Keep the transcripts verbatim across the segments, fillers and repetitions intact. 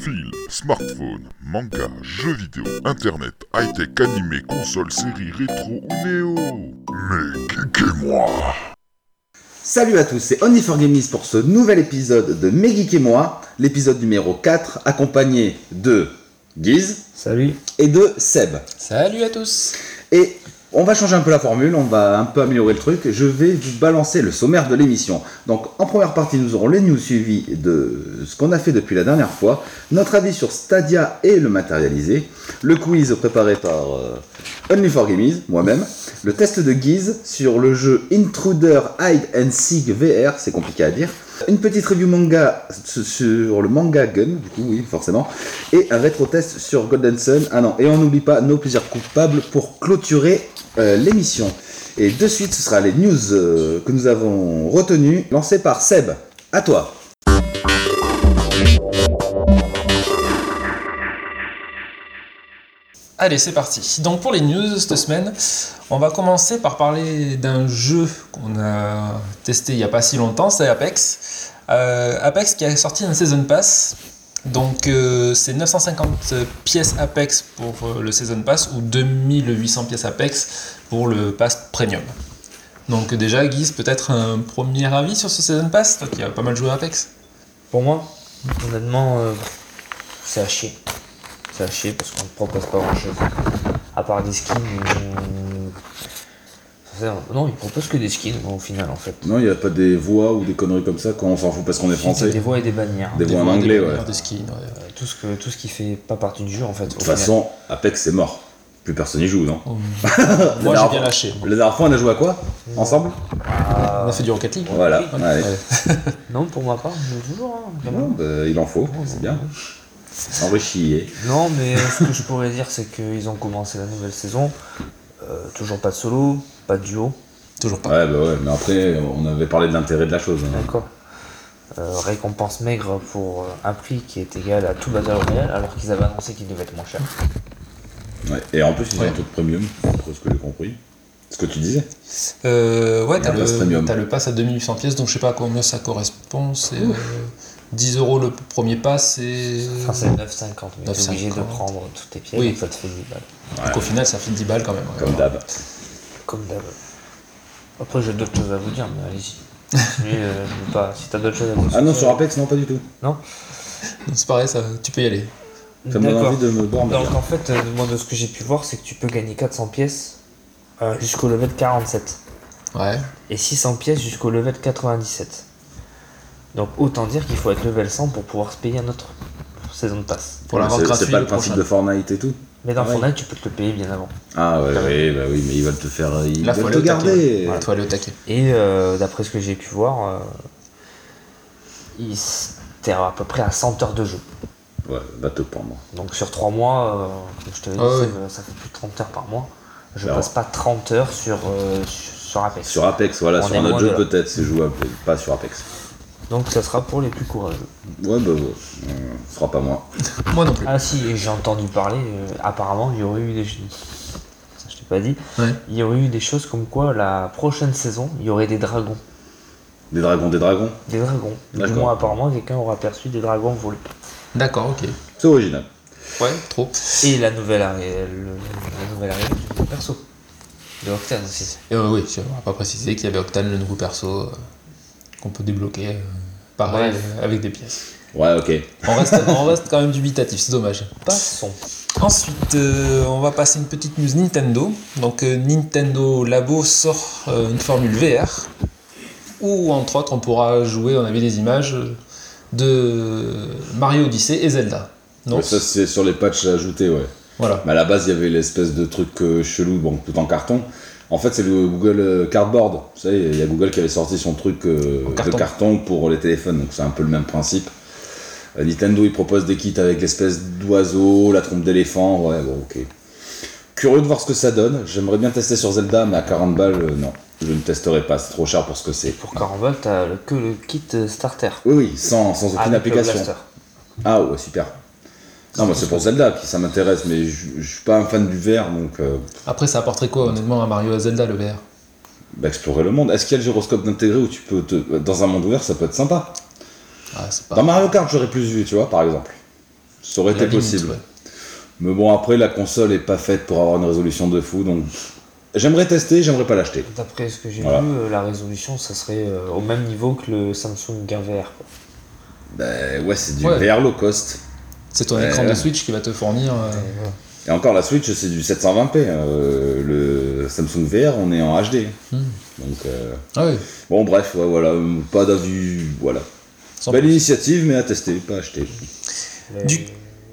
Film, smartphone, manga, jeux vidéo, internet, high-tech, animé, console, série, rétro ou néo. Mais geekez-moi. Salut à tous, c'est Only for Gamies pour ce nouvel épisode de Mes Geeks et moi, l'épisode numéro quatre, accompagné de Guise. Salut. Et de Seb. Salut à tous. Et on va changer un peu la formule, on va un peu améliorer le truc. Je vais vous balancer le sommaire de l'émission. Donc en première partie, nous aurons les news suivies de ce qu'on a fait depuis la dernière fois, notre avis sur Stadia et le matérialisé, le quiz préparé par euh, Only for Gamies, moi-même, le test de Guise sur le jeu Intruder Hide and Seek V R, c'est compliqué à dire, une petite review manga sur le manga Gun, du coup oui forcément, et un rétro-test sur Golden Sun. Ah non, et on n'oublie pas nos plaisirs coupables pour clôturer euh, l'émission. Et de suite, ce sera les news euh, que nous avons retenues, lancées par Seb. À toi. Allez, c'est parti. Donc pour les news cette semaine, on va commencer par parler d'un jeu qu'on a testé il n'y a pas si longtemps, c'est Apex. Euh, Apex qui a sorti un Season Pass. Donc euh, c'est neuf cent cinquante pièces Apex pour euh, le Season Pass ou deux mille huit cents pièces Apex pour le Pass Premium. Donc déjà, Guise, peut-être un premier avis sur ce Season Pass, toi qui as pas mal joué à Apex. Pour moi, honnêtement, euh, c'est à chier. C'est à chier parce qu'on ne propose pas grand chose. À part des skins. Euh... Non, ils proposent que des skins au final en fait. Non, il n'y a pas des voix ou des conneries comme ça quand on s'en fout parce qu'on est français. Des voix et des bannières. Des, des voix en anglais, des ouais. Des skins, ouais. Euh, tout, ce que, tout ce qui fait pas partie du jeu en fait. De toute façon, Apex c'est mort. Plus personne n'y joue, non? Oh. Moi j'ai bien lâché. La dernière fois, on a joué à quoi ensemble? euh... On a fait du Rocket League. Voilà. Ouais. Ouais. Ouais. Non, pour ma part, je joue toujours. Hein, non, bah, il en faut, oh, c'est bien. Enrichi. Non, mais ce que je pourrais dire, c'est qu'ils ont commencé la nouvelle saison. Euh, toujours pas de solo, pas de duo. Toujours pas. Ouais, bah ouais, mais après, on avait parlé de l'intérêt de la chose. Hein. D'accord. Euh, récompense maigre pour un prix qui est égal à tout Battle Royale, alors qu'ils avaient annoncé qu'il devait être moins cher. Ouais, et en plus, ils ont ouais. un truc premium, c'est ce que j'ai compris. Ce que tu disais. Euh, ouais, t'as le, t'as le pass à deux mille huit cents pièces, donc je sais pas à combien ça correspond. C'est euh, dix euros le premier pass et. Enfin, c'est neuf cinquante, mais t'es obligé de prendre toutes tes pièces, oui. donc ça te fait dix balles. Ouais. Donc au final, ça fait dix balles quand même. Ouais. Comme d'hab. Comme d'hab. Après, j'ai d'autres choses à vous dire, mais allez-y. Mais, euh, pas, si t'as d'autres choses à vous dire. Ah non, sur Apex, non, pas du tout. Non. C'est pareil, ça, tu peux y aller. Ça me donne envie de me boire. Donc en fait, euh, moi de ce que j'ai pu voir, c'est que tu peux gagner quatre cents pièces euh, jusqu'au level quarante-sept. Ouais. Et six cents pièces jusqu'au level quatre-vingt-dix-sept. Donc autant dire qu'il faut être level cent pour pouvoir se payer un autre saison de pass. Pour l'avoir gratuit. C'est pas le principe de Fortnite et tout. Mais dans ouais. Fortnite, tu peux te le payer bien avant. Ah ouais, ouais, bah oui, mais ils veulent te faire. Ils Là, veulent te garder. Voilà, faut aller au taquet. Et euh, d'après ce que j'ai pu voir, euh, il... t'es à peu près à cent heures de jeu. Ouais, va te prendre. Donc sur trois mois, euh, comme je te l'ai dit, oh, oui. ça fait plus de trente heures par mois. Je Alors, passe pas trente heures sur, euh, sur Apex. Sur Apex, voilà, on sur un autre jeu peut-être, c'est jouable, pas sur Apex. Donc ça sera pour les plus courageux. Ouais, bah, ouais. Euh, ce sera pas moi. Moi non plus. Ah si, j'ai entendu parler, euh, apparemment il y aurait eu des choses. Ça je t'ai pas dit. Ouais. Il y aurait eu des choses comme quoi la prochaine saison, il y aurait des dragons. Des dragons, des dragons Des dragons. Du moins apparemment, quelqu'un aura aperçu des dragons volés. D'accord, ok. C'est original. Ouais, trop. Et la nouvelle arrivée, la nouvelle arrivée du perso. De Octane aussi. Et euh, oui, on va pas préciser qu'il y avait Octane, le nouveau perso, euh, qu'on peut débloquer, euh, pareil, euh, avec des pièces. Ouais, ok. On reste, on reste quand même dubitatif, c'est dommage. Passons. Ensuite, euh, on va passer une petite news Nintendo. Donc euh, Nintendo Labo sort euh, une formule V R, où entre autres on pourra jouer, on avait des images de Mario Odyssey et Zelda. Donc ouais, ça c'est sur les patchs ajoutés, ouais. Voilà. Mais à la base il y avait l'espèce de truc euh, chelou, bon tout en carton. En fait c'est le Google Cardboard. Vous savez, il y a Google qui avait sorti son truc euh, carton. de carton pour les téléphones, donc c'est un peu le même principe. Euh, Nintendo il propose des kits avec l'espèce d'oiseau, la trompe d'éléphant, ouais bon ok. Curieux de voir ce que ça donne. J'aimerais bien tester sur Zelda, mais à quarante balles, euh, non. Je ne testerai pas, c'est trop cher pour ce que c'est. Pour quarante balles, t'as le, que le kit starter. Oui, oui, sans, sans aucune avec application. Ah ouais, super. Non, moi c'est pour Zelda, qui ça m'intéresse, mais je, je suis pas un fan du V R, donc... Euh... Après, ça apporterait quoi, honnêtement, à Mario et à Zelda, le V R? Bah, explorer le monde. Est-ce qu'il y a le gyroscope intégré où tu peux te... Dans un monde ouvert, ça peut être sympa. Ah, c'est pas... Dans Mario Kart, j'aurais plus vu, tu vois, par exemple. Ça aurait La été limite, possible. ouais. Mais bon, après, la console est pas faite pour avoir une résolution de fou, donc j'aimerais tester, j'aimerais pas l'acheter. D'après ce que j'ai Voilà. vu, euh, la résolution, ça serait euh, au même niveau que le Samsung Gear V R. Quoi. Ben ouais, c'est du Ouais. V R low cost. C'est ton Ouais. écran de Switch qui va te fournir. euh, Et voilà. Et encore, la Switch, c'est du sept cent vingt p. Euh, le Samsung V R, on est en H D. Hmm. Donc, euh, Ah oui. bon, bref, ouais, voilà, pas d'avis, voilà. cent Belle initiative, mais à tester, pas à acheter. Les- Du-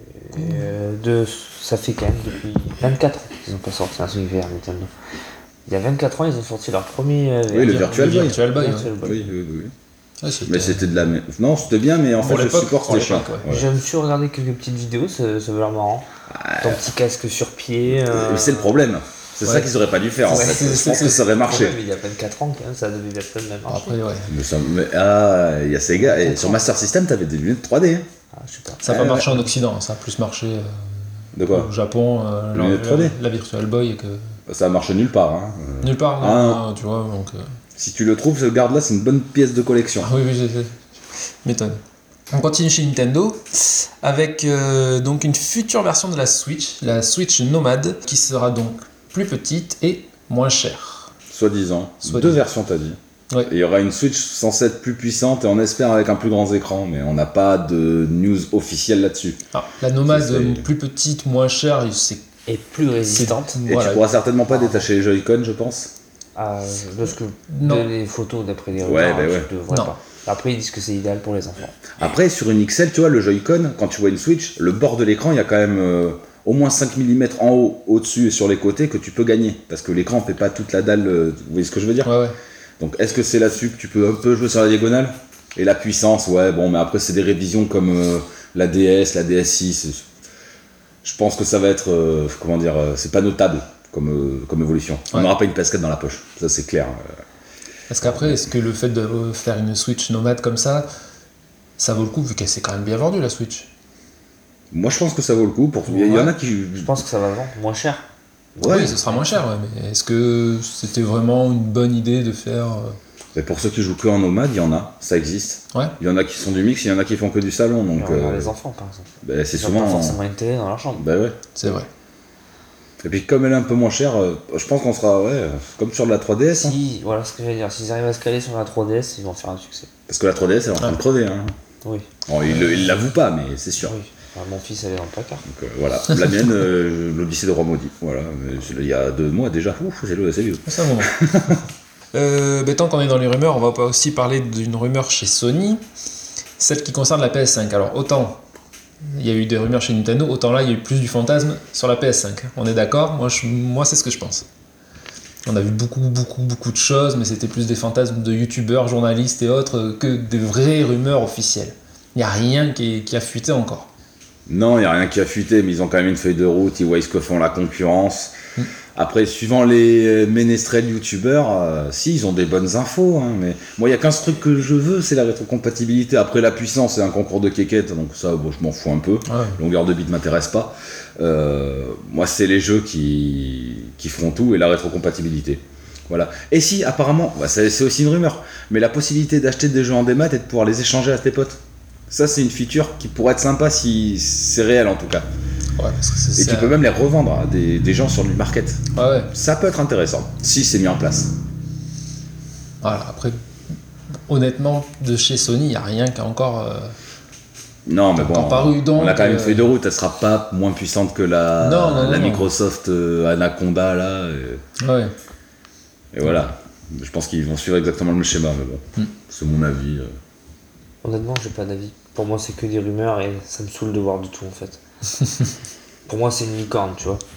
euh, de, ça fait quand même depuis vingt-quatre ans qu'ils n'ont pas sorti un Switch V R Nintendo. Il y a vingt-quatre ans, ils ont sorti leur premier euh, Oui, le V R. Virtual le Boy. Virtual Boy, ouais. Virtual Boy. Oui, oui, oui. Ouais, c'était- Mais c'était de la. mé- Non, c'était bien, mais en Pour fait, le l'époque, support, pour c'était chiant. l'époque, ouais. Ouais. Je me suis regardé quelques petites vidéos, ça, ça veut l'air marrant. Ton petit casque sur pied. euh, Mais C'est le problème. C'est Ouais. ça qu'ils auraient pas dû faire, en Ouais, fait. c'est- Je c'est- pense que ça aurait le marché. problème, il y a vingt-quatre ans, quand même, ça devait être le même marché. Après, ouais. Mais ça- mais- ah, il y a Sega. Et sur Master System, t'avais des lunettes trois D. Hein. Ah, je sais pas. Ça n'a pas Ouais, marché ouais. en Occident, ça a plus marché euh, De quoi au Japon, euh, Le la, lunettes trois D. la- la Virtual Boy, que Ça a marché nulle part. Hein. Euh, nulle part, Ah, non, non, tu vois, donc... euh, Si tu le trouves, ce garde-là, c'est une bonne pièce de collection. Ah oui, oui, je sais. M'étonne. On continue chez Nintendo avec euh, donc une future version de la Switch, la Switch Nomad, qui sera donc plus petite et moins chère. Soi-disant. Soi-disant. Deux versions, t'as dit. Ouais. Et il y aura une Switch censée être plus puissante et on espère avec un plus grand écran, mais on n'a pas de news officielle là-dessus. Alors, la Nomad C'est- euh, plus petite, moins chère, c'est... Et plus résistante. Et voilà. tu pourras certainement pas détacher les Joy-Con, je pense. Ah, parce que Non. de les photos d'après les Ouais, rumeurs, bah ouais. tu devrais Non. pas. Après, ils disent que c'est idéal pour les enfants. Après, sur une X L, tu vois, le Joy-Con, quand tu vois une Switch, le bord de l'écran, il y a quand même euh, au moins cinq millimètres en haut, au-dessus et sur les côtés que tu peux gagner. Parce que l'écran ne fait pas toute la dalle, euh, vous voyez ce que je veux dire? Ouais, ouais. Donc est-ce que c'est là-dessus que tu peux un peu jouer sur la diagonale? Et la puissance, ouais, bon, mais après c'est des révisions comme euh, la D S, la D S six. Je pense que ça va être, euh, comment dire, euh, c'est pas notable comme, euh, comme évolution. On Ouais. n'aura pas une P S quatre dans la poche, ça c'est clair. Euh, Parce qu'après, est-ce que le fait de euh, faire une Switch Nomad comme ça, ça vaut le coup, vu qu'elle s'est quand même bien vendue, la Switch? Moi je pense que ça vaut le coup. Pour... Il y Ouais. en a qui... Je pense que ça va vendre moins cher. Ouais. Oui, ce sera moins cher, ouais, mais est-ce que c'était vraiment une bonne idée de faire... euh, Mais pour ceux qui jouent que en nomade, il y en a, ça existe. Ouais. Il y en a qui sont du mix, il y en a qui font que du salon. Et Donc on regarde euh, les enfants, par exemple. bah, c'est Ils ont souvent... pas forcément une télé dans leur chambre. Bah ouais. C'est vrai. Et puis comme elle est un peu moins chère, euh, je pense qu'on sera ouais, euh, comme sur de la trois D S. hein. Si, voilà ce que j'allais dire. S'ils arrivent à se caler sur la trois D S, ils vont faire un succès. Parce que la trois D S elle est en train de crever. Hein. Oui. Bon, il ne l'avoue pas, mais c'est sûr. Oui. Enfin, mon fils, elle est dans le placard. Donc euh, voilà, la mienne, euh, l'Odyssée de Roi Maudit. Voilà, mais c'est- il y a deux mois déjà. Ouf, c'est le- c'est vieux. C'est un moment. euh, ben, tant qu'on est dans les rumeurs, on va pas aussi parler d'une rumeur chez Sony, celle qui concerne la P S cinq. Alors autant il y a eu des rumeurs chez Nintendo, autant là il y a eu plus du fantasme sur la P S cinq. On est d'accord? Moi, je- moi c'est ce que je pense. On a vu beaucoup, beaucoup, beaucoup de choses, mais c'était plus des fantasmes de youtubeurs, journalistes et autres que des vraies rumeurs officielles. Il n'y a rien qui, est- qui a fuité encore. Non, il n'y a rien qui a fuité, mais ils ont quand même une feuille de route, ils voient ce que font la concurrence. Mm. Après, suivant les ménestrels youtubeurs, euh, si, ils ont des bonnes infos. Hein, mais moi, il y a qu'un truc que je veux, c'est la rétrocompatibilité. Après, la puissance, c'est un concours de quéquettes, donc ça, bon, je m'en fous un peu. Ouais. Longueur de bit m'intéresse pas. Euh, moi, c'est les jeux qui, qui feront tout et la rétrocompatibilité. Voilà. Et si, apparemment, bah, c'est c'est aussi une rumeur, mais la possibilité d'acheter des jeux en démat et de pouvoir les échanger à tes potes. Ça, c'est une feature qui pourrait être sympa si c'est réel en tout cas. Ouais, parce que c'est Et ça. tu peux même les revendre à des, des gens sur le market. Ouais, ouais. Ça peut être intéressant si c'est mis en place. Voilà, après, honnêtement, de chez Sony, il n'y a rien qui a encore. euh, Non, mais bon, T'en paru, donc, on a quand même une euh, feuille de route, elle sera pas moins puissante que la, Non, non, la non, non. Microsoft euh, Anaconda là. Et, Ouais. et voilà. Je pense qu'ils vont suivre exactement le même schéma, mais bon, Mm. c'est mon avis. euh. Honnêtement, j'ai pas d'avis. Pour moi, c'est que des rumeurs et ça me saoule de voir du tout en fait. Pour moi, c'est une licorne, tu vois.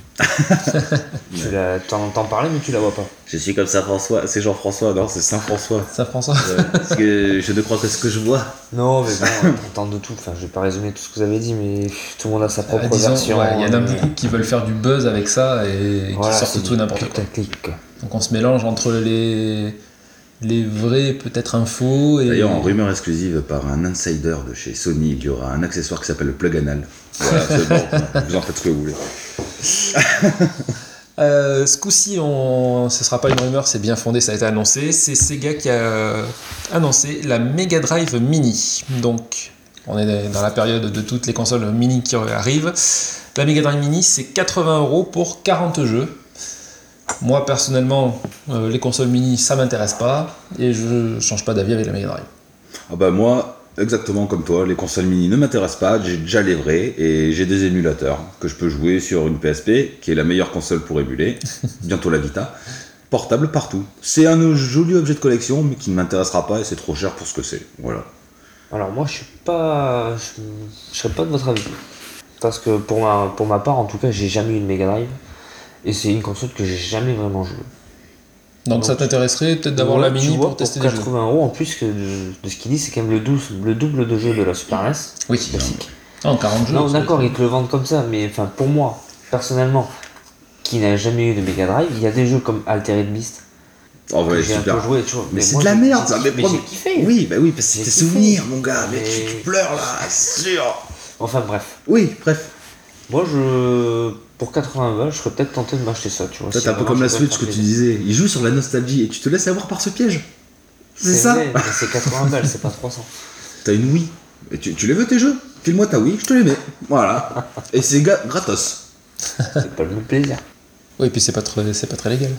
Tu la- t'en entends parler, mais tu la vois pas. Je suis comme ça, François. C'est Jean-François, non, c'est Saint-François. Ça, François. Ouais, parce que je ne crois que ce que je vois. Non, mais bon, t'entends de tout. Enfin, je vais pas résumer tout ce que vous avez dit, mais tout le monde a sa propre Euh, disons, version. ouais, il y en a euh, beaucoup qui veulent faire du buzz avec ça et voilà, qui sortent c'est tout et du n'importe quoi. putaclic, quoi. Donc on se mélange entre les, les vraies peut-être infos et. D'ailleurs, en rumeur exclusive par un insider de chez Sony, il y aura un accessoire qui s'appelle le plug anal. Voilà, c'est bon, vous en faites ce que vous voulez. Euh, ce coup-ci, on... ce sera pas une rumeur, c'est bien fondé, ça a été annoncé. C'est Sega qui a annoncé la Mega Drive Mini. Donc, On est dans la période de toutes les consoles mini qui arrivent. La Mega Drive Mini, c'est quatre-vingts euros pour quarante jeux. Moi, personnellement, euh, les consoles mini, ça m'intéresse pas. Et je change pas d'avis avec la Mega Drive. Ah bah moi, exactement comme toi, les consoles mini ne m'intéressent pas, j'ai déjà les vraies et j'ai des émulateurs que je peux jouer sur une P S P, qui est la meilleure console pour émuler, bientôt la Vita, portable partout. C'est un joli objet de collection, mais qui ne m'intéressera pas et c'est trop cher pour ce que c'est. Voilà. Alors moi je suis pas. Je, je serais pas de votre avis. Parce que pour ma, pour ma part, en tout cas, j'ai jamais eu une Mega Drive. Et c'est une console que j'ai jamais vraiment jouée. Donc, Donc, ça t'intéresserait peut-être d'avoir ouais, la mini tu vois, pour tester pour les jeux. quatre-vingts euros en plus que de, de ce qu'il dit, c'est quand même le, douze, le double de jeux de la Super N E S. Oui, Classique. en quarante jeux. Non, c'est- d'accord, ils te le vendent comme ça, mais enfin pour moi, personnellement, qui n'a jamais eu de Mega Drive, il y a des jeux comme Altered Beast Oh ouais, que j'ai un super. peu joué, tu vois. Mais c'est moi, de la j'ai- merde, j'ai ça. kiffé- Mais Mais prom- j'ai kiffé. Oui, bah oui, parce que c'est J'ai tes kiffé. souvenirs, mon gars. Mais, Mais- tu, tu pleures là, c'est sûr. Enfin bref, Oui, bref. moi je pour quatre-vingts balles, je serais peut-être tenté de m'acheter ça, tu vois. Toi, si t'es un peu vraiment comme je la pouvais Switch faire que tu plaisir. disais. Il joue sur la nostalgie et tu te laisses avoir par ce piège. C'est ça. vrai, mais c'est quatre-vingts balles, c'est pas trois cents. T'as une Wii. Et tu, tu les veux tes jeux? File-moi ta Wii, je te les mets. Voilà. Et c'est ga- gratos. C'est pas le même plaisir. Oui, puis c'est pas très, c'est pas très légal.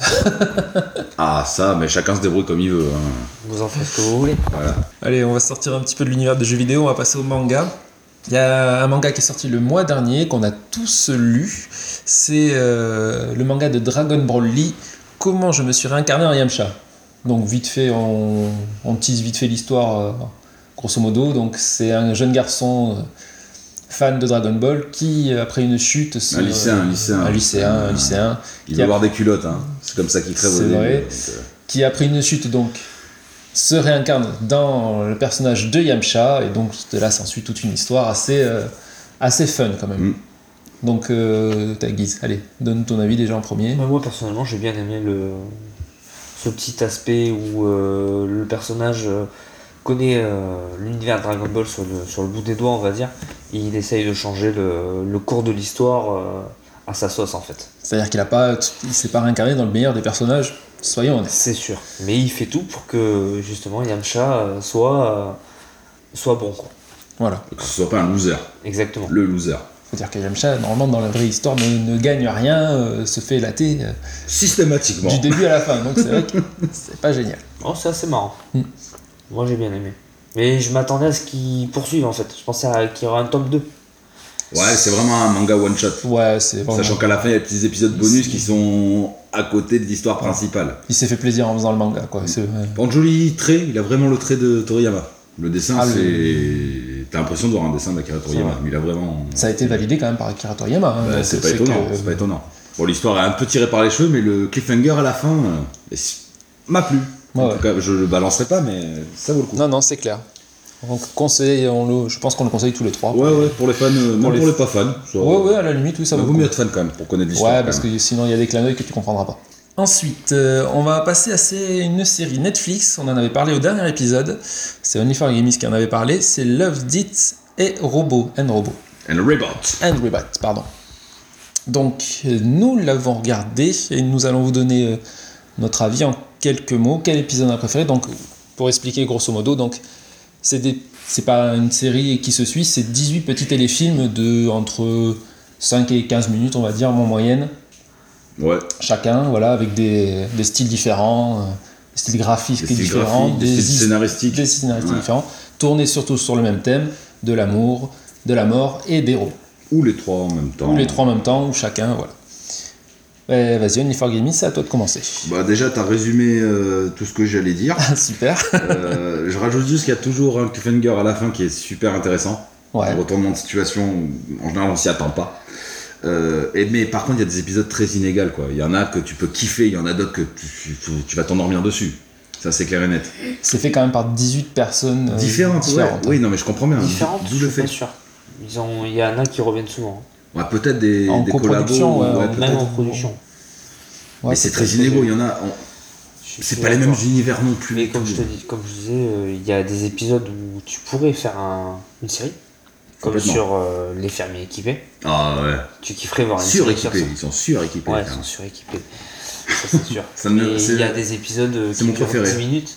Ah, ça, mais chacun se débrouille comme il veut. hein. Vous en faites ce que vous voulez. Voilà. Allez, on va sortir un petit peu de l'univers des jeux vidéo, on va passer au manga. Il y a un manga qui est sorti le mois dernier, qu'on a tous lu. C'est euh, le manga de Dragon Ball Lee, Comment je me suis réincarné en Yamcha. Donc vite fait, on, on tease vite fait l'histoire, euh, grosso modo. Donc c'est un jeune garçon euh, fan de Dragon Ball qui, après une chute... se- Un lycéen, un lycéen. Un lycéen, un lycéen. Il Qui veut a- avoir des culottes, hein. C'est comme ça qu'il crève au C'est début. vrai. donc, euh, qui après une chute donc se réincarne dans le personnage de Yamcha et donc de là s'ensuit toute une histoire assez, euh, assez fun quand même. Mm. Donc euh, ta guise, allez, donne ton avis déjà en premier. Moi, moi, personnellement, j'ai bien aimé le ce petit aspect où euh, le personnage euh, connaît euh, l'univers de Dragon Ball sur le, sur le bout des doigts, on va dire. Et il essaye de changer le, le cours de l'histoire euh, à sa sauce, en fait. C'est-à-dire qu'il a pas, il s'est pas réincarné dans le meilleur des personnages, soyons honnêtes. C'est sûr. Mais il fait tout pour que, justement, Yamcha euh, soit, euh, soit bon, quoi. Voilà. que ce soit pas un loser. Exactement. Le loser. C'est-à-dire que Yamcha, normalement dans la vraie histoire, ne, ne gagne rien, euh, se fait latter euh, Systématiquement. du début à la fin. Donc c'est vrai que c'est pas génial. Oh, c'est assez marrant. Mm. Moi, j'ai bien aimé. Mais je m'attendais à ce qu'il poursuive, en fait. Je pensais à- qu'il y aurait un tome deux. Ouais, c'est vraiment un manga one shot. Ouais, c'est vraiment... Sachant qu'à la fin, il y a des petits épisodes bonus qui sont à côté de l'histoire principale. Il s'est fait plaisir en faisant le manga, quoi. C'est- ouais. Par contre, joli trait, il a vraiment le trait de Toriyama. Le dessin, Ah, c'est. T'as l'impression de voir un dessin d'Akira Toriyama, vrai. mais il a vraiment. Ça a été validé quand même par Akira Toriyama. hein. Bah, Donc, c'est pas étonnant, que- c'est pas étonnant. Bon, l'histoire est un peu tirée par les cheveux, mais le cliffhanger à la fin euh, est- m'a plu. Ouais, en ouais. tout cas, je le balancerai pas, mais ça vaut le coup. Non, non, c'est clair. Donc, conseil, on le, je pense qu'on le conseille tous les trois. Ouais, ouais, pour les fans, euh, même les- pour les pas fans. ça- Ouais, ouais, à la limite, oui, ça ça vaut vaut le mieux coup. être fan quand même pour connaître l'histoire. Ouais, quand parce même. que sinon, il y a des clins d'œil que tu comprendras pas. Ensuite, euh, on va passer à ces- une série Netflix. On en avait parlé au dernier épisode. C'est Only for Gamies qui en avait parlé. C'est Love, Death et Robot. And Robot. And Rebot. And Rebot, pardon. Donc, euh, nous l'avons regardé et nous allons vous donner euh, notre avis en quelques mots. Quel épisode on a préféré? Donc, pour expliquer grosso modo, donc, c'est des, c'est pas une série qui se suit, c'est dix-huit petits téléfilms de entre cinq et quinze minutes, on va dire, en moyenne, Ouais. chacun, voilà, avec des, des styles différents, euh, des styles graphiques Des styles différents, graphiques, des styles is- scénaristiques. des styles scénaristiques Ouais. différents, tournés surtout sur le même thème, de l'amour, de la mort et des robots. Ou les trois en même temps. Ou les trois en même temps, ou chacun, voilà. Eh, vas-y, Only for Gaming, c'est à toi de commencer. Bah déjà, t'as résumé euh, tout ce que j'allais dire. Super. Euh, je rajoute juste qu'il y a toujours un cliffhanger à la fin qui est super intéressant. Ouais. Un retournement de situation où, en général, on s'y attend pas. Euh, et, mais par contre, il y a des épisodes très inégaux, quoi. Il y en a que tu peux kiffer, il y en a d'autres que tu, tu- tu vas t'endormir dessus. Ça, c'est clair et net. C'est fait quand même par dix-huit personnes euh, Différentes, différentes. ouais. Oui, non, mais je comprends bien. Différentes, D'où je le suis pas fait. sûr. Ils ont, il y en a qui reviennent souvent. Ouais, peut-être des, En des coproduction, collabos, ouais, ouais, en- peut-être. Même en production. Ouais, Mais c'est très peut-être inégaux, que- il y en a. on- Je suis C'est plus pas les mêmes d'accord. univers non plus. Mais comme je, te dis, comme je disais, euh, il y a des épisodes où tu pourrais faire un- une série. Comme Complètement. sur euh, Les Fermiers Équipés. Ah ouais. Tu kifferais voir une série sur Suréquipés, ça. ils sont suréquipés. Ouais, ils frère. sont suréquipés. Ça, c'est sûr. Ça me- Mais c'est- il y a des épisodes euh, c'est qui mon durent préféré. dix minutes.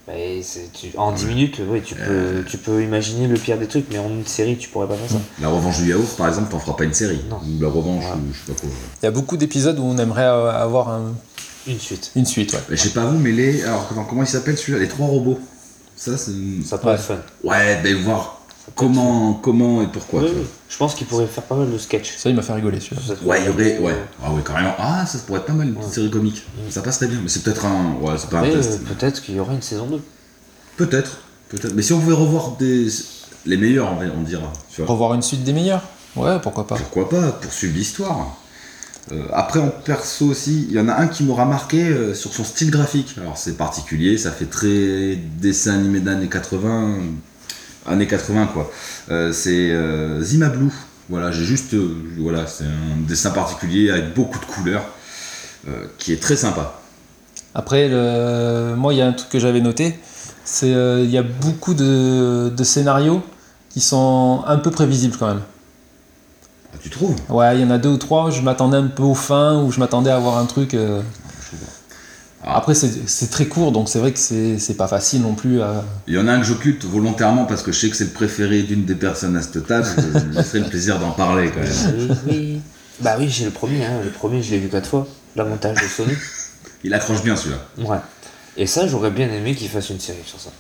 Bah, c'est, tu, en dix minutes, oui, tu, euh... peux, tu peux imaginer le pire des trucs, mais en une série, tu pourrais pas faire ça. La revanche du yaourt, par exemple, t'en feras pas une série. Non. Ou la revanche, ouais. ou je sais pas quoi. Il y a beaucoup d'épisodes où on aimerait avoir un... une suite. Une suite, ouais. Mais je sais pas vous, mais les. Alors, comment il s'appelle celui-là? Les trois robots. Ça, c'est. Ça peut ouais. être fun. Ouais, ben voir comment, comment et pourquoi. Oui, oui. Je pense qu'il pourrait faire pas mal de sketchs. Ça, il m'a fait rigoler celui-là. Ouais, il y aurait. Ouais. Ah, ouais, carrément. Ah, ça pourrait être pas mal, une petite ouais. série comique. Mmh. Ça passerait bien, mais c'est peut-être un. Ouais, c'est pas Après, un test. Euh, peut-être qu'il y aura une saison deux. Peut-être. Peut-être. Mais si on pouvait revoir des. Les meilleurs, on dira. Tu vois. Revoir une suite des meilleurs? Ouais, pourquoi pas. Pourquoi pas, poursuivre l'histoire. Euh, après, en perso aussi, il y en a un qui m'aura marqué euh, sur son style graphique. Alors, c'est particulier, ça fait très dessin animé d'années quatre-vingts. Années quatre-vingts, quoi. Euh, c'est euh, Zima Blue. Voilà, j'ai juste. Euh, voilà, c'est un dessin particulier avec beaucoup de couleurs euh, qui est très sympa. Après, le... moi, il y a un truc que j'avais noté. C'est il euh, y a beaucoup de, de scénarios qui sont un peu prévisibles quand même. Ah, tu trouves? Ouais, il y en a deux ou trois, je m'attendais un peu aux fins, où je m'attendais à avoir un truc... Euh... Ah. Après, c'est, c'est très court, donc c'est vrai que c'est, c'est pas facile non plus à... Il y en a un que j'occulte volontairement parce que je sais que c'est le préféré d'une des personnes à cette table, je me ferai le plaisir d'en parler quand même. Oui, oui. Bah oui, j'ai le premier, hein. Le premier, je l'ai vu quatre fois, l'avantage de Sony. Il accroche bien celui-là. Ouais. Et ça, j'aurais bien aimé qu'il fasse une série sur ça.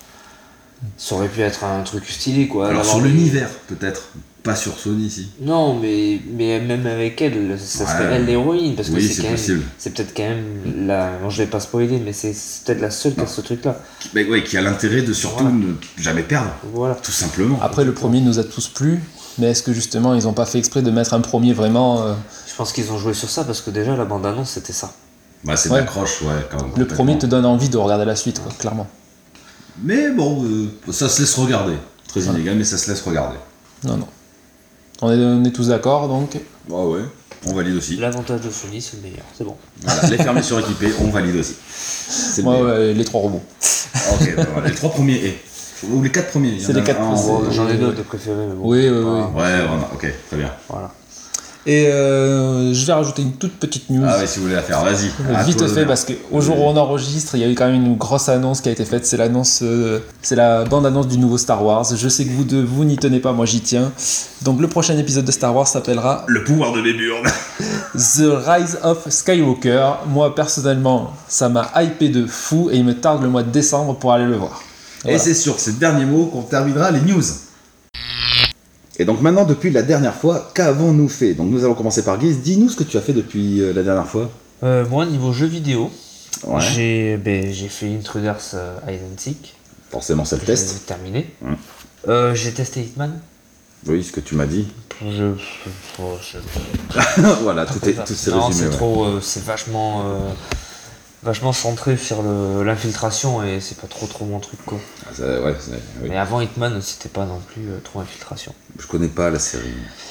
Ça aurait pu être un truc stylé, quoi. Alors sur l'univers, peut-être. Pas sur Sony, si. Non, mais, mais même avec elle, ça serait ouais. elle l'héroïne, parce que oui, c'est, c'est, quand possible. Même, c'est peut-être quand même la... Bon, je vais pas spoiler, mais c'est, c'est peut-être la seule qui a ce truc-là. Mais oui, qui a l'intérêt de surtout voilà. ne jamais perdre. Voilà. Tout simplement. Après, le premier nous a tous plu, mais est-ce que justement, ils ont pas fait exprès de mettre un premier vraiment... Euh... Je pense qu'ils ont joué sur ça, parce que déjà, la bande-annonce, c'était ça. Bah, c'est ouais. d'accroche, ouais. Quand même, le premier te donne envie de regarder la suite, quoi, clairement. Mais bon, euh, ça se laisse regarder. Très inégal, ouais. mais ça se laisse regarder. Non, non. On est, on est tous d'accord, donc. Ah ouais, on valide aussi. L'avantage de Sony, c'est le meilleur, c'est bon. Voilà, les fermiers suréquipés, on valide aussi. C'est ouais, ouais, les trois robots. Ok, bah, voilà, les trois premiers et. Ou les quatre premiers. C'est les quatre premiers. J'en ai d'autres de préférés, mais bon. Oui, oui, oui. Ouais, voilà, ok, très bien. Voilà. Et euh, je vais rajouter une toute petite news. Ah ouais, si vous voulez la faire, vas-y. Ah, vite fait, parce qu'au jour où on enregistre, il y a eu quand même une grosse annonce qui a été faite. C'est l'annonce, euh, c'est la bande-annonce du nouveau Star Wars. Je sais que vous deux, vous n'y tenez pas, moi j'y tiens. Donc le prochain épisode de Star Wars s'appellera Le pouvoir de Béburne. The Rise of Skywalker. Moi personnellement, ça m'a hypé de fou et il me tarde le mois de décembre pour aller le voir. Voilà. Et c'est sur ces derniers mots qu'on terminera les news. Et donc maintenant, depuis la dernière fois, qu'avons-nous fait? Donc nous allons commencer par Guise. Dis-nous ce que tu as fait depuis euh, la dernière fois. Euh, moi, niveau jeux vidéo, ouais. j'ai, ben, j'ai fait Intruders euh, Hide and Seek. Forcément, c'est le test. J'ai terminé. Hum. Euh, j'ai testé Hitman. Oui, ce que tu m'as dit. Je... Oh, je... voilà, tout est, tout est non, résumé. C'est, ouais. trop, euh, c'est vachement... Euh... vachement centré sur le, l'infiltration et c'est pas trop trop mon truc quoi. Ah, ça, ouais, c'est, oui. Mais avant Hitman c'était pas non plus euh, trop infiltration. Je connais pas la série.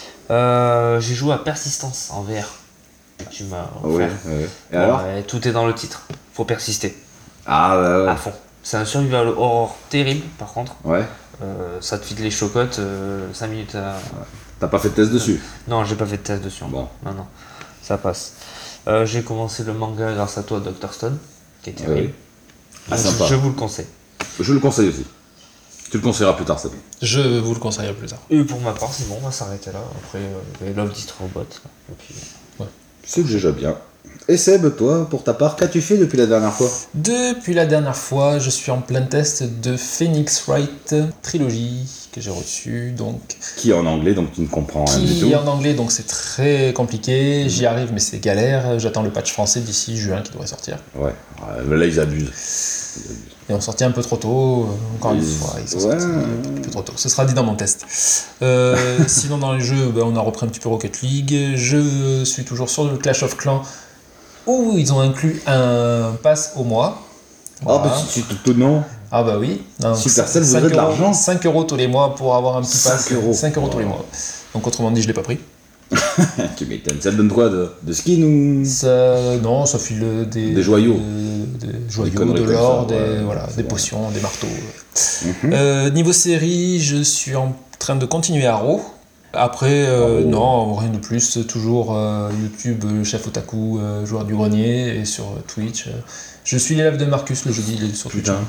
Euh, j'ai joué à Persistance en V R. Tu m'as ouais, ouais. Et bon, alors euh, tout est dans le titre. Faut persister. Ah ouais, ouais. À fond. C'est un survival horror terrible par contre. Ouais. Euh, ça te file les chocottes euh, cinq minutes à... Ouais. T'as pas fait de test dessus? Non, j'ai pas fait de test dessus. Bon. Non, non. Ça passe. Euh, j'ai commencé le manga grâce à toi, docteur Stone, qui est terrible. Ouais. Ah, je, sympa. je vous le conseille. Je le conseille aussi. Tu le conseilleras plus tard, c'est bon. Je vous le conseillerai plus tard. Et pour ma part, c'est bon, on va s'arrêter là. Après, euh, Love Death Robot. Et puis, ouais. C'est déjà bien. Et Seb, toi, pour ta part, qu'as-tu fait depuis la dernière fois? Depuis la dernière fois, je suis en plein test de Phoenix Wright Trilogy que j'ai reçu, donc... Qui est en anglais, donc tu ne comprends rien du tout. Qui est en anglais, donc c'est très compliqué. Mmh. J'y arrive, mais c'est galère. J'attends le patch français d'ici juin qui devrait sortir. Ouais, là ils abusent. Ils abusent. Et on sortit un peu trop tôt, encore une fois, ils sont ouais. sortis un peu trop tôt. Ce sera dit dans mon test. Euh, sinon, dans les jeux, ben, on a repris un petit peu Rocket League. Je suis toujours sur le Clash of Clans, où ils ont inclus un pass au mois. Voilà. Ah bah c'est tout non. Ah bah oui. Non, Supercell voudrait de l'argent. cinq euros tous les mois pour avoir un petit pass. cinq euros. cinq euros tous les mois. Donc autrement dit, je l'ai pas pris. Tu m'étonnes. Ça te donne quoi de, de skin ou ça, non, ça file des, des joyaux, des, des joyaux, des de l'or, des, ouais, voilà, des potions, des marteaux. Mm-hmm. Euh, niveau série, je suis en train de continuer Arrow. Après, euh, oh. non, rien de plus. Toujours euh, YouTube, Chef Otaku, euh, joueur du grenier, et sur Twitch. Euh, je suis l'élève de Marcus le jeudi, il est sur Putain. Twitch.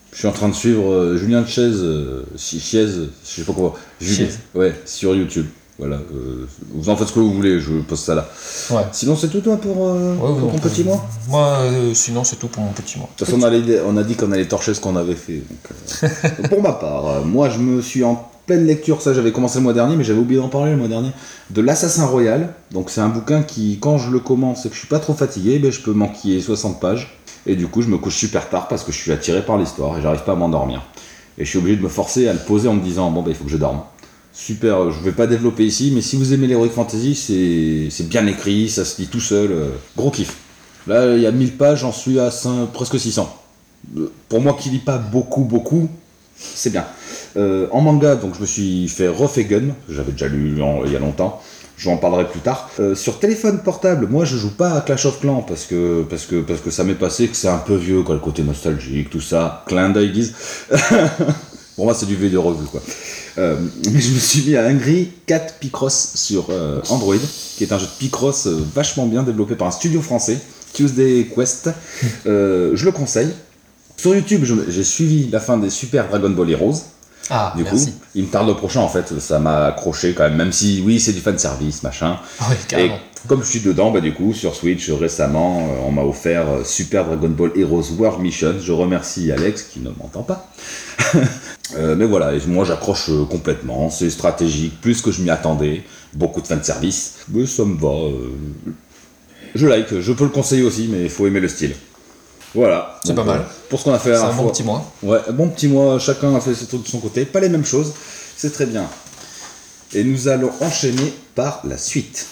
Je suis en train de suivre euh, Julien Chiez, euh, Chiez, je sais pas quoi. Julien, ouais, sur YouTube. Voilà, euh, vous en faites ce que vous voulez, je poste ça là. Ouais. Sinon, c'est tout toi pour, euh, Ouais, pour ton donc, petit euh, mois. Moi, euh, sinon, c'est tout pour mon petit mois. De toute façon, on, allait- on a dit qu'on allait torcher ce qu'on avait fait. Donc, euh, donc pour ma part, euh, moi je me suis en pleine lecture, ça j'avais commencé le mois dernier, mais j'avais oublié d'en parler le mois dernier, de l'Assassin Royal. Donc c'est un bouquin qui, quand je le commence et que je suis pas trop fatigué, ben, je peux m'enquiller soixante pages. Et du coup, je me couche super tard parce que je suis attiré par l'histoire et j'arrive pas à m'endormir. Et je suis obligé de me forcer à le poser en me disant, bon, ben il faut que je dorme. Super, je vais pas développer ici, mais si vous aimez l'Heroic Fantasy, c'est, c'est bien écrit, ça se lit tout seul, euh, gros kiff. Là, il y a mille pages, j'en suis à cinq, presque six cents. Euh, pour moi qui lis pas beaucoup, beaucoup, c'est bien. Euh, en manga, donc je me suis fait Rough et Gun, que j'avais déjà lu en- il y a longtemps, je vous en parlerai plus tard. Euh, sur téléphone portable, moi je joue pas à Clash of Clans parce que, parce que, parce que ça m'est passé, que c'est un peu vieux, quoi, le côté nostalgique, tout ça, clin d'œil guise. Pour moi c'est du vidéo revue quoi. Euh, mais je me suis mis à Angry Cat Picross sur euh, Android, qui est un jeu de Picross euh, vachement bien développé par un studio français, Tuesday Quest. Euh, je le conseille. Sur YouTube, je- j'ai suivi la fin des Super Dragon Ball Heroes. Ah, Du merci. coup, il me tarde au prochain en fait, ça m'a accroché quand même, même si oui, c'est du fan service, machin. Oui, Et carrément. comme je suis dedans, bah du coup, sur Switch récemment, euh, on m'a offert euh, Super Dragon Ball Heroes World Mission. Je remercie Alex qui ne m'entend pas. Euh, mais voilà, et moi j'accroche euh, complètement, c'est stratégique, plus que je m'y attendais, beaucoup de fanservice, mais ça me va. euh, Je like, je peux le conseiller aussi, mais il faut aimer le style. Voilà. C'est Donc, pas mal. euh, Pour ce qu'on a fait la C'est un dernière bon fois. petit mois. Ouais, bon petit mois, chacun a fait ses trucs de son côté, pas les mêmes choses, c'est très bien. Et nous allons enchaîner par la suite.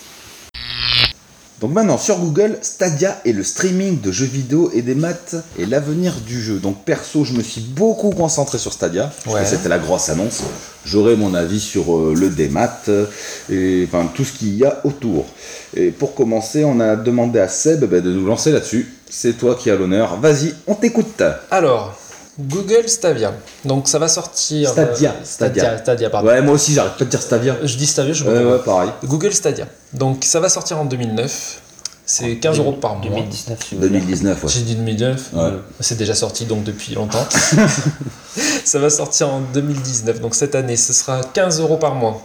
Donc maintenant, sur Google, Stadia est le streaming de jeux vidéo et des maths et l'avenir du jeu. Donc perso, je me suis beaucoup concentré sur Stadia, parce Ouais. que c'était la grosse annonce. J'aurai mon avis sur euh, le démat et enfin tout ce qu'il y a autour. Et pour commencer, on a demandé à Seb bah, de nous lancer là-dessus. C'est toi qui as l'honneur. Vas-y, on t'écoute. Alors, Google Stadia. Donc ça va sortir. Stadia, euh, Stadia. Stadia, Stadia, pardon. Ouais, moi aussi, j'arrête pas de dire Stadia. Je dis Stadia, je me Ouais, trompe. ouais, pareil. Google Stadia. Donc ça va sortir en deux mille neuf. C'est quinze euros par mois. deux mille dix-neuf, si vous voulez. deux mille dix-neuf, ouais. J'ai dit deux mille neuf, Ouais. euh, c'est déjà sorti donc depuis longtemps. Ça va sortir en deux mille dix-neuf, donc cette année, ce sera quinze euros par mois.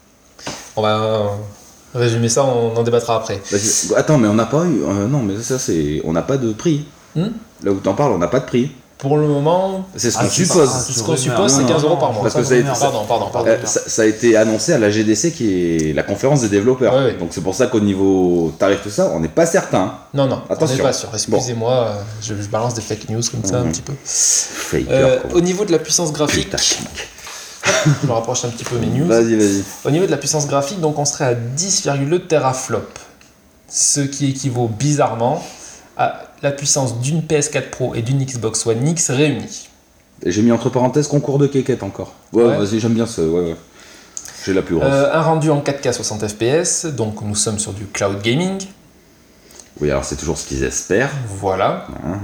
On va euh, résumer ça, on en débattra après. Vas-y. Attends, mais on n'a pas eu. euh, non, mais ça, c'est. On n'a pas de prix. Hmm Là où t'en parles, on n'a pas de prix. Pour le moment, C'est ce Ah, qu'on c'est suppose. pas- ce tu qu'on rumeurs. suppose, Non, c'est non, quinze euros non, par mois. parce pas que ça a été- rumeurs. Pardon, pardon, pardon. Euh, ça, ça a été annoncé à la G D C qui est la conférence des développeurs. Ouais, ouais. Donc c'est pour ça qu'au niveau tarif tout ça, on n'est pas certain. Non, non, Attention. on n'est pas sûr. Excusez-moi, euh, je, je balance des fake news comme ça un Mhm. petit peu. Faker. Euh, quoi. au niveau de la puissance graphique, Putain. je me rapproche un petit peu mes news. Vas-y, vas-y. Au niveau de la puissance graphique, donc on serait à dix virgule deux teraflops, ce qui équivaut bizarrement à la puissance d'une P S quatre Pro et d'une Xbox One X réunies. Et j'ai mis entre parenthèses concours de quéquette encore. Ouais, Ouais. vas-y, j'aime bien ce. Ouais, ouais. J'ai la plus grosse. Euh, un rendu en quatre K soixante F P S, donc nous sommes sur du cloud gaming. Oui, alors c'est toujours ce qu'ils espèrent. Voilà. Hein,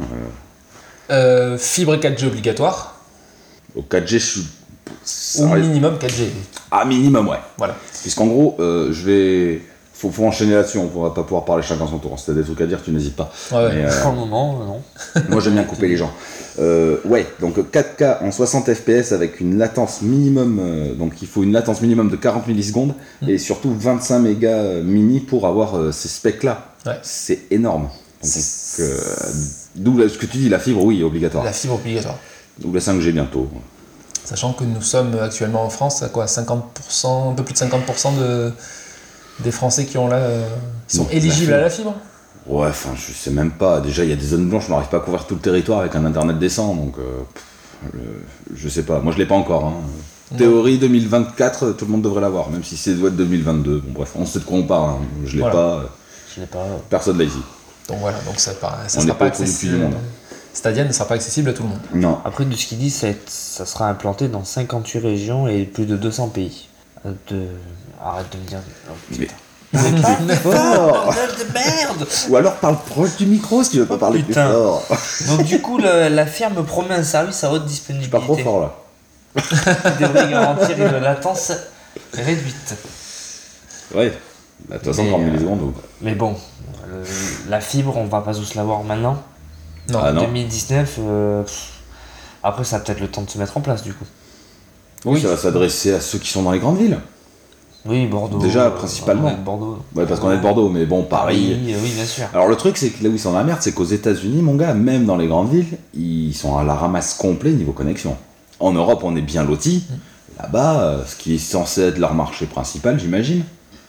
Euh, fibre quatre G obligatoire, Au quatre G, je suis. ça au arrive- minimum quatre G. Ah, minimum, ouais. Voilà. Puisqu'en gros, euh, je vais. Faut, faut enchaîner là-dessus, on va pas pouvoir parler chacun son tour. Si t'as des trucs à dire, tu n'hésites pas. Ouais, ouais. Mais, euh, Pour le moment, euh, non. moi j'aime bien couper les gens. Euh, ouais, donc quatre K en soixante F P S avec une latence minimum, euh, donc il faut une latence minimum de quarante millisecondes Mm. et surtout vingt-cinq mégas mini pour avoir euh, ces specs-là. Ouais. C'est énorme. Donc, C'est- euh, d'où la- ce que tu dis, la fibre, oui, obligatoire. La fibre obligatoire. D'où la cinq G bientôt. Sachant que nous sommes actuellement en France à quoi cinquante pour cent, un peu plus de cinquante pour cent de, des Français qui ont là, euh, qui sont Donc, la éligibles fibre. à la fibre. Ouais, enfin, je sais même pas. Déjà, il y a des zones blanches, on n'arrive pas à couvrir tout le territoire avec un internet décent, donc euh, pff, le- je sais pas. Moi, je l'ai pas encore. Hein. Non. Théorie deux mille vingt-quatre, tout le monde devrait l'avoir, même si c'est doit être deux mille vingt-deux. Bon, bref, on sait de quoi on parle. Hein. Je l'ai Voilà. pas. euh, Je n'ai pas. euh, Personne l'a ici. Donc voilà, donc ça, ça On sera n'est pas pas autour du cul du accessible. monde. Stadia ne sera pas accessible à tout le monde. Non. Après, de ce qu'il dit, ça, va être- ça sera implanté dans cinquante-huit régions et plus de deux cents pays. Euh, De... Arrête de me dire. Oh, Mais. putain. Fort de merde. Ou alors parle proche du micro si tu veux pas Oh, parler putain. plus fort. Donc du coup, le- la firme promet un service à haute Je disponibilité. suis pas trop fort là. Qui devrait garantir une latence réduite. Ouais. Bah, De toute façon, Mais, trente euh, millisecondes. ou- Mais bon, euh, la fibre, on va pas tous l'avoir maintenant. Non. Ah non. deux mille dix-neuf, euh, pff, Après, ça a peut-être le temps de se mettre en place, du coup. Oui, ça va s'adresser à ceux qui sont dans les grandes villes. Oui, Bordeaux. Déjà, euh, principalement. on est de Bordeaux. Ouais, parce qu'on est de Bordeaux, mais bon, Paris. Paris, oui, bien sûr. Alors le truc, c'est que là où ils sont dans la merde, c'est qu'aux États-Unis, mon gars, même dans les grandes villes, ils sont à la ramasse complet niveau connexion. En Europe, on est bien lotis. Là-bas, euh, ce qui est censé être leur marché principal, j'imagine.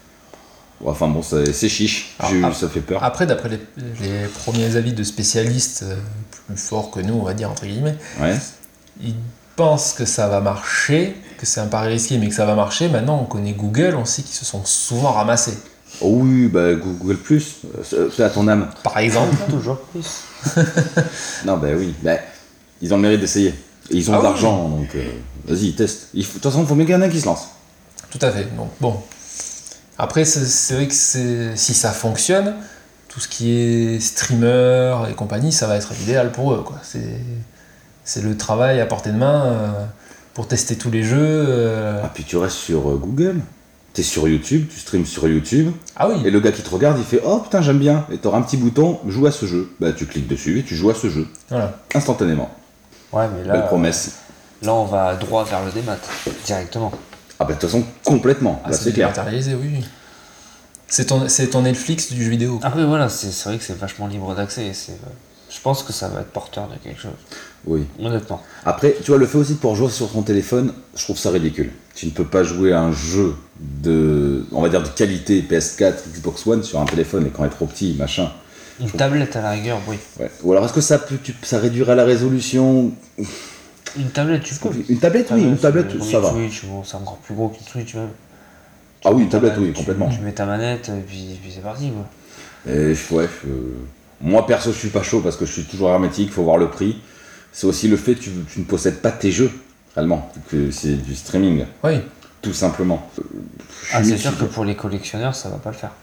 Enfin bon, c'est c'est chiche. Alors, J'ai- ap- ça fait peur. Après, d'après les, les premiers avis de spécialistes euh, plus forts que nous, on va dire, entre guillemets, Ouais. ils pensent que ça va marcher, que c'est un pari risqué, mais que ça va marcher. Maintenant, on connaît Google, on sait qu'ils se sont souvent ramassés. Oh oui, bah Google Plus, euh, fais à ton âme. Par exemple, Toujours plus. Non, bah oui, bah, ils ont le mérite d'essayer. Et ils ont Ah de oui. l'argent, donc euh, vas-y, teste. Il faut- De toute façon, il faut bien qu'il y en ait un qui se lance. tout à fait. Donc, bon. Après, c'est c'est vrai que c'est- si ça fonctionne, tout ce qui est streamer et compagnie, ça va être l'idéal pour eux, quoi. C'est c'est le travail à portée de main euh, pour tester tous les jeux. euh. Ah, puis tu restes sur euh, Google, t'es sur YouTube, tu streams sur YouTube, Ah oui, et le gars qui te regarde, il fait « Oh putain, j'aime bien !» Et t'auras un petit bouton « Joue à ce jeu ». Bah tu cliques dessus et tu joues à ce jeu, voilà. instantanément. Ouais, mais là, Belle promesse. là, on va droit vers le démat, directement. Ah bah de toute façon, complètement, Ah, là c'est clair. dématérialisé, oui. oui. C'est ton, c'est ton Netflix du jeu vidéo. Après, voilà, c'est c'est vrai que c'est vachement libre d'accès. et c'est, euh, Je pense que ça va être porteur de quelque chose, Oui. honnêtement. Après, tu vois, le fait aussi de pouvoir jouer sur ton téléphone, je trouve ça ridicule. Tu ne peux pas jouer à un jeu de, on va dire, de qualité P S quatre, Xbox One sur un téléphone, l'écran est trop petit, machin. Une tablette à la rigueur, oui. Ouais. Ou alors est-ce que ça peut, tu- ça réduirait la résolution? Une tablette, tu peux. Une tablette, oui, une tablette, c'est- ça va. Switch, bon, c'est encore plus gros qu'une Switch même. Ah oui, mets une ta tablette, manette, oui, tu- complètement. Tu mets ta manette, et puis, puis c'est parti, quoi. Et ouais, euh, moi perso, je suis pas chaud parce que je suis toujours hermétique, faut voir le prix. C'est aussi le fait que tu, tu ne possèdes pas tes jeux, réellement, que c'est du streaming, Oui. tout simplement. Euh, je suis Ah, c'est sûr mitigé. que pour les collectionneurs, ça va pas le faire.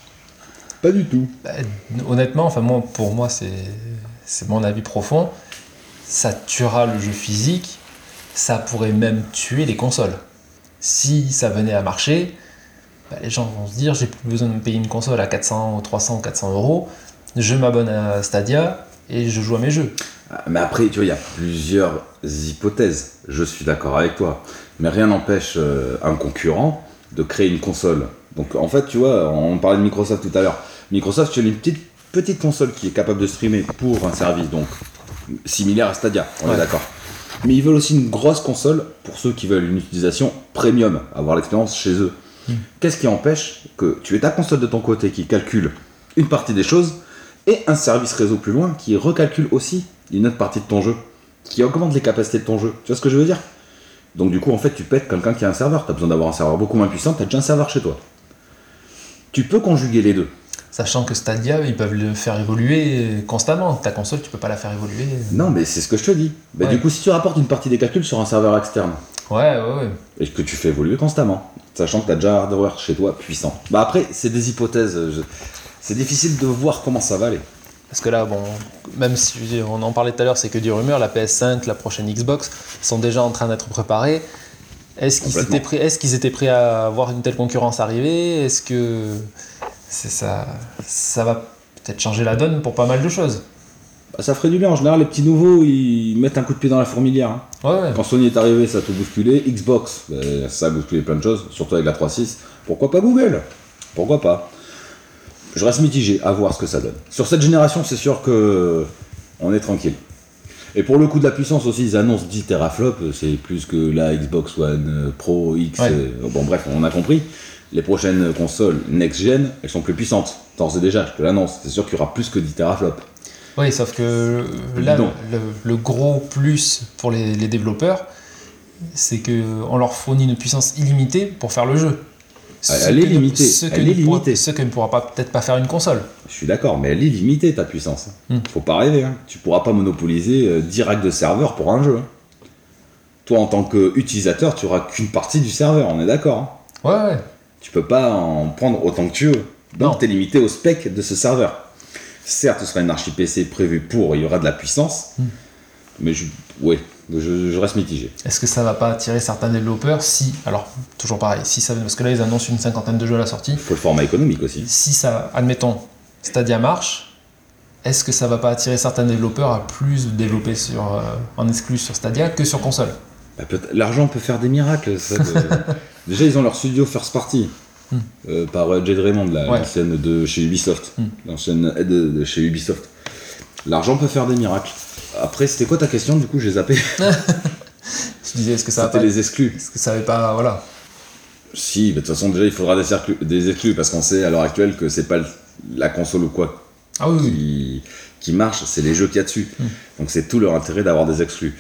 Pas du tout. Bah, honnêtement, enfin moi, pour moi, c'est c'est mon avis profond. Ça tuera le jeu physique. Ça pourrait même tuer les consoles. Si ça venait à marcher, bah, les gens vont se dire j'ai plus besoin de me payer une console à quatre cents ou trois cents ou quatre cents euros. Je m'abonne à Stadia et je joue à mes jeux. Ah, Mais après, tu vois, il y a plusieurs hypothèses. Je suis d'accord avec toi. Mais rien n'empêche euh, un concurrent de créer une console. Donc en fait, tu vois, on parlait de Microsoft tout à l'heure. Microsoft, tu as une petite, petite console qui est capable de streamer pour un service, donc similaire à Stadia, on Ouais. est d'accord. Mais ils veulent aussi une grosse console pour ceux qui veulent une utilisation premium, avoir l'expérience chez eux. Mm. Qu'est-ce qui empêche que tu aies ta console de ton côté qui calcule une partie des choses et un service réseau plus loin qui recalcule aussi une autre partie de ton jeu, qui augmente les capacités de ton jeu. Tu vois ce que je veux dire? Donc du coup, en fait, tu peux être quelqu'un qui a un serveur. Tu as besoin d'avoir un serveur beaucoup moins puissant, tu as déjà un serveur chez toi. Tu peux conjuguer les deux. Sachant que Stadia, ils peuvent le faire évoluer constamment. Ta console, tu peux pas la faire évoluer. Non, mais c'est ce que je te dis. Bah, Ouais. Du coup, si tu rapportes une partie des calculs sur un serveur externe, Ouais, ouais, ouais. et que tu fais évoluer constamment, sachant que tu as déjà un hardware chez toi puissant. Bah après, c'est des hypothèses. je- C'est difficile de voir comment ça va aller. Parce que là, bon, même si on en parlait tout à l'heure, c'est que du rumeur, la P S cinq, la prochaine Xbox sont déjà en train d'être préparés. Est-ce qu'ils Complètement. étaient, prêts, est-ce qu'ils étaient prêts à voir une telle concurrence arriver? Est-ce que c'est ça, ça va peut-être changer la donne pour pas mal de choses? Bah, ça ferait du bien. En général, les petits nouveaux, ils mettent un coup de pied dans la fourmilière. hein. Ouais, ouais. Quand Sony est arrivé, ça a tout bousculé. Xbox, bah, ça a bousculé plein de choses, surtout avec la trois six. Pourquoi pas Google? Pourquoi pas? Je reste mitigé, à voir ce que ça donne. Sur cette génération, c'est sûr que on est tranquille. Et pour le coup de la puissance aussi, ils annoncent dix teraflops, c'est plus que la Xbox One euh, Pro X. Ouais. euh, bon bref, on a compris. Les prochaines consoles next-gen, elles sont plus puissantes. D'ores et déjà, je te l'annonce. C'est sûr qu'il y aura plus que dix teraflops. Oui, sauf que là, Bidon. le, le gros plus pour les, les développeurs, c'est qu'on leur fournit une puissance illimitée pour faire le jeu. Elle est que ne- limitée, Ce que elle ne est pourra- limitée. Ce que ne pourra pas, peut-être pas faire une console. Je suis d'accord, mais elle est limitée ta puissance. Hmm. Faut pas rêver. Hein. Tu pourras pas monopoliser euh, dix racks de serveur pour un jeu. hein. Toi, en tant qu'utilisateur, tu auras qu'une partie du serveur, on est d'accord. hein. Ouais, ouais. Tu peux pas en prendre autant que tu veux. Donc Non. tu es limité au spec de ce serveur. Certes, ce sera une archi P C prévue pour, il y aura de la puissance, Hmm. mais je, ouais, je, je reste mitigé. Est-ce que ça va pas attirer certains développeurs si, alors toujours pareil, si ça, parce que là ils annoncent une cinquantaine de jeux à la sortie, Il faut le format économique aussi. si ça, admettons, Stadia marche, est-ce que ça va pas attirer certains développeurs à plus développer sur, euh, en exclu sur Stadia que sur console? Bah, l'argent peut faire des miracles. Ça, de... Déjà, ils ont leur studio first party mm. euh, par Jade Raymond, là, ouais. l'ancienne de chez Ubisoft. Mm. L'ancienne aide de, de chez Ubisoft. L'argent peut faire des miracles. Après, c'était quoi ta question? Du coup, j'ai zappé. Je disais, est-ce que ça C'était va pas... les exclus. Est-ce que ça avait pas... Voilà. Si, de toute façon, déjà, il faudra des, cerclus, des exclus parce qu'on sait à l'heure actuelle que c'est pas la console ou quoi ah, oui, qui, oui. qui marche, c'est les jeux qu'il y a dessus. Mm. Donc, c'est tout leur intérêt d'avoir des exclus.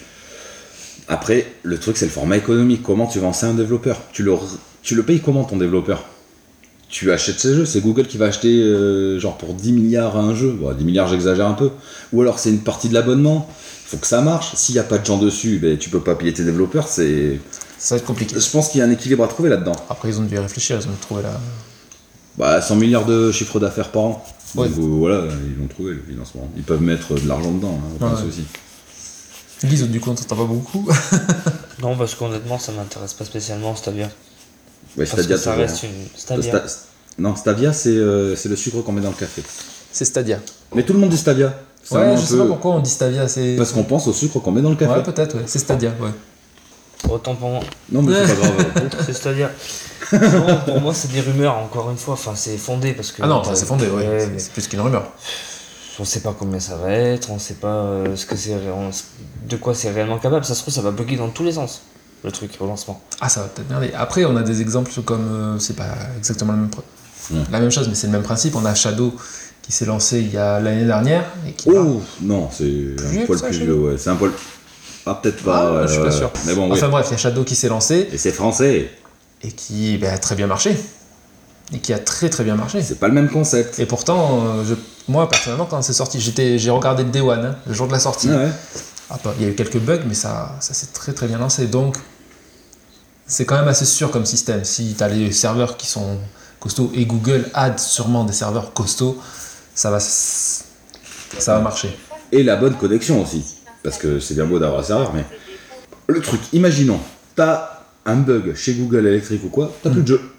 Après, le truc, c'est le format économique. Comment tu vends ça à un développeur? tu le, tu le payes comment, ton développeur? Tu achètes ces jeux. C'est Google qui va acheter euh, genre pour dix milliards à un jeu. Bon, dix milliards, j'exagère un peu. Ou alors, c'est une partie de l'abonnement. Il faut que ça marche. S'il n'y a pas de gens dessus, ben, tu peux pas payer tes développeurs. C'est... Ça va être compliqué. Je pense qu'il y a un équilibre à trouver là-dedans. Après, ils ont dû y réfléchir. Ils ont dû trouver la... Bah, cent milliards de chiffre d'affaires par an. Ouais. Donc, euh, voilà, ils vont trouver le financement. Ils peuvent mettre de l'argent dedans, hein, pas de souci. Lise, du coup, on t'entend pas beaucoup. Non, parce qu'honnêtement, ça m'intéresse pas spécialement, Stadia. Ouais, parce Stadia, que ça reste une... Stadia. Sta... Non, Stadia, c'est, euh, c'est le sucre qu'on met dans le café. C'est Stadia. Mais tout le monde dit Stadia. C'est ouais, je sais peu... pas pourquoi on dit Stadia. C'est... Parce qu'on pense au sucre qu'on met dans le café. Ouais, peut-être, ouais. C'est Stadia, ouais. Autant pour moi. Non, mais c'est pas grave. C'est Stadia. Non, pour moi, c'est des rumeurs, encore une fois. Enfin, c'est fondé parce que... Ah non, c'est fondé, ouais. ouais c'est, mais... c'est plus qu'une rumeur. On sait pas combien ça va être, on sait pas euh, ce que c'est, de quoi c'est réellement capable. Ça se trouve, ça va bugger dans tous les sens, le truc au lancement. Ah, ça va peut-être merder. Après, on a des exemples comme, euh, c'est pas exactement la même, ouais. la même chose, mais c'est le même principe. On a Shadow qui s'est lancé il y a l'année dernière. Et qui oh non, c'est un poil plus vieux, ouais. C'est un poil. Ah, peut-être pas. Ah, ouais, je suis ouais. pas sûr. Mais bon, enfin oui. bref, il y a Shadow qui s'est lancé. Et c'est français. Et qui bah, a très bien marché. Et qui a très très bien marché. C'est pas le même concept. Et pourtant, euh, je, moi personnellement, quand c'est sorti, j'étais, j'ai regardé le Day One, hein, le jour de la sortie. Ah ouais. Ah, bah, il y a eu quelques bugs, mais ça, ça s'est très très bien lancé. Donc, c'est quand même assez sûr comme système. Si tu as les serveurs qui sont costauds, et Google a sûrement des serveurs costauds, ça va, ça va marcher. Et la bonne connexion aussi. Parce que c'est bien beau d'avoir un serveur, mais... Le truc, imaginons, t'as un bug chez Google électrique ou quoi, t'as mmh. plus de jeu.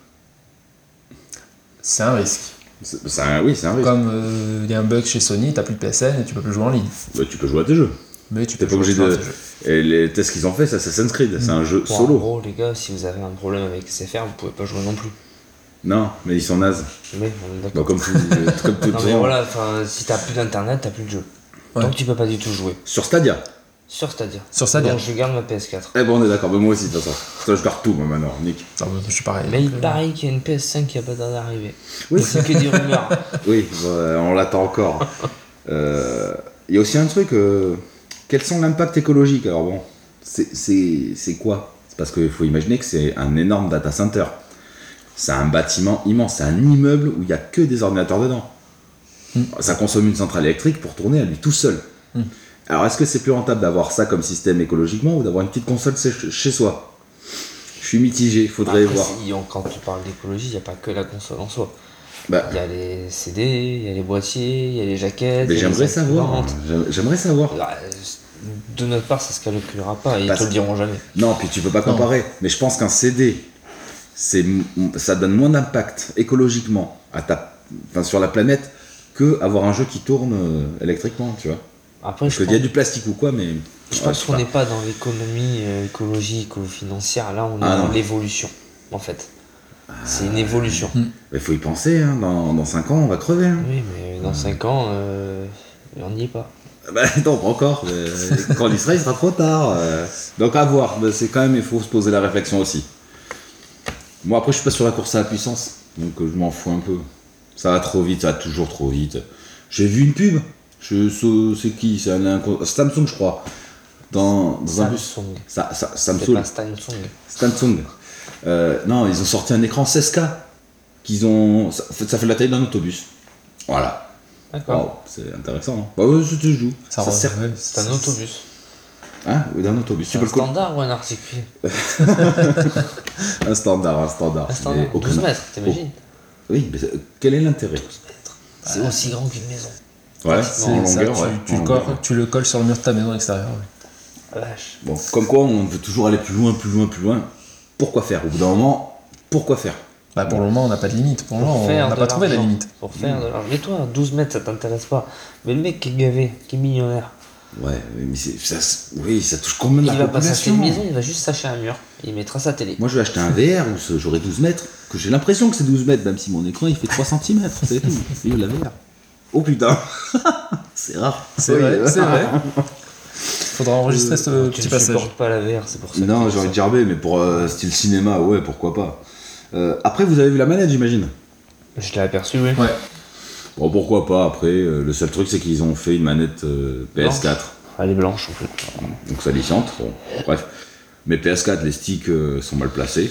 C'est un risque. C'est, c'est un, oui, c'est un risque. Comme il euh, y a un bug chez Sony, t'as plus de P S N et tu peux plus jouer en ligne. Bah, tu peux jouer à tes jeux. Mais tu T'es peux pas obligé jouer de... à tes jeux. Et les tests qu'ils ont fait, c'est Assassin's Creed, mmh. c'est un jeu bon, solo. En gros, les gars, si vous avez un problème avec S F R, vous pouvez pas jouer non plus. Non, mais ils sont nazes. Mais on est d'accord. Bon, comme tout, comme tout non, mais voilà, si t'as plus d'internet, t'as plus de jeu. Ouais. Donc tu peux pas du tout jouer. Sur Stadia. Sur Stadia. Sur Stadia. Donc je garde ma P S quatre. Eh bon, on est d'accord, mais moi aussi de toute façon. Toi, je garde tout, moi maintenant, Nick. Non, je suis pareil. Mais il euh... paraît qu'il y a une P S cinq qui a pas d'air d'arriver. Oui, c'est que des rumeurs. Oui, bah, on l'attend encore. Il euh, y a aussi un truc. Euh, quels sont l'impact écologique? Alors bon, c'est, c'est, c'est quoi? C'est parce qu'il faut imaginer que c'est un énorme data center. C'est un bâtiment immense, c'est un immeuble où il n'y a que des ordinateurs dedans. Mm. Ça consomme une centrale électrique pour tourner à lui tout seul. Mm. Alors, est-ce que c'est plus rentable d'avoir ça comme système écologiquement ou d'avoir une petite console chez soi? Je suis mitigé, il faudrait Après, voir. Si on, quand tu parles d'écologie, il n'y a pas que la console en soi. Bah, il y a les C D, il y a les boîtiers, il y a les jaquettes. Mais j'aimerais savoir. J'aimerais savoir. De notre part, ça se calculera pas et Parce... ils te le diront jamais. Non, puis tu peux pas comparer. Non. Mais je pense qu'un C D, c'est, ça donne moins d'impact écologiquement à ta, enfin, sur la planète que avoir un jeu qui tourne euh, électriquement, tu vois. Après, Parce qu'il pense... y a du plastique ou quoi, mais... Je ouais, pense qu'on n'est pas dans l'économie euh, écologique ou financière, là on est ah, dans non. l'évolution, en fait. Ah, c'est une évolution. Il mmh. faut y penser, hein. dans, dans cinq ans on va crever. Hein. Oui, mais dans cinq ans, euh, on n'y est pas. Bah non, pas encore. Mais quand on y sera, il sera trop tard. Euh. Donc à voir, mais c'est quand même, il faut se poser la réflexion aussi. Moi après, je suis pas sur la course à la puissance, donc je m'en fous un peu. Ça va trop vite, ça va toujours trop vite. J'ai vu une pub. Je, c'est qui? C'est un, un Samsung, je crois. Dans, dans Samsung. un bus. Sa, sa, Samsung. C'est pas Samsung. Samsung. Euh, non, ils ont sorti un écran seize K. Qu'ils ont. Ça, ça fait la taille d'un autobus. Voilà. D'accord. Wow, c'est intéressant. Hein. Bah ouais, je te joue. Ça, ça sert. C'est un autobus. Hein? Oui, d'un autobus. C'est un standard ou un articulé? Un standard, un standard. Un standard. douze aucun... mètres, t'imagines? Oh. Oui, mais quel est l'intérêt? douze mètres. C'est ah. aussi grand qu'une maison. Ouais, c'est en longueur, ça, ouais. Tu, tu, le colles, tu le colles sur le mur de ta maison extérieure. Ouais. Vache. Bon, comme quoi, on veut toujours aller plus loin, plus loin, plus loin. Pourquoi faire? Au bout d'un moment, pourquoi faire? Bah pour le moment on n'a pas de limite, pour le moment Pour on faire n'a de pas trouvé la l'argent. limite. Pour faire de l'argent. Mais toi, douze mètres, ça t'intéresse pas. Mais le mec qui est gavé, qui est millionnaire, Ouais, mais c'est, ça, c'est- oui, ça touche quand même il la va pas s'acheter population. une maison, il va juste s'acheter un mur. Et il mettra sa télé. Moi, je vais acheter un V R où ce- j'aurai douze mètres, que j'ai l'impression que c'est douze mètres, même si mon écran il fait trois centimètres, c'est tout. Vive la V R. Oh putain, c'est rare. C'est Oui, vrai, euh, c'est vrai. Faudra enregistrer ce Tu petit ne passage. supportes pas la V R, c'est pour ça. que Non, tu dis j'aurais ça. dit R B, mais pour euh, style cinéma, ouais, pourquoi pas. Euh, après, vous avez vu la manette, j'imagine. Je l'ai aperçu, oui. Ouais. Bon, pourquoi pas. Après, euh, le seul truc, c'est qu'ils ont fait une manette euh, P S quatre. Elle est blanche en fait. Donc ça licentre, bon, bref. Mais P S quatre, les sticks euh, sont mal placés.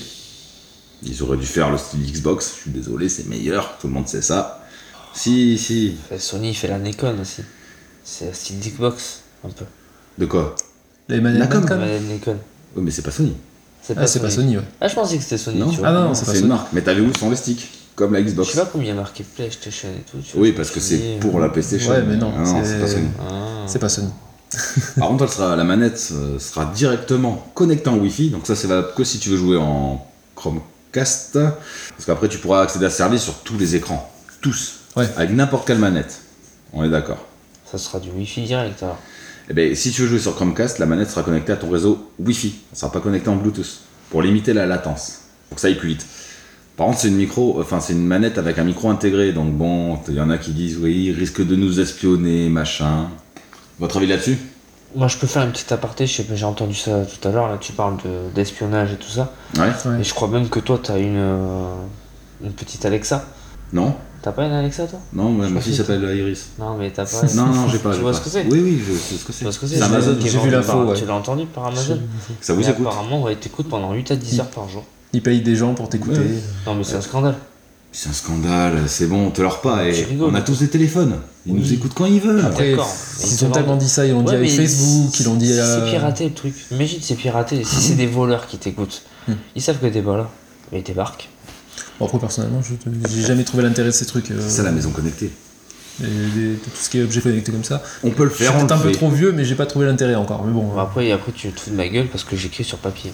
Ils auraient dû faire le style Xbox, je suis désolé, c'est meilleur, tout le monde sait ça. Si, si. Enfin, Sony il fait la Nikon aussi. C'est un style Xbox, un peu. De quoi? Les manettes La com. Nikon. La Nikon. Oui, mais c'est pas Sony. C'est Ah, c'est pas Sony, ouais. Ah, je pensais que c'était Sony, Non. tu vois. Ah non, c'est pas c'est une Sony. marque. Mais t'as vu où sont les sticks? Comme la Je Xbox. sais pas combien il y a marqué PlayStation et tout. tu vois, Oui, je me parce que suis c'est dit, pour euh, la PlayStation. Ouais, mais non, Ah non, c'est- c'est pas Sony. Ah. C'est pas Sony. Par contre, elle sera, la manette euh, sera directement connectée en Wi-Fi, donc ça c'est valable que si tu veux jouer en Chromecast, parce qu'après tu pourras accéder à ce service sur tous les écrans, tous, Ouais. avec n'importe quelle manette. On est d'accord. Ça sera du Wi-Fi direct alors. Eh bien, si tu veux jouer sur Chromecast, la manette sera connectée à ton réseau Wi-Fi, elle sera pas connectée en Bluetooth, pour limiter la latence, pour que ça aille plus vite. Par contre, c'est une micro, enfin c'est une manette avec un micro intégré, donc bon, il y en a qui disent oui, il risque de nous espionner, machin. Votre avis là-dessus? Moi je peux faire une petite aparté, je sais pas, j'ai entendu ça tout à l'heure, là tu parles de- d'espionnage et tout ça. Ouais. Ouais. Et je crois même que toi t'as une, euh, une petite Alexa. Non? T'as pas une Alexa toi? Non, ma Je ma pense fille que s'appelle Iris. Non mais t'as pas. Non, non, j'ai pas. Tu j'ai vois pas. ce que c'est? Oui, oui, je sais ce que Tu c'est. vois ce que c'est? C'est Amazon. qui est J'ai vu vendu l'info, par- ouais. Tu l'as entendu par Amazon? Ça vous Et écoute? apparemment ouais, t'écoutes pendant huit à dix heures par jour. Ils payent des gens pour t'écouter. Ouais. Non mais c'est un scandale. C'est un scandale, c'est bon, on te leur pas. Tu Et rigoles. on a tous des téléphones. Ils Oui. nous écoutent quand ils veulent. Après, D'accord. ils te ont vendent- tellement dit ça, ils l'ont dit Ouais, avec mais Facebook, ils l'ont dit si à... C'est piraté le truc. Imagine c'est piraté. Si c'est des voleurs qui t'écoutent, Hmm. ils savent que t'es pas là. Mais ils débarquent. Bon, après, personnellement, je j'ai jamais trouvé l'intérêt de ces trucs. euh, C'est ça la maison connectée. et des- de tout ce qui est objet connecté comme ça. On peut le Je suis faire, on peut-être un le peu fait. trop vieux, mais j'ai pas trouvé l'intérêt encore. Mais bon, Bon, euh, après, après tu te fous de ma gueule parce que j'écris sur papier.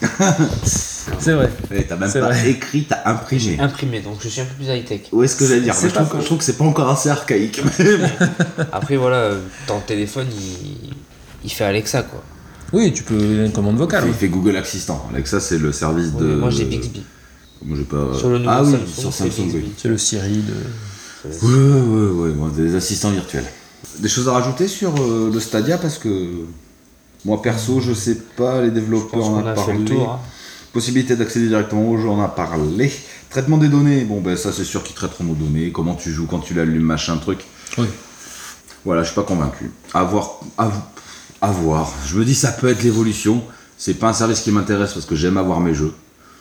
c'est vrai. Eh, t'as même C'est pas vrai. écrit, t'as imprimé. Imprimé, donc je suis un peu plus high-tech. Où est-ce que j'allais dire? C'est Moi, je, pas trouve, faux. je trouve que c'est pas encore assez archaïque. Après, voilà, euh, ton téléphone, il, il fait Alexa, quoi. Oui, tu peux une commande vocale. Il ouais. fait Google Assistant. Alexa, c'est le service Ouais, de. mais moi, j'ai Bixby. Moi, j'ai pas. Sur le nouveau ah oui, Samsung, sur c'est Samsung, oui. Bixby. C'est le Siri de... Ouais, ouais, ouais, bon, des assistants virtuels. Des choses à rajouter sur euh, le Stadia parce que moi perso, je sais pas, les Je développeurs pense en qu'on a a fait parlé. le tour. Hein. Possibilité d'accéder directement au jeu, on en a parlé. Traitement des données, bon ben ça c'est sûr qu'ils traiteront nos données. Comment tu joues, quand tu l'allumes, machin truc. Oui. Voilà, je suis pas convaincu. À voir, à, à voir. Je me dis ça peut être l'évolution. C'est pas un service qui m'intéresse parce que j'aime avoir mes jeux.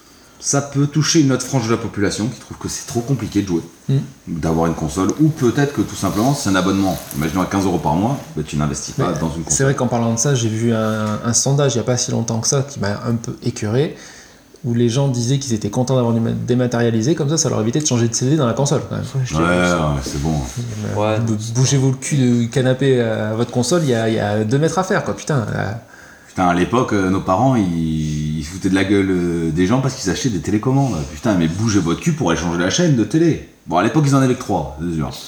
Ça peut toucher une autre frange de la population qui trouve que c'est trop compliqué de jouer, Mm. d'avoir une console, ou peut-être que tout simplement c'est un abonnement. Imaginons à quinze euros par mois, ben, tu n'investis pas Mais dans une C'est console. vrai qu'en parlant de ça, j'ai vu un, un sondage il n'y a pas si longtemps que ça qui m'a un peu écœuré, où les gens disaient qu'ils étaient contents d'avoir du ma- dématérialisé, comme ça, ça leur évitait de changer de C D dans la console quand même. Je t'ai Ouais, vu ça. ouais, c'est bon. Ouais. B- Bougez-vous le cul du canapé à votre console, il y a, il y a deux mètres à faire, quoi, putain. euh, Putain, à l'époque, euh, nos parents, ils, ils se foutaient de la gueule euh, des gens parce qu'ils achetaient des télécommandes. Putain, mais bougez votre cul pour aller changer la chaîne de télé. Bon, à l'époque, ils en avaient que trois, c'est sûr.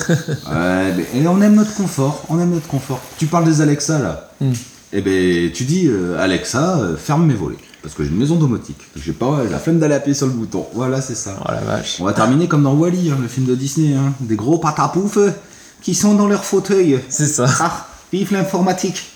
Ouais, mais, et on aime notre confort, on aime notre confort. Tu parles des Alexa, là. Hmm. Eh ben, tu dis, euh, Alexa, euh, ferme mes volets. Parce que j'ai une maison domotique. J'ai pas la flemme d'aller appuyer sur le bouton. Voilà, c'est ça. Oh la vache. On va terminer comme dans Wall-E, hein, le film de Disney. Hein. Des gros patapoufs euh, qui sont dans leur fauteuil. C'est ça. Ah, vive l'informatique.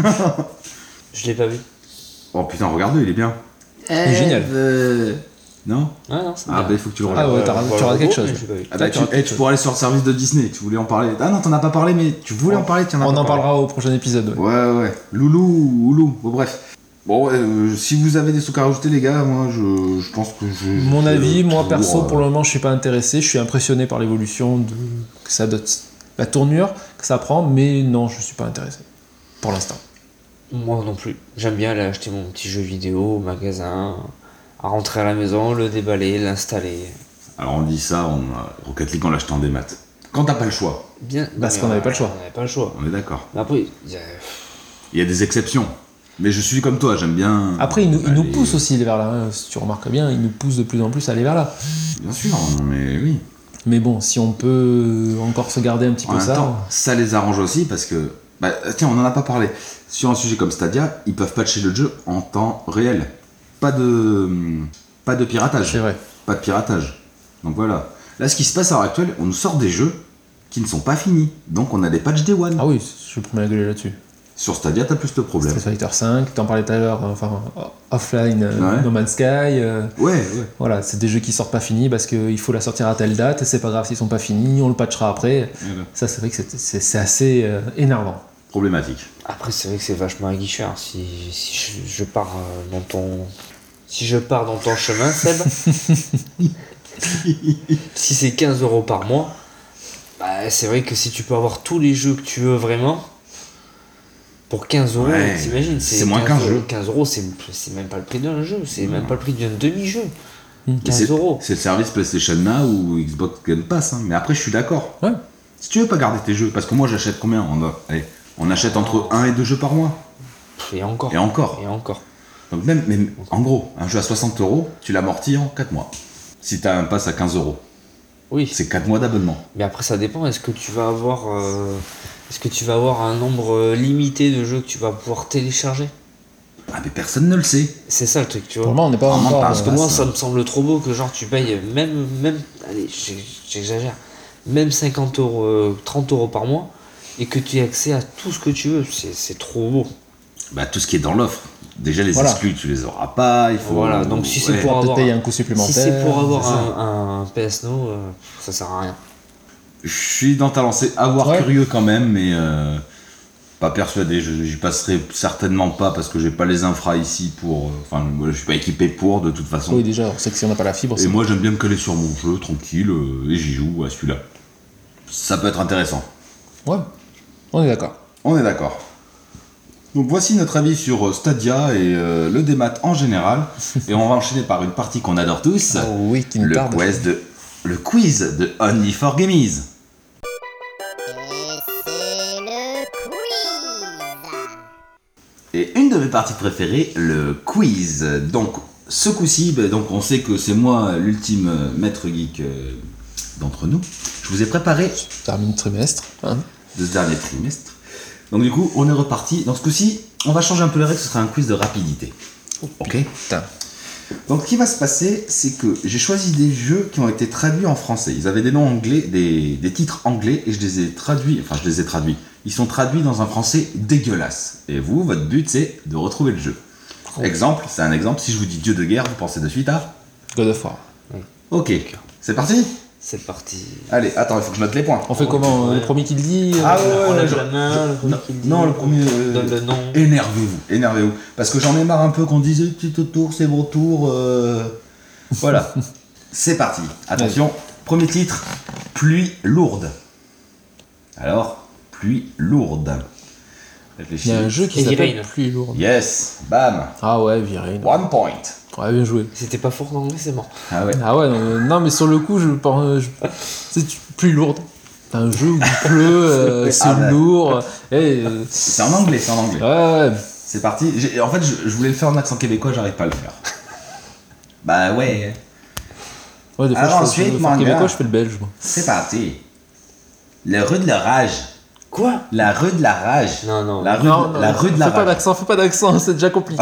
Je l'ai pas vu. Oh putain, regarde-le, il est bien. est génial. Euh, Non Ah non, c'est Ah, bien. bah il faut que tu le Ah regardes. ouais, t'as- tu rates quelque chose. mais j'ai pas vu. Ah, bah, tu tu, rates eh, quelque tu chose. pourrais aller sur le service de Disney, tu voulais en parler. Ah non, t'en as pas parlé, mais tu voulais en parler, tu en as On pas en parlé. parlera au prochain épisode. ouais. Ouais, ouais. Loulou, Loulou. Bon, bref. Bon, euh, si vous avez des trucs à rajouter, les gars, moi je, je pense que je. Mon je- avis, moi toujours, perso, euh, pour le moment, je suis pas intéressé. Je suis impressionné par l'évolution de que ça donne, la tournure que ça prend, mais non, je suis pas intéressé pour l'instant. Moi non plus. J'aime bien aller acheter mon petit jeu vidéo au magasin, à rentrer à la maison, le déballer, l'installer. Alors on dit ça, on a... Rocket League on l'a acheté en démat. Quand t'as pas le choix, Bien. Parce mais qu'on on- n'avait pas le choix. On n'avait pas le choix. on est d'accord. Mais après, il y a- Il y a des exceptions. Mais je suis comme toi, j'aime bien. Après, il nous, il nous aller- pousse aussi vers là. hein. Si tu remarques bien, il nous pousse de plus en plus à aller vers là. Bien sûr, mais oui. Mais bon, si on peut encore se garder un petit En peu même ça. temps, ça les arrange aussi parce que. Bah, tiens, on n'en a pas parlé. Sur un sujet comme Stadia, ils peuvent patcher le jeu en temps réel. Pas de. Pas de piratage. C'est vrai. Pas de piratage. Donc voilà. Là, ce qui se passe à l'heure actuelle, on nous sort des jeux qui ne sont pas finis. Donc on a des patchs Day One. Ah oui, je suis le premier à gueuler là-dessus. Sur Stadia, t'as plus de problèmes. Street Fighter cinq, t'en parlais tout à l'heure, enfin, offline, euh, Ouais. No Man's Sky. euh, Ouais, ouais. voilà, c'est des jeux qui sortent pas finis parce qu'il faut la sortir à telle date et c'est pas grave s'ils sont pas finis, on le patchera après. Voilà. Ça, c'est vrai que c'est, c'est, c'est assez euh, énervant. Problématique. Après, c'est vrai que c'est vachement aguicheur. hein. Si, si je, je pars euh, dans ton. Si je pars dans ton chemin, Seb, si c'est quinze euros par mois, bah, c'est vrai que si tu peux avoir tous les jeux que tu veux vraiment, pour quinze euros, Ouais, t'imagines, c'est moins quinze qu'un jeu. euros, quinze euros, c'est, c'est même pas le prix d'un jeu, c'est Non. même pas le prix d'un demi-jeu. Mais quinze c'est- euros. C'est le service PlayStation Now ou Xbox Game Pass. hein. Mais après, je suis d'accord. Ouais. Si tu veux pas garder tes jeux, parce que moi j'achète combien on, a- allez, on achète entre un et deux jeux par mois. Et encore. Et encore. Et encore. Donc même, même en gros, un jeu à soixante euros, tu l'amortis en quatre mois. Si t'as un pass à quinze euros, Oui. c'est quatre mois d'abonnement. Mais après, ça dépend. Est-ce que tu vas avoir, euh, est-ce que tu vas avoir un nombre euh, limité de jeux que tu vas pouvoir télécharger? Ah mais personne ne le sait. C'est ça le truc, tu Pour vois. le moment, on n'est pas Vraiment encore. pas, Parce que Ah, moi, ça- ça me semble trop beau que genre tu payes même, même, allez, j'ai- j'exagère, même cinquante euros, euh, trente euros par mois et que tu aies accès à tout ce que tu veux. C'est, c'est trop beau. Bah tout ce qui est dans l'offre. Déjà les Voilà. exclus, tu les auras pas. Il faut. Voilà, donc si c'est Ouais. pour peut-être avoir payer un- un coût supplémentaire. Si c'est pour avoir c'est ça. un, un P S Now, euh, ça sert à rien. Je suis dans ta lancée, à voir Ouais. curieux quand même, mais euh, pas persuadé. Je- J'y passerai certainement pas parce que j'ai pas les infras ici pour. euh, Enfin, moi, je suis pas équipé pour de toute façon. Oui, déjà, on sait que si on n'a pas la fibre, Et c'est. moi j'aime bien me caler sur mon jeu tranquille euh, et j'y joue à celui-là. Ça peut être intéressant. Ouais, on est d'accord. On est d'accord. Donc voici notre avis sur euh, Stadia et euh, le démat en général. Et on va enchaîner par une partie qu'on adore tous. Oh oui, qui nous le, tarde. quiz de, le quiz de Only for Gamies. Et c'est le quiz. Et une de mes parties préférées, le quiz. Donc ce coup-ci, ben, donc on sait que c'est moi l'ultime euh, maître geek euh, d'entre nous. Je vous ai préparé Termine le trimestre. Hein. de ce dernier trimestre. Donc du coup, on est reparti. Donc ce coup-ci, on va changer un peu les règles, ce sera un quiz de rapidité. Ok. Putain. Donc ce qui va se passer, c'est que j'ai choisi des jeux qui ont été traduits en français. Ils avaient des noms anglais, des, des titres anglais, et je les ai traduits, enfin je les ai traduits. Ils sont traduits dans un français dégueulasse. Et vous, votre but, c'est de retrouver le jeu. Exemple, c'est un exemple, si je vous dis Dieu de guerre, vous pensez de suite à... God of War. Ok, c'est parti. C'est parti. Allez, attends, il faut que je note les points. On fait comment ouais. Le premier qui le dit euh, Ah ouais, On ouais, lève je- la main, le premier Non, qui le dit, non, le premier, euh, donne le nom. Énervez-vous, énervez-vous. Parce que j'en ai marre un peu qu'on dise petit tour, c'est mon tour. euh, Voilà. C'est parti. Attention, premier titre, pluie lourde. Alors, pluie lourde. Il Réfléchis. y a un jeu qui Heavy s'appelle Rain. Plus lourd. Yes, bam, Ah ouais, Viré. one point. Ouais, bien joué. C'était pas fort d'anglais, c'est mort. Ah ouais. Ah ouais, non, non, mais sur le coup, je pense. je- C'est tu- plus lourde. T'as un jeu où il pleut, euh, c'est Ah ouais. lourd. Et, euh, C'est en anglais, c'est en anglais. ouais, ouais. C'est parti. J'ai- En fait, je, je voulais le faire en accent québécois, j'arrive pas à le faire. Bah ouais, Ouais, des fois, Alors je fais, ensuite, je fais manga. le québécois, je fais le belge, moi. c'est parti. Le rue de la rage. Quoi? La rue de la rage. Non, non. La rue, Non, de, non, la rue de la fais pas rage. d'accent, fais pas d'accent, c'est déjà compliqué.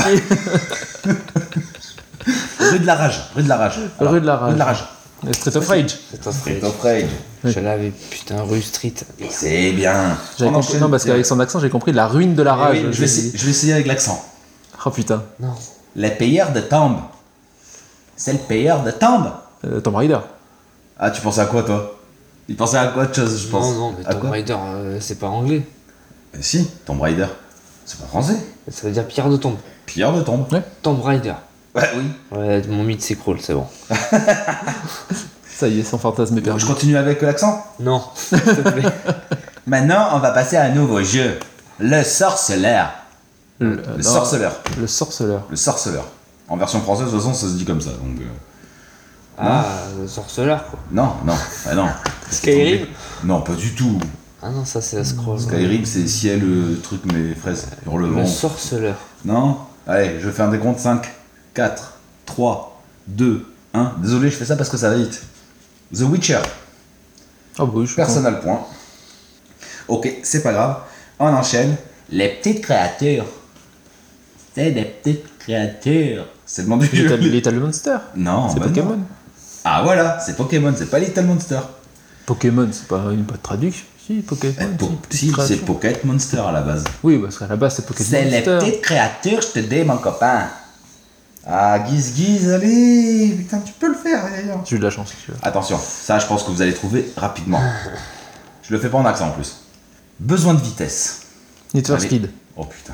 Rue de la rage. Rue de la rage. Alors, Rue de la rage. Rue de la rage. Street of Rage. C'est un Street street. of Rage. Je l'avais, putain, rue street. C'est bien. J'avais On compris, enchaîne. non, parce qu'avec son accent, j'ai compris la ruine de la rage. Je vais, essayer, je vais essayer avec l'accent. Oh putain. Non. Le payeur de tombe. C'est le payeur de tombe. Euh, Tomb Raider. Ah, tu pensais à quoi, toi? Il pensait à quoi de chose, je pense? Non, non, mais À Tomb quoi Raider, euh, c'est pas anglais. Eh si, Tomb Raider. C'est pas français. Ça veut dire pierre de tombe. Pierre de tombe. Tomb Raider. Ouais, oui. Ouais, mon mythe s'écroule, c'est bon. Ça y est, son fantasme est Je perdu. continue avec l'accent. Non, s'il te plaît. Maintenant, on va passer à un nouveau jeu. Le sorceleur. Le, Le non, sorceleur. Le sorceleur. Le sorceleur. En version française, de toute façon, ça se dit comme ça. Donc, euh, Ah, le sorceleur, quoi. non, non, ah non. Skyrim. Non, pas du tout. Ah non, ça c'est la scroll. Skyrim, c'est ciel, euh, truc, mais fraises, sur le Le vent. sorceleur. Non? Allez, je fais un décompte. cinq, quatre, trois, deux, un. Désolé, je fais ça parce que ça va vite. The Witcher. Ah bah oui, je Personne n'a le point. Ok, c'est pas grave. On enchaîne. Les petites créatures. C'est des petites créatures. C'est le nom du jeu. Little, Little Monster. Non, C'est bah Pokémon. non. Ah voilà, c'est Pokémon, c'est pas Little Monster. Pokémon, c'est pas une pas de traduction. Si, Pokémon. Eh, po- si, petite si, c'est créature. Pocket Monster à la base. Oui, parce qu'à la base, c'est Pokémon. C'est les Monster. petites créatures, je te dis, mon copain. Ah, guise, guise, allez. Putain, tu peux le faire, d'ailleurs. J'ai eu de la chance, si tu veux. Attention, ça, je pense que vous allez trouver rapidement. Je le fais pas en accent en plus. Besoin de vitesse. Need for Allez. Speed. Oh putain.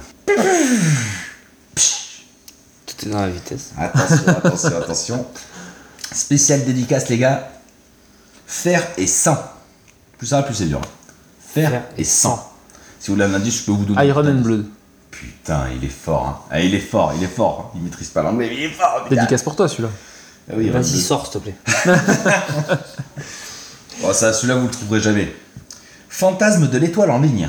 Tout est dans la vitesse. Attention, attention, attention. Spéciale dédicace, les gars. Fer et sang. Plus ça va, plus c'est dur. Fer, Fer et et sang. Si vous l'avez dit, je peux vous donner. Iron and Blood. Putain, il est fort. Hein. Ah, il est fort, il est fort. Il maîtrise pas l'anglais, mais il est fort. putain. Dédicace pour toi, celui-là. Ah oui, Iron Vas-y, Blood. sors s'il te plaît. Oh, ça, celui-là, vous le trouverez jamais. Fantasme de l'étoile en ligne.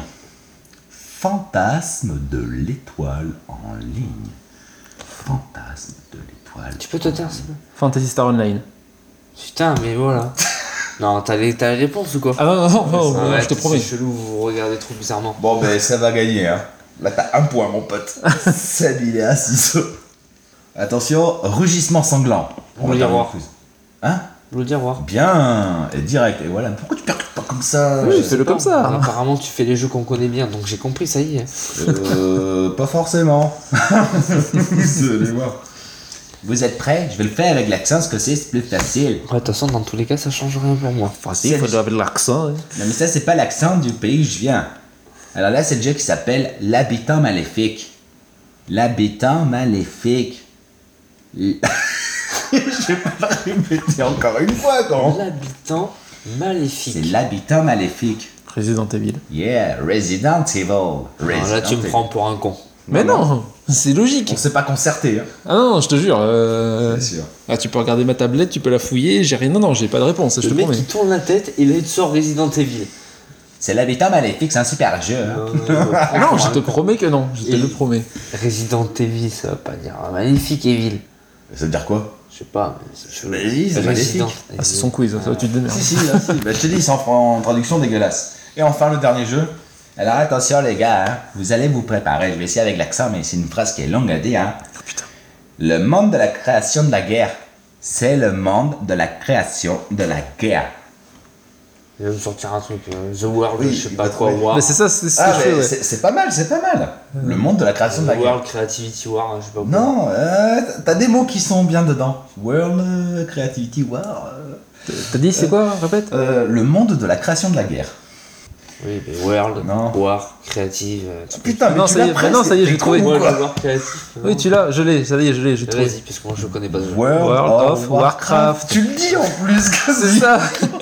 Fantasme de l'étoile en ligne. Fantasme de l'étoile. Tu peux te taire s'il te plaît. Fantasy Star Online. Putain, mais voilà. Non, t'as les, t'as les réponses ou quoi? Ah non, non, non, non, non, Arrête, je te promets. C'est chelou, vous vous regardez trop bizarrement. Bon, ben, ça va gagner, hein. Là, t'as un point, mon pote. Seb, il est assis. Attention, rugissement sanglant. On Blue va terminer Miroir. le quiz. Hein? Blue Miroir. Bien, et direct. Et voilà, pourquoi tu percutes pas comme ça? Oui, Je c'est sais le pas. comme ça. hein. Apparemment, tu fais les jeux qu'on connaît bien, donc j'ai compris, ça y est. Euh, pas forcément. Vous allez voir. Vous êtes prêts? Je vais le faire avec l'accent, parce que c'est plus facile. Ouais, de toute façon, dans tous les cas, ça change rien pour moi. Facile, il faut avoir de l'accent. hein. Non, mais ça, c'est pas l'accent du pays où je viens. Alors là, c'est le jeu qui s'appelle L'habitant maléfique. L'habitant maléfique. L- Je vais pas le répéter encore une fois, quand. L'habitant C'est maléfique. l'habitant maléfique. Resident Evil. Yeah, Resident Evil. Alors là, tu me Evil. prends pour un con. Mais non, c'est logique. On s'est pas concerté, hein. Ah non, je te jure. euh, Bien sûr. Ah, tu peux regarder ma tablette, tu peux la fouiller. J'ai rien. Non, non, j'ai pas de réponse. Je Le te mec promets. qui tourne la tête et là, il te sort Resident Evil. C'est l'habitant maléfique, c'est un super jeu. Hein. Euh, il me prend Non, pour je un te con. promets que non. Je te Et- le promets. Resident Evil, ça va pas dire magnifique Evil. Ça veut dire quoi? Je sais pas, mais c'est chelou. Vas-y, c'est Resident magnifique. Ah, c'est son quiz. Ça, tu te démerdes. Si, si, là, si. Bah, je te dis, c'est en, en traduction dégueulasse. Et enfin, le dernier jeu. Alors attention, les gars, hein, vous allez vous préparer. Je vais essayer avec l'accent, mais c'est une phrase qui est longue à dire. Hein. Oh, putain. Le monde de la création de la guerre. C'est le monde de la création de la guerre. Il va me sortir un truc. euh, The World, Oui, je sais il pas va quoi, trouver. War. Mais c'est ça, c'est ce Ah, que je fais. mais Ouais. c'est c'est pas mal, c'est pas mal. Le monde de la création de la The guerre. World Creativity War, je sais pas quoi. Non, euh, t'as des mots qui sont bien dedans. World euh, Creativity War. euh, T'as dit c'est quoi? Répète. euh, le monde de la création de la guerre. Oui, mais World, Non. War, Créative. euh, truc. Putain, mais Non, tu ça l'as y est, presque, non, ça y est, t'es j'ai con trouvé. ou World quoi War Créatif. Oui, tu l'as. Je l'ai. Ça y est, je l'ai. J'ai trouvé. Vas-y, parce que moi je connais pas ce jeu. World, World of of Warcraft. Warcraft. Tu le dis en plus que C'est ça.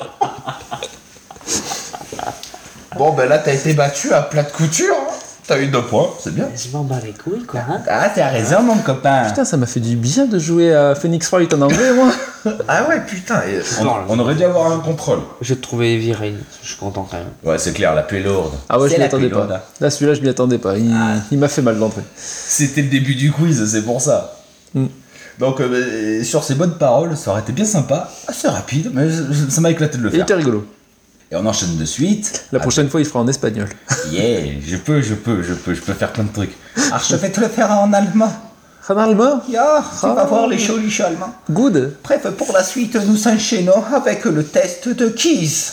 Bon, ben là, t'as été battu à plat de couture. hein. T'as eu deux points, c'est bien. Je m'en bats les couilles, quoi. Hein. Ah, t'as raison, mon copain. Putain, ça m'a fait du bien de jouer à Phoenix Wright en anglais, moi. Ah ouais, putain. et on, J'adore, là. on aurait dû avoir un contrôle. Je vais te trouver Heavy Rain, je suis content quand même. Ouais, c'est clair, la pluie lourde. Ah ouais, C'est je m'y la attendais pluie lourde. pas. Là, celui-là, je m'y attendais pas. Il, il m'a fait mal d'entrée. C'était le début du quiz, c'est pour ça. Mm. Donc, euh, bah, sur ces bonnes paroles, ça aurait été bien sympa. Assez rapide, mais je- ça m'a éclaté de le Il faire. était rigolo. Et on enchaîne de suite. La prochaine fois, il fera en espagnol. Yeah, je peux, je peux, je peux, je peux faire plein de trucs. Alors, je vais te le faire en allemand. En allemand? Ja, tu vas Ah. voir les jolis allemands. Good. Bref, pour la suite, nous enchaînons avec le test de Keys.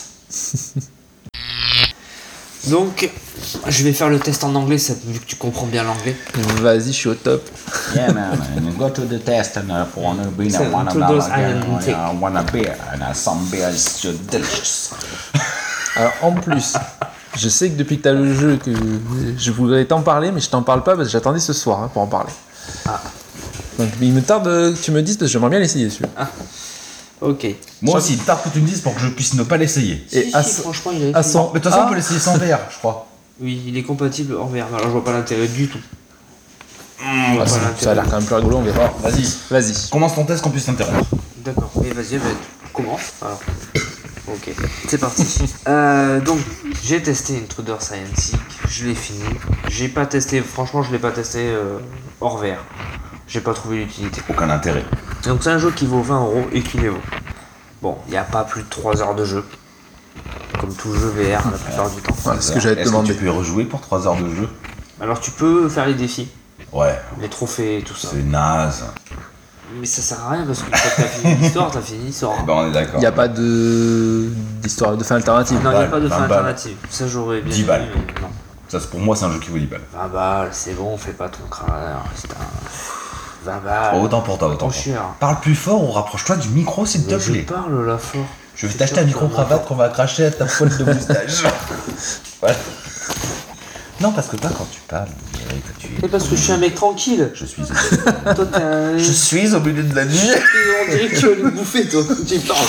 Donc, je vais faire le test en anglais, ça, vu que tu comprends bien l'anglais. Vas-y, je suis au top. Yeah, man, and go to the test and uh, for one beer, So, one to beer, those again, island take. uh, one beer, and uh, some beer is so delicious. Alors, en plus, je sais que depuis que t'as le jeu, que je voudrais t'en parler, mais je t'en parle pas parce que j'attendais ce soir hein, pour en parler. Ah. Donc, il me tarde que tu me dises parce que j'aimerais bien l'essayer celui-là. Ok. Moi aussi, il tarde que tu me dises pour que je puisse ne pas l'essayer. Et Si, à si, ce- franchement, il a été... à son- Mais de toute façon, Ah. on peut l'essayer sans verre, je crois. Oui, il est compatible hors verre. Alors, je vois pas l'intérêt du tout. Ah, Voilà, ça, ça a l'air quand même plus rigolo, on verra. Bon, vas-y. Vas-y. Commence ton test qu'on puisse t'interrompre. D'accord. Mais vas-y, bah, commence. Alors. Ok, c'est parti. euh, donc, j'ai testé Intruder Scientific, je l'ai fini. J'ai pas testé, franchement, je l'ai pas testé euh, hors V R. J'ai pas trouvé l'utilité. Aucun intérêt. Donc, c'est un jeu qui vaut vingt euros et qui les vaut. Bon, il n'y a pas plus de trois heures de jeu. Comme tout jeu V R la plupart du temps. Voilà, ce que j'allais te Est-ce demander. que tu peux y rejouer pour trois heures de jeu? Alors, tu peux faire les défis, Ouais, les trophées et tout ça. c'est naze. Mais ça sert à rien parce que quand t'as fini l'histoire, t'as fini l'histoire. Eh ben on est d'accord. Il n'y a pas de d'histoire de fin alternative. Non, il n'y a balles, pas de fin vingt balles. alternative. Ça, j'aurais bien dix aimé, balles. mais non. Ça, c'est- pour moi, c'est un jeu qui vaut dix balles. vingt balles, c'est bon, fais pas ton crâneur. C'est un. vingt balles. Oh, autant pour toi, autant Trop pour toi. cher. Parle plus fort ou rapproche-toi du micro, s'il te Mais je plaît. parle là fort. Je vais C'est t'acheter sûr un que micro-cravate qu'on va cracher à ta poêle de moustache. Ouais. Non, parce que toi, quand tu parles, on dirait que tu es... C'est parce que je suis un mec tranquille. Je suis... Toi, t'es un. Je suis au milieu de la nuit. On dirait que tu vas lui bouffer, toi, quand tu parles.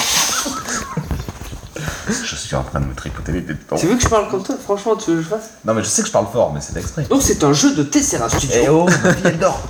Je suis en train de me tricoter les tétons. Tu veux que je parle comme toi? Franchement, tu veux que je fasse? Non, mais je sais que je parle fort, mais c'est exprès. Donc, c'est un jeu de Tessera Studio. Eh oh, ma fille, elle dort.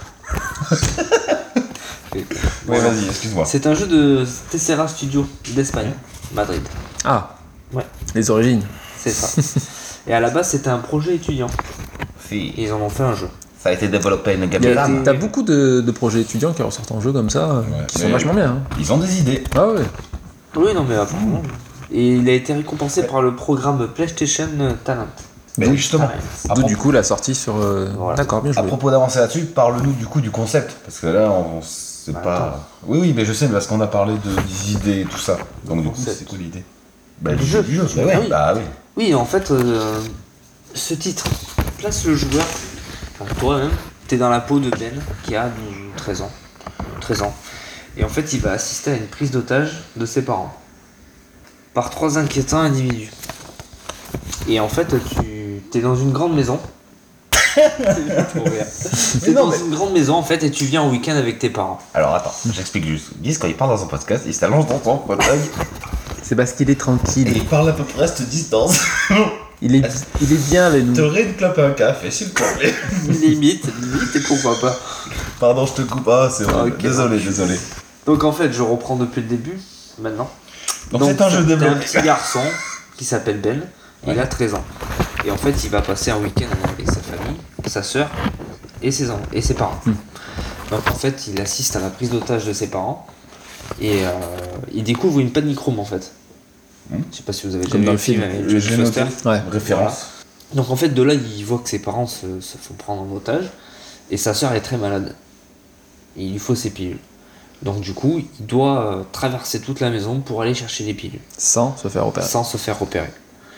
Et- Oui, voilà. vas-y, excuse-moi. C'est un jeu de Tessera Studio d'Espagne, Madrid. Ah. Ouais. Les origines. C'est ça. Et à la base, c'était un projet étudiant. Fille, Et ils en ont fait un jeu. ça a été développé une Il y a- gamme. T'as beaucoup de, de projets étudiants qui ressortent en jeu comme ça, euh, Ouais, qui mais- sont vachement bien. Hein. Ils ont des idées. Ah ouais. Oui, non, mais apparemment. Et il a été récompensé par le programme PlayStation Talent. Mais Donc, justement, Talent. à, D'où pro- du coup la sortie sur. euh, Voilà. D'accord, bien à joué. propos d'avancer là-dessus, parle-nous du coup du concept. Parce que là, on sait Bah, pas... attends. Oui, oui, mais je sais, parce qu'on a parlé de, des idées et tout ça. Donc du coup, Concept. c'est quoi l'idée? Bah, Du jeu. Du jeu, bah, Ah ouais, oui. bah oui. Oui, en fait, euh, ce titre place le joueur, enfin toi-même, t'es dans la peau de Ben, qui a douze ou treize ans. treize ans. Et en fait, il va assister à une prise d'otage de ses parents. Par trois inquiétants individus. Et en fait, tu t'es dans une grande maison. Trop bien. T'es non, dans mais- une grande maison, en fait, et tu viens au week-end avec tes parents. Alors attends, j'explique juste. Guise, quand il parle dans un podcast, il s'allonge dans son fauteuil C'est parce qu'il est et tranquille. il parle à peu près à cette distance. Il est, il est bien avec nous. T'aurais une clope et un café, s'il te plaît. Limite, limite, et pourquoi pas. Pardon, je te coupe. Ah, c'est vrai. Ok. Désolé, désolé. Donc en fait, je reprends depuis le début, maintenant. Donc c'est un jeu t'as développé. un petit garçon qui s'appelle Ben, il a treize ans. Et en fait, il va passer un week-end avec sa famille, sa sœur et ses, en- et ses parents. Donc en fait, il assiste à la prise d'otage de ses parents et euh, il découvre une panic room en fait. Hmm. Je sais pas si vous avez déjà Comme vu dans le le film film. avec J'ai Jodie noté. Foster. Ouais. Référence. Donc en fait, de là, il voit que ses parents se, se font prendre en otage et sa sœur est très malade. Et il lui faut ses pilules. Donc du coup, il doit euh, traverser toute la maison pour aller chercher les pilules. Sans se faire opérer. Sans se faire repérer.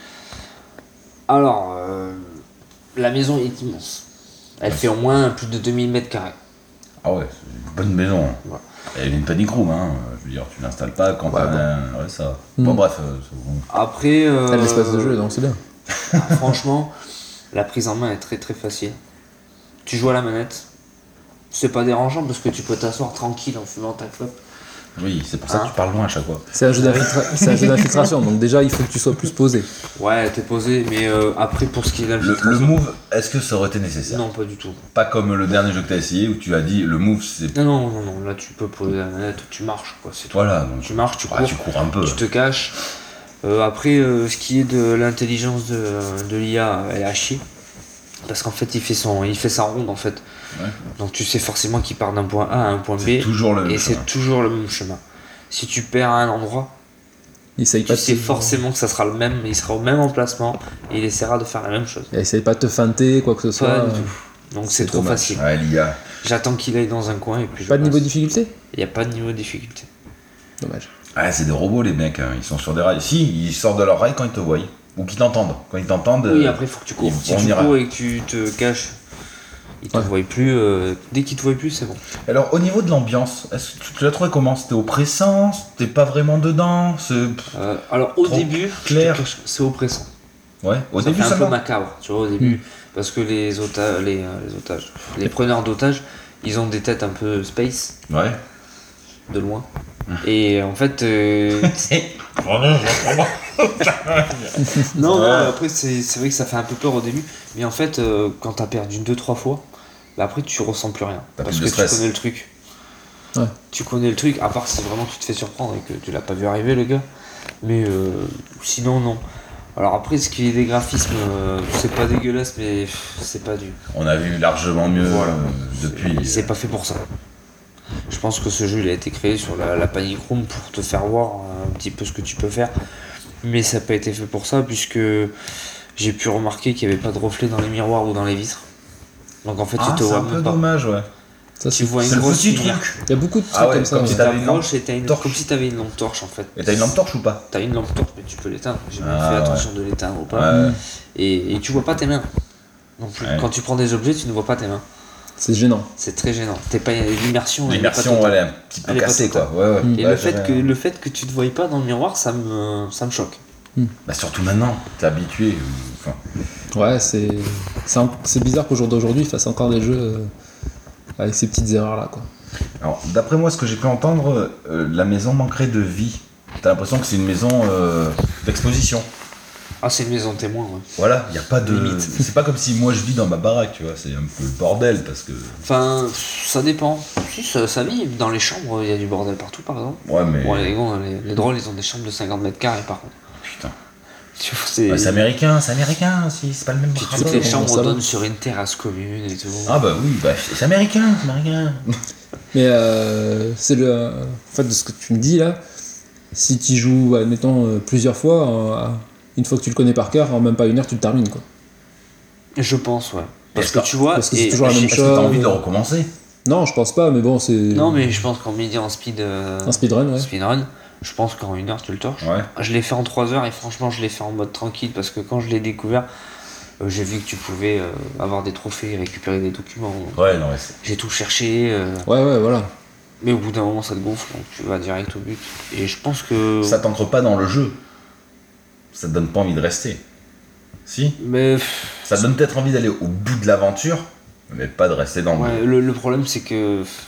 Alors, euh, la maison est immense. Elle fait au moins plus de deux mille mètres carrés. Ah ouais, c'est une bonne maison. Ouais. Elle est une panic room, hein. Je veux dire, tu l'installes pas quand Ouais, t'as bon. un... Ouais, ça. Hmm. Bon, bref, euh, c'est bon. Après, euh, T'as de l'espace de jeu, donc c'est bien. franchement, la prise en main est très très facile. Tu joues à la manette. C'est pas dérangeant parce que tu peux t'asseoir tranquille en fumant ta clope. Oui, c'est pour ça Hein que tu parles loin à chaque fois. C'est un jeu d'infiltra- c'est un jeu d'infiltration, donc déjà il faut que tu sois plus posé. Ouais, t'es posé, mais euh, après pour ce qui est de Le, le l'infiltration, move, est-ce que ça aurait été nécessaire? non, pas du tout. Pas comme le dernier jeu que t'as essayé où tu as dit le move c'est... Non, non, non, non, là tu peux poser la manette, tu marches quoi, c'est tout. Voilà, donc Tu marches, tu cours. ouais, tu cours un peu. Tu te caches. Euh, après, euh, ce qui est de l'intelligence de, de l'I A, elle est à chier. Parce qu'en fait, il fait, son, il fait sa ronde en fait. Ouais. Donc tu sais forcément qu'il part d'un point A à un point C'est B. toujours le même Et chemin. c'est toujours le même chemin. Si tu perds à un endroit, Il essaye tu pas de sais te- forcément que ça sera le même, il sera au même emplacement et il essaiera de faire la même chose. Il essaye pas de te feinter, quoi que ce soit. Pas euh, du tout. Donc c'est c'est trop dommage. facile. Ouais, l'I A. J'attends qu'il aille dans un coin et puis je Pas de niveau de passe. difficulté. Il n'y a pas de niveau de difficulté. Dommage. Ouais, c'est des robots les mecs, hein. Ils sont sur des rails. Si, ils sortent de leurs rails quand ils te voient. Ou qu'ils t'entendent. Quand ils t'entendent. Oui, euh, après, il faut que tu cours. ils- Si on tu ira. cours et que tu te caches, ils te Ouais. voient plus. euh, Dès qu'ils te voient plus, c'est bon. Alors, au niveau de l'ambiance, est-ce que tu- tu l'as trouvé comment? C'était oppressant? T'es pas vraiment dedans? C'est... Euh, alors au Trop début, clair. je te cache, c'est oppressant. Ouais, au ça début fait un ça peu va. macabre, tu vois, au début, Mm. parce que les otages, les, euh, les otages, les preneurs d'otages, ils ont des têtes un peu space Ouais. de loin. Et en fait, euh, non, non, après c'est c'est vrai que ça fait un peu peur au début, mais en fait, euh, quand t'as perdu une, deux, trois fois, bah après tu ressens plus rien, T'as parce plus que de tu stress. connais le truc. Ouais. Tu connais le truc, à part si vraiment tu te fais surprendre et que tu l'as pas vu arriver le gars. Mais euh, sinon, non. Alors après, ce qui est des graphismes, euh, c'est pas dégueulasse, mais pff, c'est pas du. On a vu largement mieux Voilà. euh, depuis. C'est pas fait pour ça. Je pense que ce jeu il a été créé sur la, la Panic Room pour te faire voir un petit peu ce que tu peux faire. Mais ça n'a pas été fait pour ça, puisque j'ai pu remarquer qu'il n'y avait pas de reflet dans les miroirs ou dans les vitres. Donc en fait, Ah, tu te c'est vois un peu même pas. dommage, ouais. Ça, Tu c'est- vois C'est une le grosse petit lumière. truc. Il y a beaucoup de trucs Ah ouais, comme ça. comme ouais. si t'avais une lampe T'approches et t'as une torche. comme si t'avais une lampe torche en fait. Et t'as une lampe torche ou pas? T'as une lampe torche, mais tu peux l'éteindre. J'ai même Ah, fait ouais. attention de l'éteindre ou pas. Ouais. Et, et tu vois pas tes mains. Non plus. Ouais. Quand tu prends des objets, tu ne vois pas tes mains. C'est gênant. C'est très gênant. T'es pas l'immersion. elle est L'immersion, pas elle totale. est un petit peu Elle est pas cassée, quoi. totale. Ouais, ouais. Mm. Et Ouais, le, fait j'avais- que, le fait que tu te voyais pas dans le miroir, ça me, ça me choque. Bah, surtout maintenant, t'es habitué. Enfin, Ouais, c'est c'est un- c'est bizarre qu'au jour d'aujourd'hui, ils fassent encore des jeux euh, avec ces petites erreurs là, quoi. alors, d'après moi, ce que j'ai pu entendre, euh, la maison manquerait de vie. T'as l'impression que c'est une maison euh, d'exposition. Ah, c'est une maison témoin, ouais. Voilà, il y a pas de. Limite. C'est pas comme si moi je vis dans ma baraque, tu vois. C'est un peu le bordel parce que. Enfin, ça dépend. Si, ça, ça vit. Dans les chambres, il y a du bordel partout, par exemple. Ouais, mais. Bon, les, gars, les, les drôles, ils ont des chambres de cinquante mètres carrés, par contre. Putain. Tu vois, c'est... Ouais, c'est américain, c'est américain aussi, c'est pas le même Puis principe. toutes les dans chambres le salon. donnent sur une terrasse commune et tout. Ah bah oui, bah c'est américain, c'est américain. Mais euh, c'est le. En fait, de ce que tu me dis là, si tu joues, admettons, euh, plusieurs fois, euh, une fois que tu le connais par cœur, en même pas une heure, tu le termines, quoi. Je pense, ouais. Parce Est-ce que que- tu vois... parce que c'est et- toujours la j'ai- même Est-ce que t'as chose. envie de le recommencer? Non, je pense pas, mais bon, c'est. Non, mais je pense qu'en midi en speed... euh, Un speedrun, ouais. speedrun, je pense qu'en une heure, tu le torches. Ouais. Je l'ai fait en trois heures et franchement, je l'ai fait en mode tranquille parce que quand je l'ai découvert, euh, j'ai vu que tu pouvais euh, avoir des trophées, récupérer des documents. Ouais, non, mais c'est. J'ai tout cherché, euh, Ouais, ouais, voilà. mais au bout d'un moment, ça te gonfle, donc tu vas direct au but. Et je pense que... Ça t'ancre pas dans le jeu. Ça te donne pas envie de rester. Si? Mais pff, Ça te donne peut-être envie d'aller au bout de l'aventure, mais pas de rester dans le ouais, jeu. le, le problème, c'est que pff,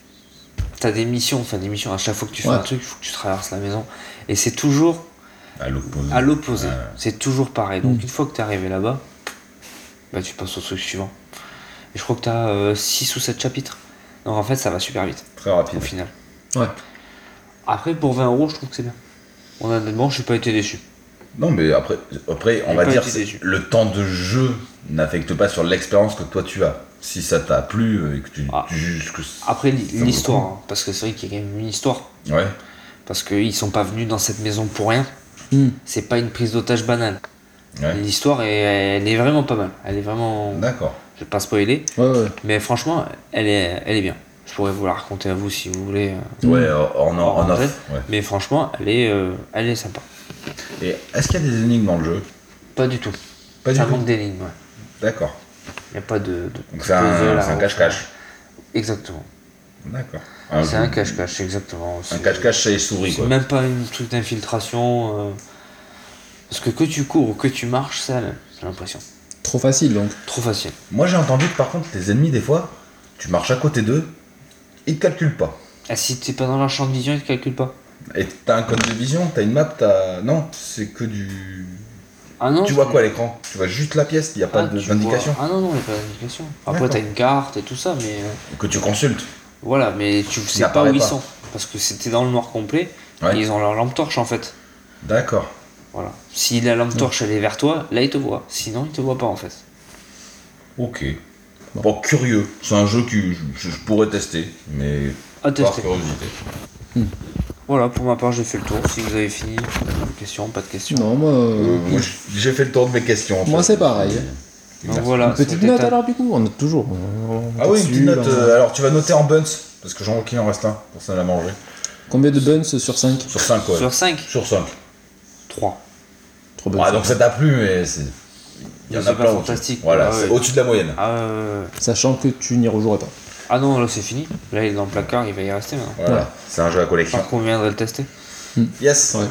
t'as des missions, enfin des missions, à chaque fois que tu fais Ouais. un truc, il faut que tu traverses la maison. Et c'est toujours À l'opposé. à l'opposé. Ouais. C'est toujours pareil. Donc Mm. une fois que t'es arrivé là-bas, bah, tu passes au truc suivant. Et je crois que t'as euh, six ou sept chapitres. Donc en fait, ça va super vite. Très rapide. Au final. Ouais. Après, pour vingt euros, je trouve que c'est bien. Honnêtement, je n'ai pas été déçu. Non, mais après, après on J'ai va pas dire été c'est- déçu. le temps de jeu n'affecte pas sur l'expérience que toi tu as. Si ça t'a plu euh, et que tu, Ah. tu juges que. Après, li- Ça vaut l'histoire, le coup. hein, parce que c'est vrai qu'il y a quand même une histoire. Ouais. Parce qu'ils sont pas venus dans cette maison pour rien. Hmm. C'est pas une prise d'otage banale. Ouais. L'histoire, est, elle est vraiment pas mal. Elle est vraiment. D'accord. Je vais pas spoiler, Ouais, ouais. mais franchement, elle est, elle est bien. Je pourrais vous la raconter à vous si vous voulez. euh, Ouais, en, en, en En off. fait. Ouais. Mais franchement, elle est, euh, elle est sympa. Et est-ce qu'il y a des énigmes dans le jeu? Pas du tout. Pas du Ça tout. manque d'énigmes, ouais. D'accord. Il n'y a pas de. de Donc c'est un, puzzle à c'est un refaire. cache-cache. Exactement. D'accord. C'est un cache-cache, exactement. Un C'est- cache-cache chez les souris, C'est quoi. même pas un truc d'infiltration. euh, Parce que que tu cours ou que tu marches, ça, j'ai l'impression. Trop facile, donc. Trop facile. Moi j'ai entendu que par contre, tes ennemis, des fois, tu marches à côté d'eux, ils te calculent pas. Ah, si t'es pas dans leur champ de vision, ils te calculent pas. Et t'as un code de vision, t'as une map, t'as. Non, c'est que du. Ah non Tu vois quoi à l'écran? Tu vois juste la pièce, il n'y a pas Ah, de- tu d'indication vois- Ah non, non, il n'y a pas d'indication. Après, D'accord. t'as une carte et tout ça, mais. euh, que tu consultes. Voilà, mais tu sais pas n'apparaît où ils pas. sont. Parce que c'était dans le noir complet. Ouais. Et ils ont leur lampe torche en fait. D'accord. Voilà. Si la lampe torche elle est vers toi, là ils te voient. Sinon ils te voient pas en fait. Ok. Bon, curieux. C'est un jeu que je, je pourrais tester, mais À par tester. curiosité. Voilà, pour ma part j'ai fait le tour. Si vous avez fini, question, pas de question. Non, moi. Euh, euh, moi, j'ai fait le tour de mes questions. en Moi, fait. c'est pareil. Donc voilà. Une petite c'était note un- alors, du coup, on note toujours. On- on Ah note oui, une dessus, petite note. là, on- euh, alors, tu vas noter en buns, parce que j'en vois qu'il en reste un, pour ça l'a manger. Combien de buns sur cinq? Sur cinq, ouais. Sur cinq, Sur cinq. trois. Trop buns. Ah, donc ça t'a plu, mais c'est. Il y en C'est a pas plein. fantastique, au-dessus. Voilà, ouais, c'est ouais. au-dessus de la moyenne. Ah, euh, Sachant que tu n'y rejouerais pas. ah non, là c'est fini. Là il est dans le placard, il va y rester maintenant. Voilà, Ouais. c'est un jeu à collection. Par contre, on viendrait le tester. Yes. Ouais.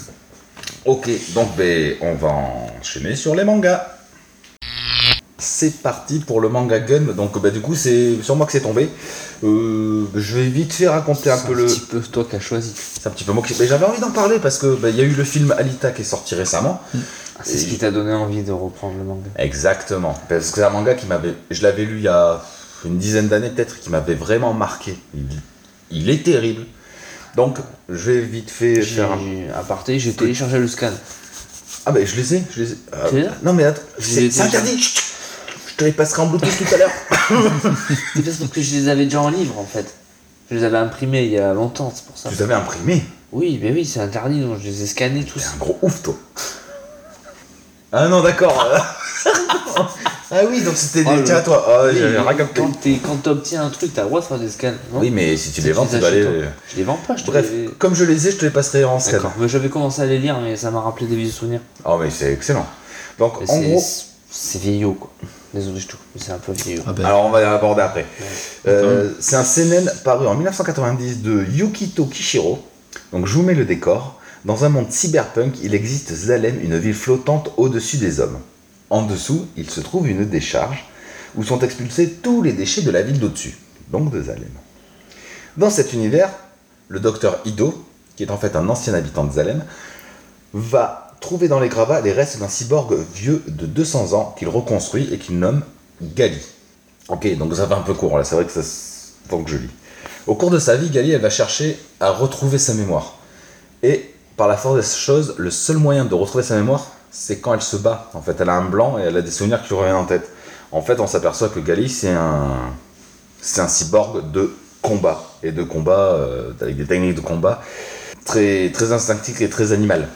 Ok, donc ben, on va enchaîner sur les mangas. C'est parti pour le manga Gun. Donc bah, du coup c'est sur moi que c'est tombé. Euh, je vais vite fait raconter un C'est peu un le. petit peu toi qui as choisi. C'est un petit peu moi qui. Mais j'avais envie d'en parler parce que bah, il y a eu le film Alita qui est sorti récemment. Ah, c'est Et- ce qui t'a donné envie de reprendre le manga. Exactement. Parce que c'est un manga qui m'avait. Je l'avais lu il y a une dizaine d'années peut-être, qui m'avait vraiment marqué. Il, il est terrible. Donc, je vais vite fait J'ai, faire un... à parté, j'ai téléchargé le scan. Ah bah je les ai, je les ai. Euh, Tu les as non mais attends, Je c'est les ai c'est déjà. interdit. Chut. Je te les passerai en Bluetooth tout à l'heure. C'est parce que je les avais déjà en livre en fait. Je les avais imprimés il y a longtemps, c'est pour ça. Tu les avais imprimés. Oui, mais oui, c'est interdit, donc je les ai scannés tous. T'es un gros ouf toi. Ah non d'accord. Ah oui donc c'était Oh, des... le- Tiens à toi. Ah, Oui, j'avais mais rien capté. quand, t'es- quand t'obtiens un truc, t'as le droit de faire des scans, non? Oui mais si tu les Tu vends les tu vas achètes, aller... toi. Je les vends pas, je te Bref, les... comme je les ai, je te les passerai en scan. D'accord, mais j'avais commencé à les lire, mais ça m'a rappelé des vieux souvenirs. Oh mais c'est excellent. Donc Mais en c'est, gros... c'est vieillot quoi. Désolé, je te coupe, mais c'est un peu vieillot. Ah ben, Alors on va l'aborder après. Euh, c'est un seinen paru en dix-neuf cent quatre-vingt-dix de Yukito Kishiro. Donc je vous mets le décor. Dans un monde cyberpunk, il existe Zalem, une ville flottante au-dessus des hommes. En dessous, il se trouve une décharge où sont expulsés tous les déchets de la ville d'au-dessus, donc de Zalem. Dans cet univers, le docteur Ido, qui est en fait un ancien habitant de Zalem, va trouver dans les gravats les restes d'un cyborg vieux de deux cents ans qu'il reconstruit et qu'il nomme Gali. Ok, donc ça va un peu court, là, c'est vrai que ça faut que je lis. Au cours de sa vie, Gali, elle va chercher à retrouver sa mémoire. Et par la force des choses, le seul moyen de retrouver sa mémoire, c'est quand elle se bat. En fait, elle a un blanc et elle a des souvenirs qui lui reviennent en tête. En fait, on s'aperçoit que Gali, c'est un, c'est un cyborg de combat. Et de combat, euh, avec des techniques de combat très, très instinctives et très animales.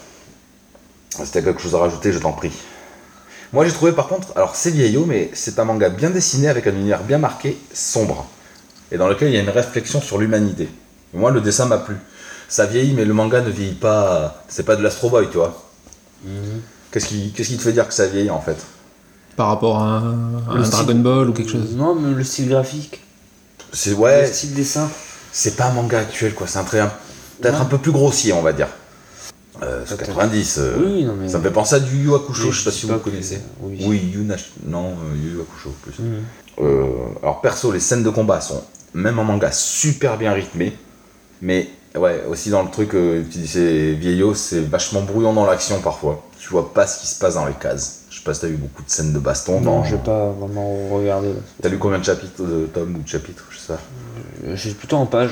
Si t'as quelque chose à rajouter, je t'en prie. Moi, j'ai trouvé par contre, alors c'est vieillot, mais c'est un manga bien dessiné avec un univers bien marqué, sombre. Et dans lequel il y a une réflexion sur l'humanité. Et moi, le dessin m'a plu. Ça vieillit, mais le manga ne vieillit pas. C'est pas de l'Astro Boy, tu vois. Mhm. Qu'est-ce qui, qu'est-ce qui te fait dire que ça vieillit en fait? par rapport à un, à Le un style- Dragon Ball ou quelque chose. Non, mais le style graphique, C'est ouais, le style dessin. c'est pas un manga actuel quoi. C'est un trait un- peut-être Ouais. un peu plus grossier, on va dire. Euh, c'est Peut-être. quatre-vingt-dix. euh, Oui, non, mais. Ça me fait penser à du Yu Hakusho. Oui, je sais pas si vous que- le connaissez. Oui. Oui, Yu Nash... non, euh, Yu Yu Hakusho plus. Mhm. Euh, alors perso, les scènes de combat sont même en manga super bien rythmées, mais ouais, aussi dans le truc, euh, tu dis c'est vieillot, c'est vachement brouillon dans l'action parfois. Tu vois pas ce qui se passe dans les cases. Je sais pas si t'as eu beaucoup de scènes de baston. Non, dans... j'ai pas vraiment regardé. là. T'as lu combien de chapitres, de tomes ou de chapitres, je sais pas. Euh, J'ai plutôt en page.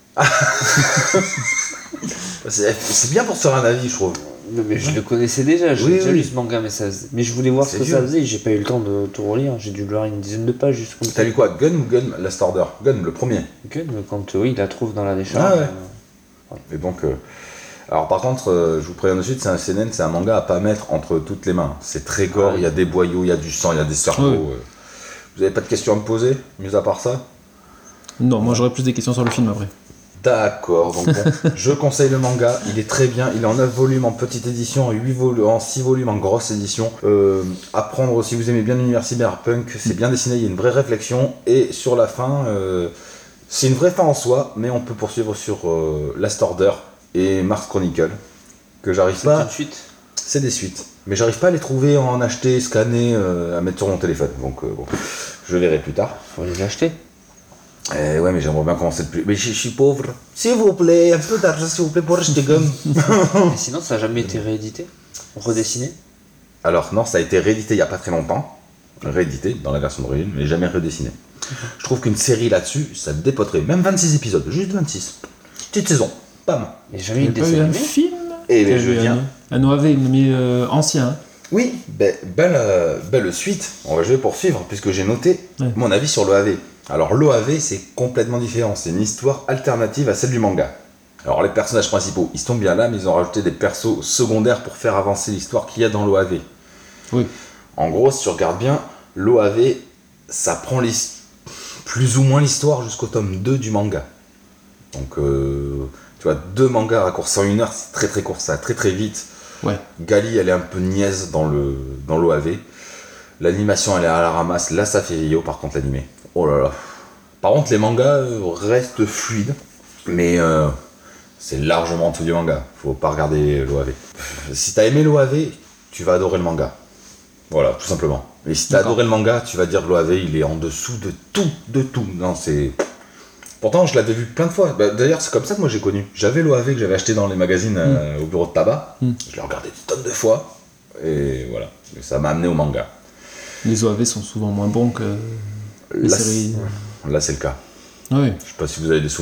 C'est c'est bien pour se faire un avis, je trouve. Mais, mais je le connaissais déjà, j'ai Oui, déjà oui. lu ce manga, mais, ça, mais je voulais voir C'est ce que vieux. ça faisait, j'ai pas eu le temps de tout relire, j'ai dû lire une dizaine de pages juste comme ça. T'as lu quoi, Gun ou Gun Last Order? Gun, le premier. Ok, mais quand euh, oui, il la trouve dans la décharge. Ah ouais. euh, Et donc, euh, alors par contre, euh, je vous préviens de suite, c'est un seinen, c'est un manga à pas mettre entre toutes les mains. C'est très gore, Ah, il y a des boyaux, il y a du sang, il y a des cerveaux. Ouais. euh. Vous avez pas de questions à me poser, mis à part ça? Non, moi j'aurais plus des questions sur le film après. D'accord, donc bon, je conseille le manga, il est très bien, il est en neuf volumes en petite édition, en, huit volu- en six volumes en grosse édition. Euh, à prendre si vous aimez bien l'univers cyberpunk, c'est bien dessiné, il y a une vraie réflexion, et sur la fin, euh, c'est une vraie fin en soi, mais on peut poursuivre sur euh, Last Order et Mars Chronicle, que j'arrive C'est tout pas... de suite. C'est des suites, mais j'arrive pas à les trouver, à en acheter, scanner, euh, à mettre sur mon téléphone, donc euh, bon, je verrai plus tard. Faut les acheter. Eh ouais, mais j'aimerais bien commencer depuis. Mais je je suis pauvre. S'il vous plaît, un peu d'argent, s'il vous plaît, pour acheter gomme. Mais sinon, ça a jamais été réédité, redessiné. Alors, non, ça a été réédité il y a pas très longtemps. Réédité dans la version d'origine, mais jamais redessiné. Je trouve qu'une série là-dessus, ça dépoterait. Même vingt-six épisodes, juste vingt-six. Petite saison, bam. Mais jamais eu Il de n'y a pas eu dessin un animé. film Et Qui a je eu viens. Un, un O A V, mais euh, ancien. hein. Oui, ben, belle, euh, belle suite. On va, je vais poursuivre, puisque j'ai noté Ouais. mon avis sur l'O A V. Alors, l'O A V, c'est complètement différent. C'est une histoire alternative à celle du manga. Alors, les personnages principaux, ils sont bien là, mais ils ont rajouté des persos secondaires pour faire avancer l'histoire qu'il y a dans l'O A V. Oui. En gros, si tu regardes bien, l'O A V, ça prend l'his- plus ou moins l'histoire jusqu'au tome deux du manga. Donc, euh, tu vois, deux mangas raccourcis en une heure, c'est très très court, ça va très très vite. Ouais. Gali, elle est un peu niaise dans le dans l'O A V. L'animation, elle est à la ramasse. Là, ça fait vieillot, par contre, l'animé. Oh là là. Par contre, les mangas euh, restent fluides, mais euh, c'est largement en dessous du manga. Faut pas regarder l'O A V. Si t'as aimé l'O A V, tu vas adorer le manga. Voilà, tout simplement. Et si t'as D'accord. adoré le manga, tu vas dire que l'O A V, il est en dessous de tout, de tout. Non, c'est... Pourtant, je l'avais vu plein de fois. Bah, d'ailleurs, c'est comme ça que moi j'ai connu. J'avais l'O A V que j'avais acheté dans les magazines euh, au bureau de tabac. Mm. Je l'ai regardé des tonnes de fois. Et voilà. Et ça m'a amené au manga. Les O A V sont souvent moins bons que les Là, séries. c'est- Là, c'est le cas. Oui. Je sais pas si vous avez des souvenirs.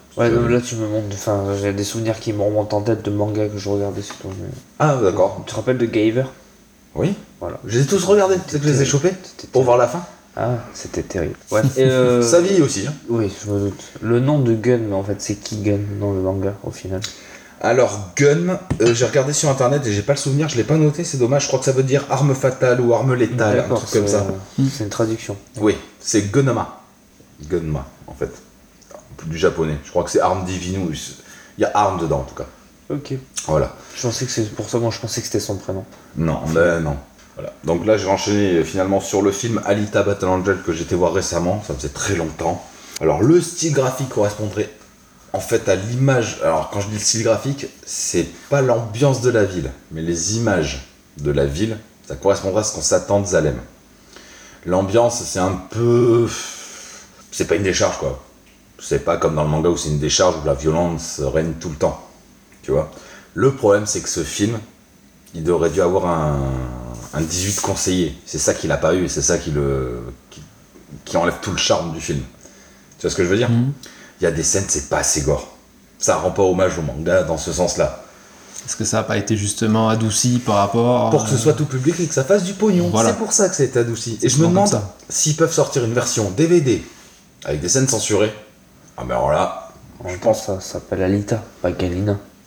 Ouais, Tu non, vois. là tu me montres. Enfin, j'ai des souvenirs qui me remontent en tête de manga que je regardais sur ton. Ah, d'accord. Tu te rappelles de Gaver? Oui. Voilà. Je les ai tous regardés, c'est que je les ai chopés C'était pour terrible. voir la fin. Ah, c'était terrible. Ouais. Et euh... Ça vieillit aussi. Hein. Oui, je me doute. Le nom de Gun, mais en fait, c'est qui Gun dans le manga au final? Alors, gun, euh, j'ai regardé sur internet et j'ai pas le souvenir, je l'ai pas noté, c'est dommage, je crois que ça veut dire arme fatale ou arme létale, un D'accord, truc comme c'est- ça. C'est une traduction. Oui, c'est Gunma. Gunma, en fait. Du japonais. Je crois que c'est arme divine ou. Il y a arme dedans, en tout cas. Ok. Voilà. Je pensais que c'est pour ça, moi je pensais que c'était son prénom. Non, ben non. Voilà. Donc là, j'ai enchaîné euh, finalement sur le film Alita Battle Angel que j'étais voir récemment, ça faisait très longtemps. Alors, le style graphique correspondrait en fait à l'image. Alors, quand je dis le style graphique, c'est pas l'ambiance de la ville, mais les images de la ville, ça correspondra à ce qu'on s'attend de Zalem. L'ambiance, c'est un peu. C'est pas une décharge, quoi. C'est pas comme dans le manga où c'est une décharge où la violence règne tout le temps. Tu vois. Le problème, c'est que ce film, il aurait dû avoir un, un dix-huit conseillé. C'est ça qu'il a pas eu, et c'est ça qui, le, qui, qui enlève tout le charme du film. Tu vois ce que je veux dire ? Mhm. Il y a des scènes, c'est pas assez gore. Ça rend pas hommage au manga dans ce sens-là. Est-ce que ça n'a pas été justement adouci par rapport. Pour que ce soit tout public et que ça fasse du pognon. Voilà. C'est pour ça que ça a été adouci. C'est Et je me souvent comme demande ça. s'ils peuvent sortir une version D V D avec des scènes censurées. Ah mais alors là, En je même temps, pense. ça s'appelle Alita, pas Galina. Hein ?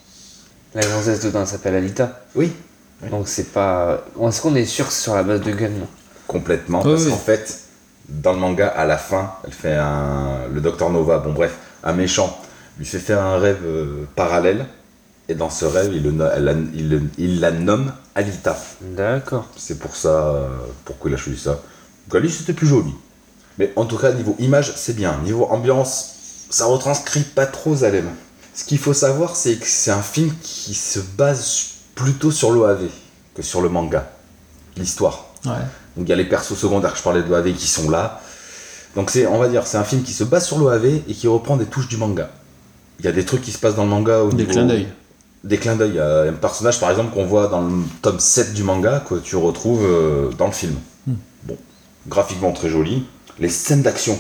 La gonzesse dedans elle s'appelle Alita. Oui. Donc c'est pas. Est-ce qu'on est sûr que c'est sur la base de Gun là? Complètement, Oui, parce oui. qu'en fait, dans le manga, à la fin, elle fait un. Le docteur Nova, bon bref, un méchant, lui fait faire un rêve euh, parallèle, et dans ce rêve, il, le no- elle la- il le- il la nomme Alita. D'accord. C'est pour ça, euh, pourquoi il a choisi ça. Donc Ali, c'était plus joli. Mais en tout cas, niveau image, c'est bien. Niveau ambiance, ça retranscrit pas trop Zalem. Ce qu'il faut savoir, c'est que c'est un film qui se base plutôt sur l'O A V que sur le manga. L'histoire. Ouais. Donc il y a les persos secondaires que je parlais de l'O A V qui sont là. Donc c'est, on va dire, c'est un film qui se base sur l'O A V et qui reprend des touches du manga. Il y a des trucs qui se passent dans le manga au Des niveau... clins d'œil. Des clins d'œil. Il y a un personnage par exemple qu'on voit dans le tome sept du manga que tu retrouves euh, dans le film. Hmm. Bon, graphiquement très joli. Les scènes d'action,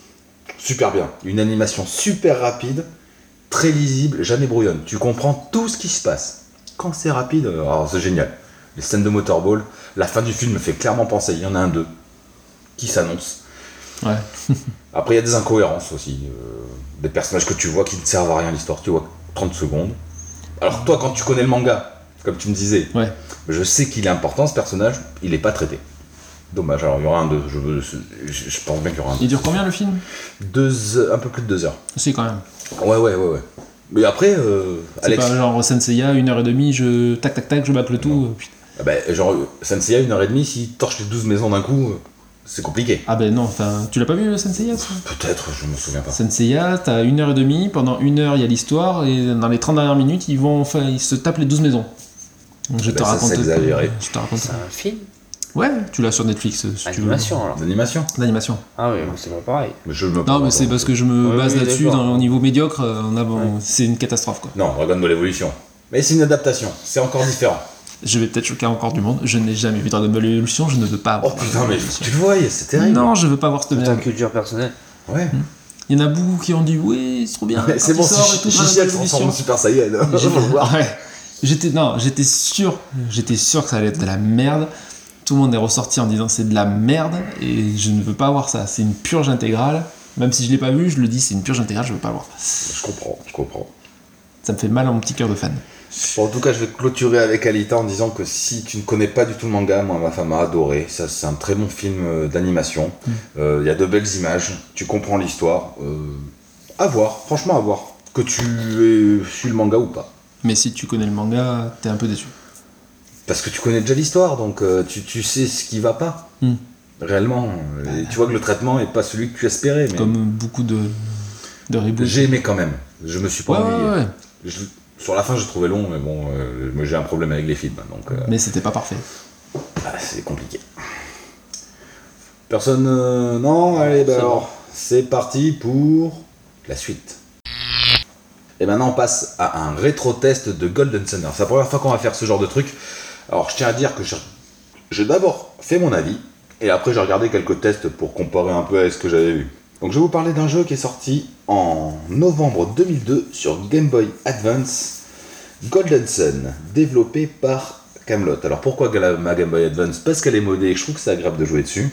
super bien. Une animation super rapide, très lisible, jamais brouillonne. Tu comprends tout ce qui se passe. Quand c'est rapide, euh, alors c'est génial. Les scènes de motorball, la fin du film me fait clairement penser, il y en a un deux qui s'annonce. Ouais. Après, il y a des incohérences aussi. euh, des personnages que tu vois qui ne servent à rien à l'histoire. Tu vois trente secondes. Alors, toi, quand tu connais le manga, comme tu me disais, Ouais. je sais qu'il est important ce personnage, il n'est pas traité. Dommage, alors il y aura un deux. Je, veux- je, je pense bien qu'il y aura un deux. Il dure combien le film? Deux heures- un peu plus de deux heures. Si, quand même. Ouais, ouais, ouais, ouais. Mais après, euh, C'est Alex. pas genre Senseiya, une heure et demie, je. Tac, tac, tac, je bâcle le tout. euh, putain. Ah bah, genre, Senseiya, une heure et demie, s'il torche les douze maisons d'un coup, euh, c'est compliqué. Ah ben non, enfin. Tu l'as pas vu le Senseiya ça Peut-être, je me souviens pas. Senseiya, t'as une heure et demie, pendant une heure il y a l'histoire, et dans les trente dernières minutes, ils vont. Enfin, ils se tapent les douze maisons. Donc je te Bah, ça, raconte. c'est exagéré. Je te raconte. C'est un film? Ouais, tu l'as sur Netflix euh, si Animation alors. D'animation. tu veux. D'animation. Ah oui, mais c'est pas pareil. Mais je me Non, mais c'est parce que je me Oui, base oui, là-dessus, d'accord. dans, au niveau médiocre, euh, on a, bon, c'est une catastrophe quoi. Non, Dragon Ball Evolution. Mais c'est une adaptation, c'est encore différent. Je vais peut-être choquer encore du monde, je n'ai jamais vu Dragon Ball Evolution, je ne veux pas Oh voir. putain, mais tu le voyais, c'est terrible. Non, je veux pas voir cette C'est ta merde. culture personnelle. Ouais. Il y en a beaucoup qui ont dit oui, c'est trop bien. Mais quand c'est il bon, sort si et tout, Chichi Dragon Ball elle se transforme en Evolution. Super Saiyan, J'ai- faut le voir. Ouais. J'étais non, j'étais sûr, j'étais sûr que ça allait être de la merde. Tout le monde est ressorti en disant c'est de la merde et je ne veux pas voir ça. C'est une purge intégrale. Même si je l'ai pas vu, je le dis, c'est une purge intégrale, je veux pas voir. Je comprends, je comprends. Ça me fait mal à mon petit cœur de fan. Bon, en tout cas, je vais clôturer avec Alita en disant que si tu ne connais pas du tout le manga, moi, ma femme a adoré. Ça, c'est un très bon film euh, d'animation. Euh, Il y a de belles images, tu comprends l'histoire. Euh, à voir, franchement, à voir. Que tu aies su le manga ou pas. Mais si tu connais le manga, t'es un peu déçu. Parce que tu connais déjà l'histoire, donc euh, tu, tu sais ce qui va pas. Hmm. Réellement. Et tu vois que le traitement est pas celui que tu espérais. Mais Comme beaucoup de, de reboots. j'ai aimé quand même. Je me suis pas Ouais, ennuyé. ouais, ouais. Je- sur la fin, j'ai trouvé long, mais bon, euh, moi j'ai un problème avec les films, donc euh, Mais c'était pas parfait. ah, c'est compliqué. Personne. euh, non, allez, bah C'est alors, c'est parti pour la suite. Et maintenant, on passe à un rétro-test de Golden Thunder. C'est la première fois qu'on va faire ce genre de truc. Alors, je tiens à dire que j'ai, j'ai d'abord fait mon avis, et après, j'ai regardé quelques tests pour comparer un peu avec ce que j'avais vu. Donc je vais vous parler d'un jeu qui est sorti en novembre deux mille deux sur Game Boy Advance, Golden Sun, développé par Camelot. Alors pourquoi la- ma Game Boy Advance? Parce qu'elle est modée et je trouve que c'est agréable de jouer dessus.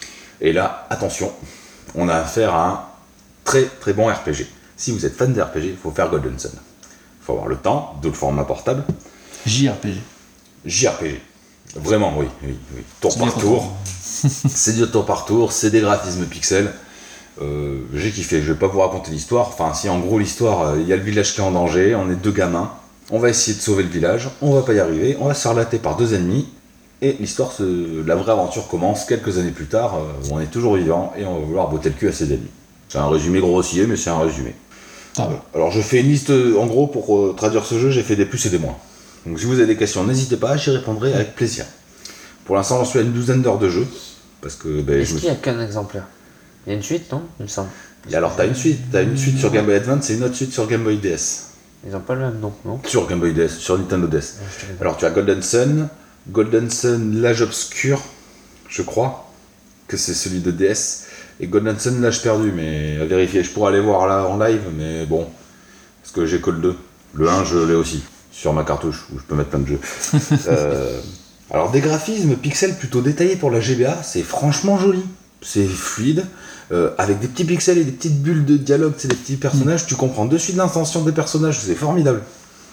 Et là, attention, on a affaire à un très très bon R P G. Si vous êtes fan de R P G, il faut faire Golden Sun. Il faut avoir le temps, de le format portable. J R P G. J R P G. Vraiment, oui, oui, oui. Tour C'est par bien tour. C'est du tour par tour, c'est des graphismes pixels. Euh, j'ai kiffé, je vais pas vous raconter l'histoire. Enfin, si en gros, l'histoire, euh, il y a le village qui est en danger, on est deux gamins. On va essayer de sauver le village, on va pas y arriver, on va se faire latter par deux ennemis. Et l'histoire, se... la vraie aventure commence quelques années plus tard, euh, où on est toujours vivant et on va vouloir botter le cul à ses ennemis. C'est un résumé grossier, mais c'est un résumé. Ça va. Alors je fais une liste, euh, en gros, pour euh, traduire ce jeu, j'ai fait des plus et des moins. Donc si vous avez des questions, n'hésitez pas, j'y répondrai avec plaisir. Pour l'instant, j'en suis à une douzaine d'heures de jeu, parce que ben, Est-ce je me qu'il n'y a qu'un exemplaire? Il y a une suite, non? Il me semble. Et alors t'as une suite, t'as une suite sur Game Boy Advance et une autre suite sur Game Boy D S. Ils n'ont pas le même nom, non? Sur Game Boy D S, sur Nintendo D S. Ouais, je te l'ai dit. Alors tu as Golden Sun, Golden Sun l'âge obscur, je crois que c'est celui de D S, et Golden Sun l'âge perdu, mais à vérifier, je pourrais aller voir là en live, mais bon, parce que j'ai que le deux. Le un je l'ai aussi, sur ma cartouche, où je peux mettre plein de jeux. Euh, alors des graphismes pixels plutôt détaillés pour la G B A, c'est franchement joli, c'est fluide, euh, avec des petits pixels et des petites bulles de dialogue, c'est des petits personnages, tu comprends de suite l'intention des personnages, c'est formidable.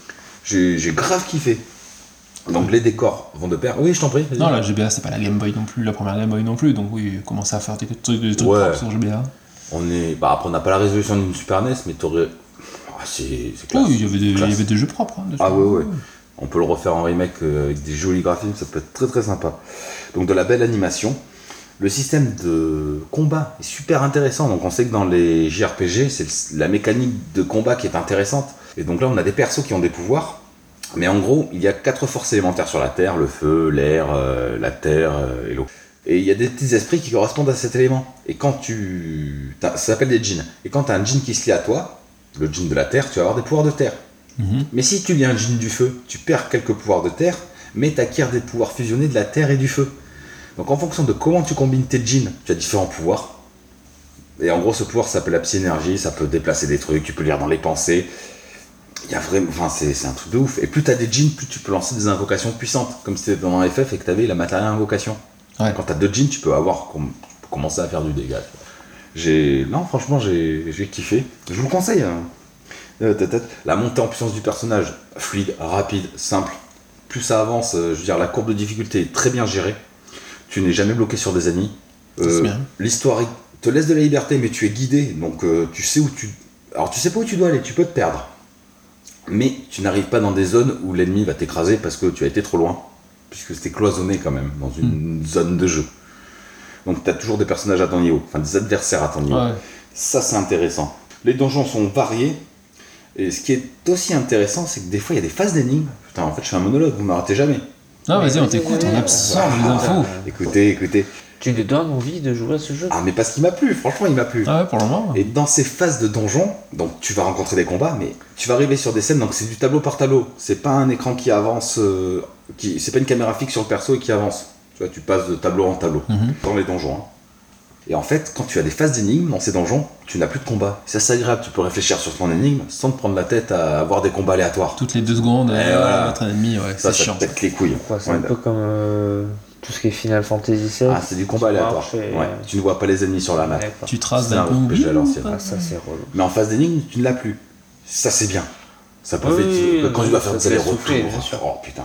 J'ai j'ai grave kiffé. Donc les décors vont de pair. Oui, je t'en prie. vas-y. Non, la G B A, c'est pas la Game Boy non plus, la première Game Boy non plus, donc oui, commencer à faire des trucs, des trucs Ouais. propres sur G B A. On est. Bah après on n'a pas la résolution d'une Super N E S, mais t'aurais. Ah, c'est c'est classe. Oui, il y avait des, il y Classe. avait des jeux propres. hein, dessus. Ah ouais ouais. On peut le refaire en remake euh, avec des jolis graphismes, ça peut être très très sympa. Donc de la belle animation. Le système de combat est super intéressant. Donc on sait que dans les J R P G, c'est le- la mécanique de combat qui est intéressante. Et donc là on a des persos qui ont des pouvoirs. Mais en gros, il y a quatre forces élémentaires sur la Terre, le feu, l'air, euh, la terre euh, et l'eau. Et il y a des petits esprits qui correspondent à cet élément. Et quand tu... t'as- Ça s'appelle des djinns. Et quand tu as un djinn qui se lie à toi, le djinn de la Terre, tu vas avoir des pouvoirs de terre. Mhm. Mais si tu lis un djinn du feu, tu perds quelques pouvoirs de terre, mais tu acquiers des pouvoirs fusionnés de la terre et du feu. Donc en fonction de comment tu combines tes djinns, tu as différents pouvoirs. Et en gros, ce pouvoir s'appelle la psy-énergie, ça peut déplacer des trucs, tu peux lire dans les pensées. Il y a vraiment, enfin, c'est, c'est un truc de ouf. Et plus tu as des djinns, plus tu peux lancer des invocations puissantes. Comme si c'était dans un F F et que tu avais la matérielle invocation. Ouais. Quand tu as deux djinns, tu peux avoir com- tu peux commencer à faire du dégât. J'ai... Non, franchement, j'ai, j'ai kiffé. Je vous le conseille. hein. Euh, tête, tête. La montée en puissance du personnage, fluide, rapide, simple. Plus ça avance, euh, je veux dire, la courbe de difficulté est très bien gérée. Tu n'es jamais bloqué sur des ennemis. Ça, c'est bien. L'histoire te laisse de la liberté, mais tu es guidé, donc euh, tu sais où tu... Alors tu sais pas où tu dois aller, tu peux te perdre. Mais tu n'arrives pas dans des zones où l'ennemi va t'écraser parce que tu as été trop loin. Puisque c'était cloisonné quand même, dans une zone de jeu. Donc tu as toujours des personnages à ton niveau, enfin des adversaires à ton niveau. Ouais. Ça c'est intéressant. Les donjons sont variés. Et ce qui est aussi intéressant, c'est que des fois il y a des phases d'énigmes. Putain, en fait je fais un monologue, vous m'arrêtez jamais. Non, vas-y, on t'écoute, on absorbe les infos. Écoutez, écoutez. Tu te donnes envie de jouer à ce jeu? Ah mais parce qu'il m'a plu, franchement il m'a plu. Ah ouais, pour le moment. Et dans ces phases de donjon, donc tu vas rencontrer des combats, mais tu vas arriver sur des scènes, donc c'est du tableau par tableau. C'est pas un écran qui avance, euh, qui, c'est pas une caméra fixe sur le perso et qui avance. Tu vois, tu passes de tableau en tableau Mhm. dans les donjons. hein. Et en fait, quand tu as des phases d'énigmes dans ces donjons, tu n'as plus de combat. Ça c'est agréable, tu peux réfléchir sur ton énigme sans te prendre la tête à avoir des combats aléatoires. Toutes les deux secondes, Et euh, voilà. mettre un ennemi, ouais, Ça, c'est ça chiant. te pète les couilles. Quoi, c'est Ouais, un peu comme euh, tout ce qui est Final Fantasy sept. Ah, c'est du combat aléatoire. marche et- Ouais. Tu ne vois pas les ennemis sur la map. D'accord. Tu traces C'est d'un un peu. R P G à l'ancienne. Ah, ça c'est relou. Mais en phase d'énigme, tu ne l'as plus. Ça c'est bien. Ça peut Oui, faire oui, oui, quand tu dois faire ça des te laisse souffler, bien allers-retours. sûr. Oh putain.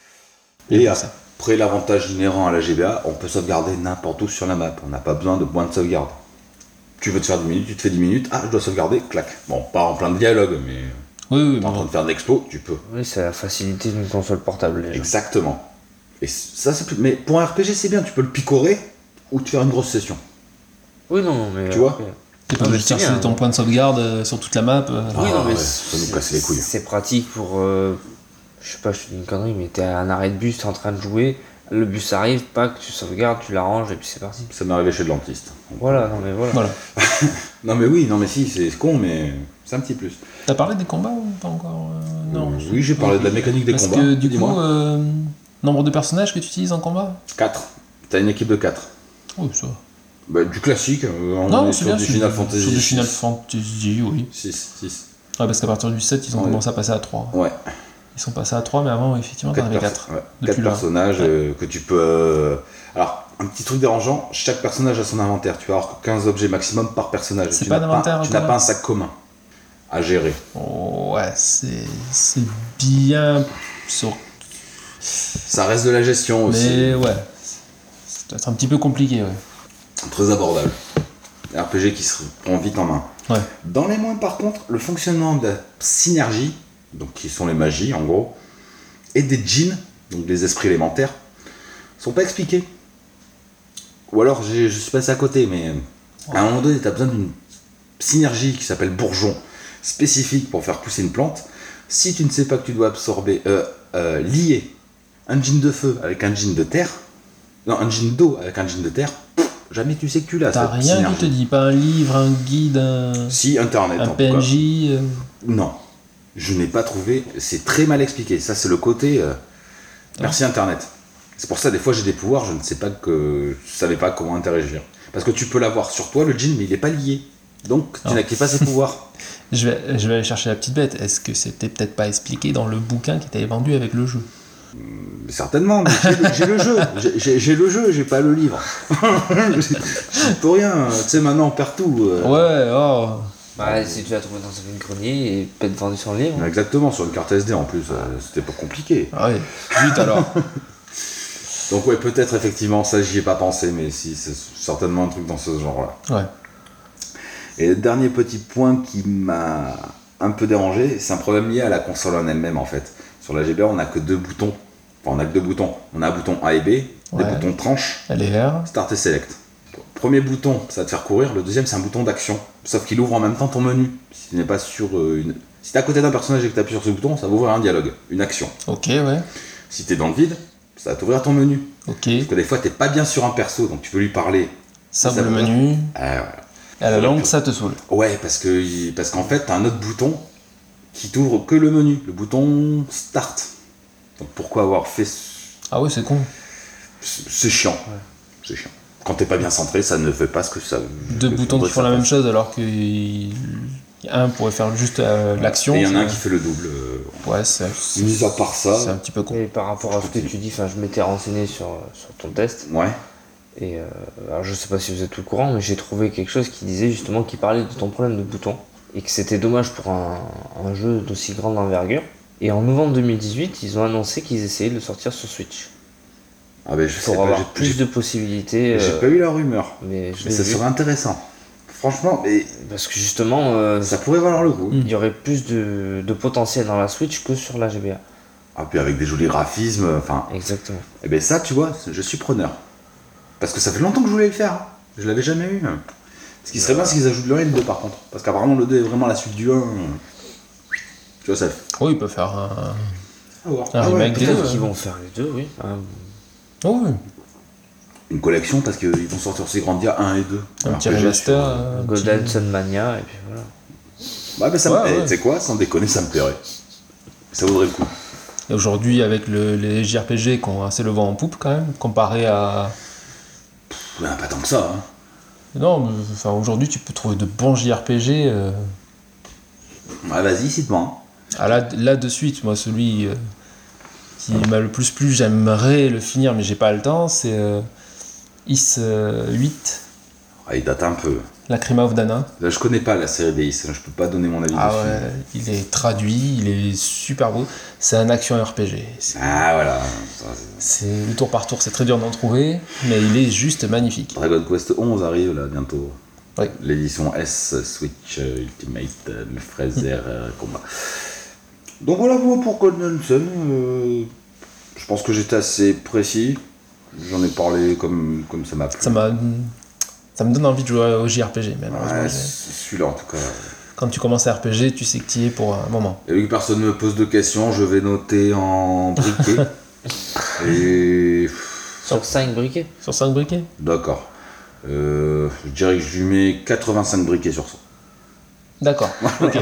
Il Et faut ça. après l'avantage inhérent à la G B A, on peut sauvegarder n'importe où sur la map. On n'a pas besoin de points de sauvegarde. Tu veux te faire dix minutes, tu te fais dix minutes, ah je dois sauvegarder, clac. Bon, pas en plein de dialogue, mais Oui, oui, t'es en mais train bon. de faire de l'expo, tu peux. Oui, c'est la facilité d'une console portable déjà. Exactement. Et ça c'est plus... Mais pour un R P G c'est bien, tu peux le picorer ou te faire une grosse session. Oui, non, non, mais. Tu vois après- T'es pas Non, mais obligé de c'est chercher bien, ton ouais. point de sauvegarde euh, sur toute la map. euh. Oui, Ah non, mais ouais, ça nous c'est- casse les couilles. C'est pratique pour. euh, je sais pas, je te dis une connerie, mais t'es à un arrêt de bus, t'es en train de jouer, le bus arrive, pas que tu sauvegardes, tu l'arranges et puis c'est parti. Ça m'est arrivé chez le dentiste. Voilà, non, mais voilà. Voilà. Non mais oui, non mais si, c'est con, mais c'est un petit plus. T'as parlé des combats ou pas encore euh, Non. Euh, oui, j'ai parlé de la mécanique des Parce combats. que du Dis-moi. coup, euh, nombre de personnages que tu utilises en combat quatre. T'as une équipe de quatre. Oui, ça. Bah, du classique, euh, on Non, est c'est sur bien. du c'est Final du- Fantasy. Sur du Final six. Fantasy, oui. six, six. Ouais, parce qu'à partir du sept, ils ont Ouais. commencé à passer à trois. Ouais. Ils sont passés à trois, mais avant, effectivement, t'en Quatre, avais perso- quatre. ouais. Depuis Quatre là. personnages Ouais. euh, que tu peux. euh, Alors, un petit truc dérangeant, chaque personnage a son inventaire. Tu vas avoir quinze objets maximum par personnage. C'est Tu pas n'as d'inventaire, Tu n'as encore pas un sac commun à gérer. Oh, ouais, c'est c'est bien. Sur... Ça reste de la gestion aussi. Mais ouais, ça doit être un petit peu compliqué, ouais. Très abordable. Un R P G qui se prend vite en main. Ouais. Dans les moindres, par contre, le fonctionnement de la synergie, donc qui sont les magies en gros, et des djinns, donc des esprits élémentaires, sont pas expliqués. Ou alors j'ai- je suis passé à côté, mais à un moment donné, tu as besoin d'une synergie qui s'appelle bourgeon, spécifique pour faire pousser une plante. Si tu ne sais pas que tu dois absorber, euh, euh, lier un djinn de feu avec un djinn de terre, non, un djinn d'eau avec un djinn de terre, pff, jamais tu sais que tu l'as. T'as cette rien synergie. qui te dit, pas un livre, un guide, un, Si, Internet. un en tout cas. P N J. euh, Non, je n'ai pas trouvé. C'est très mal expliqué. Ça, c'est le côté. euh, Merci Internet. C'est pour ça, des fois, j'ai des pouvoirs, je ne sais pas que. Je savais pas comment interagir. Parce que tu peux l'avoir sur toi, le djinn, mais il n'est pas lié. Donc, tu Non. n'actives pas ses pouvoirs. Je vais, je vais aller chercher la petite bête. Est-ce que c'était peut-être pas expliqué dans le bouquin qui t'avait vendu avec le jeu? Mais certainement, mais j'ai le, j'ai le jeu. J'ai- J'ai j'ai le jeu, j'ai pas le livre. Je peux rien. Tu sais, maintenant, on perd tout. euh. Ouais, oh. Bah, si tu l'as trouvé dans un grenier et peut-être vendu sur le livre. Exactement, sur une carte S D en plus. euh, C'était pas compliqué. Ah ouais, zut alors. Donc, ouais, peut-être effectivement, ça, j'y ai pas pensé, mais si, c'est certainement un truc dans ce genre-là. Ouais. Et le dernier petit point qui m'a un peu dérangé, c'est un problème lié à la console en elle-même en fait. Sur la G B A, on n'a que deux boutons. Enfin, on n'a que deux boutons. On a un bouton A et B, des Ouais. boutons tranche, Elle est là. Start et Select. Premier bouton, ça va te faire courir. Le deuxième, c'est un bouton d'action. Sauf qu'il ouvre en même temps ton menu. Si tu n'es pas sur euh, une. Si t'es à côté d'un personnage et que tu appuies sur ce bouton, ça va ouvrir un dialogue, une action. Ok, ouais. Si t'es dans le vide, ça va t'ouvrir ton menu. Ok. Parce que des fois, t'es pas bien sur un perso, donc tu veux lui parler. Ça Ça ouvre le va. menu. Ah, ouais. À la longue, ça te saoule. Ouais, parce que parce qu'en fait, t'as un autre bouton qui t'ouvre que le menu, le bouton Start. Donc pourquoi avoir fait ce- Ah ouais, c'est con. c'est chiant. C'est chiant. Quand t'es pas bien centré, ça ne fait pas ce que ça. Deux que boutons qui faudrait font la que ça même fasse. chose alors que il- un pourrait faire juste euh, l'action. Et il y en a un c'est- qui fait le double. euh, Ouais, c'est c'est- Mis à part ça. c'est un petit peu con. Et par rapport à ce que tu dis, enfin, je m'étais renseigné sur, sur ton test. Ouais. Et euh, alors je sais pas si vous êtes au courant, mais j'ai trouvé quelque chose qui disait justement, qui parlait de ton problème de bouton. Et que c'était dommage pour un, un jeu d'aussi grande envergure. Et en novembre deux mille dix-huit, ils ont annoncé qu'ils essayaient de le sortir sur Switch. Ah ben je sais Pour pas. avoir j'ai- plus j'ai- de possibilités. J'ai euh, pas eu la rumeur. Mais je Mais l'ai ça vu. serait intéressant. Franchement, mais Parce que justement, euh, ça pourrait valoir le coup. Mm. il y aurait plus de, de potentiel dans la Switch que sur la G B A. Ah puis avec des jolis graphismes, enfin. Exactement. Et ben ça, tu vois, je suis preneur. Parce que ça fait longtemps que je voulais le faire. hein. Je l'avais jamais eu. Ce qui serait bien, c'est qu'ils ajoutent le un et le deux par contre. Parce qu'apparemment, le deux est vraiment la suite du un. Tu vois, ça fait. Oh, il peut faire un. Un Ah ouais, remake des Peut-être deux. qu'ils ouais. vont faire les deux, oui. Ah, Oh, oui. Une collection parce qu'ils vont sortir ces Grandia un et deux. Un Alors petit que j'ai remaster. sur- euh, un Golden petit- Sun Mania, et puis voilà. Ouais, mais ça me Ouais, plaît. ouais. Tu sais quoi, sans déconner, ça me plairait. Ça vaudrait le coup. Et aujourd'hui, avec le- les J R P G qui ont assez le vent en poupe quand même, comparé à. Ouais, pas tant que ça. Hein. Non, mais, enfin, aujourd'hui, tu peux trouver de bons J R P G. euh, Ouais, vas-y, cite-moi. hein. Ah, là, là, de suite, moi, celui euh, qui m'a le plus plu, j'aimerais le finir, mais j'ai pas le temps, c'est euh, Is euh, huit, Ah, il date un peu. Lacrima of Dana. Là, je connais pas la série des Is, je peux pas donner mon avis Ah dessus. ouais, il est traduit, il est super beau. C'est un action R P G. C'est- Ah voilà. Ça, c'est- C'est le tour par tour, c'est très dur d'en trouver, mais il est juste magnifique. Dragon Quest onze arrive là bientôt. Oui. L'édition S Switch euh, Ultimate euh, Fraser euh, Combat. Donc voilà pour, pour Golden Sun. euh, je pense que j'étais assez précis. J'en ai parlé comme, comme ça m'a plu. Ça m'a, ça me donne envie de jouer au J R P G, mais malheureusement, Ouais, j'ai- celui-là en tout cas. quand tu commences à R P G, tu sais que tu y es pour un moment. Et vu que personne ne me pose de questions, je vais noter en briquet. Et. Sur cinq briquets. Sur cinq briquets. D'accord. Euh, je dirais que je lui mets quatre-vingt-cinq briquets sur cent. D'accord, ok.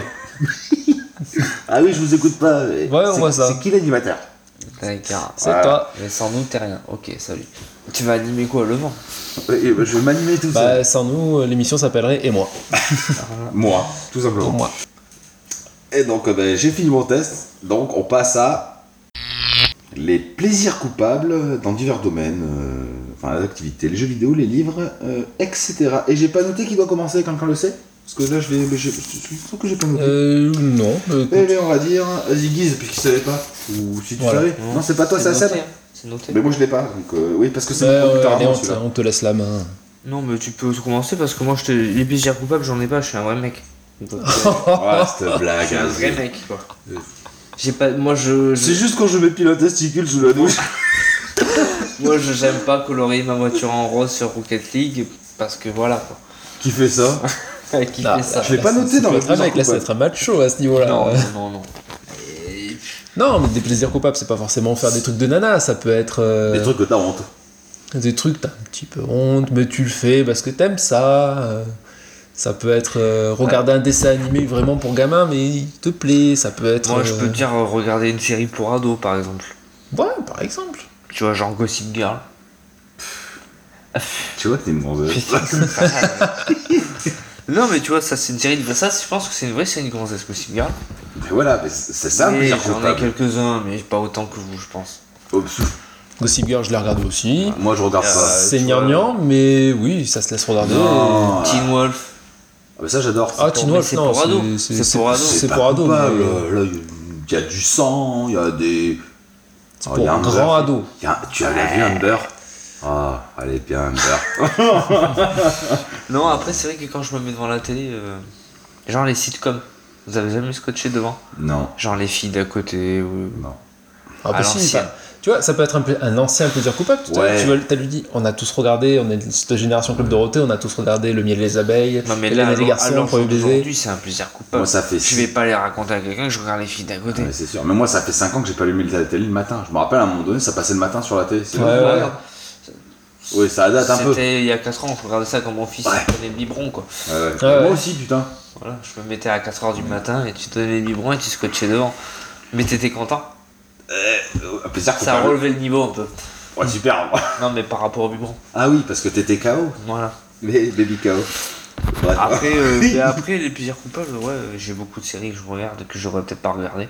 Ah oui, je vous écoute pas. on voit ça. C'est qui l'animateur? D'accord. C'est Ouais. toi. Mais sans doute, t'es rien. Ok, salut. Tu vas animer quoi, le vent? Et je vais m'animer tout seul. Bah, sans nous, l'émission s'appellerait Et moi. Moi, tout simplement. Pour moi. Et donc, euh, ben, j'ai fini mon test. Donc, on passe à les plaisirs coupables dans divers domaines. euh, Enfin, les activités, les jeux vidéo, les livres, euh, et cetera. Et j'ai pas noté qui doit commencer, quelqu'un le sait? Parce que là, je vais. Je, je, je trouve que j'ai pas noté. Euh, non. euh, Eh bien, on va dire. Vas-y, Guise, puisqu'il savait pas. Ou si tu Voilà. savais. Non. Non, c'est pas toi, c'est à noté, Seb. hein. C'est noté. Mais moi, je l'ai pas. Donc, euh, oui, parce que c'est ouais, mon ouais, computer allez, avant, on, te, celui-là. on te laisse la main. Non, mais tu peux commencer parce que moi, je te... les plaisirs coupables, j'en ai pas, je suis un vrai mec. Donc, euh, Ouais, cette blague. je suis un hein, vrai c'est- mec, quoi. J'ai pas... Moi, je... je- C'est juste quand je mets pile un testicule sous la douche. Moi, je j'aime pas colorier ma voiture en rose sur Rocket League parce que voilà, quoi. Qui fait ça? Qui Ah, fait ça? je l'ai là, pas c'est- noté c'est dans pas les être un mec, plaisirs là, c'est coupables. être un macho à ce niveau-là. Non, Euh, non, non. Et- Non, mais des plaisirs coupables, c'est pas forcément faire des trucs de nana, ça peut être euh, Des trucs que t'as honte. des trucs t'as un petit peu honte, mais tu le fais parce que t'aimes ça. euh, Ça peut être euh, regarder un dessin animé vraiment pour gamin, mais il te plaît. Ça peut être. Moi, je peux euh, te dire euh, regarder une série pour ados, par exemple. Ouais, par exemple. Tu vois, genre Gossip Girl. Tu vois que t'es une gonzesse. Non, mais tu vois, ça, c'est une série de... Ça, je pense que c'est une vraie série de gonzesse, Gossip Girl. Mais voilà, mais c'est c'est ça, un Mais plaisir j'en ai coupable. quelques-uns, mais pas autant que vous, je pense. Oh, pff, Gossip Girl, je l'ai regardé aussi. moi, je regarde Euh, pas. c'est tu vois. gnangnan, mais oui, ça se laisse regarder. Non. Teen Wolf. Ah, mais ça, j'adore. Ah, pour- Teen mais Wolf, c'est non, pour ados. c'est C'est pour ados. c'est pas pour ados. coupable. mais Là, il y a du sang, il y a des. C'est Oh, pour il y a un grand beurre. ado. Il y a- Tu as vu Amber? Ah, allez, bien, Amber. Non, après, c'est vrai que quand je me mets devant la télé, euh, genre les sitcoms, vous avez jamais scotché devant? Non, Genre les filles d'à côté ou... non. Ah, À bah si, l'ancienne. bah, tu vois, ça peut être un, pla- un ancien plaisir coupable. Tout à l'heure, Ouais. tu vois, t'as lui dit, on a tous regardé, on est de cette génération Club Dorothée, on a tous regardé Le Miel et les Abeilles, Non, mais Hélène là, et les alors, garçons, alors Premier baiser. aujourd'hui, c'est un plaisir coupable. Moi, ça fait Je six- vais pas les raconter à quelqu'un que je regarde les filles d'à côté. Ouais, c'est sûr. Mais moi, ça fait cinq ans que j'ai pas allumé la télé le matin. Je me rappelle à un moment donné, ça passait le matin sur la télé. C'est Ouais, vrai, je ouais. regarde. Oui, ça date un peu. Ouais, C'était il y a quatre ans, je regardais ça quand mon fils Ouais. il prenait le biberon, quoi. ouais. Ouais, Moi ouais. aussi, putain. Voilà, je me mettais à quatre heures du matin et tu donnais le biberon et tu scotchais devant. Mais t'étais content? Euh, un plaisir Ça coupable. relevait le niveau un peu. Ouais, super. Non, mais par rapport au biberon. Ah oui, parce que t'étais K O. Voilà. Mais baby K O. Bref. Après, euh, mais après les plaisirs coupables, ouais, euh, j'ai beaucoup de séries que je regarde que j'aurais peut-être pas regardé.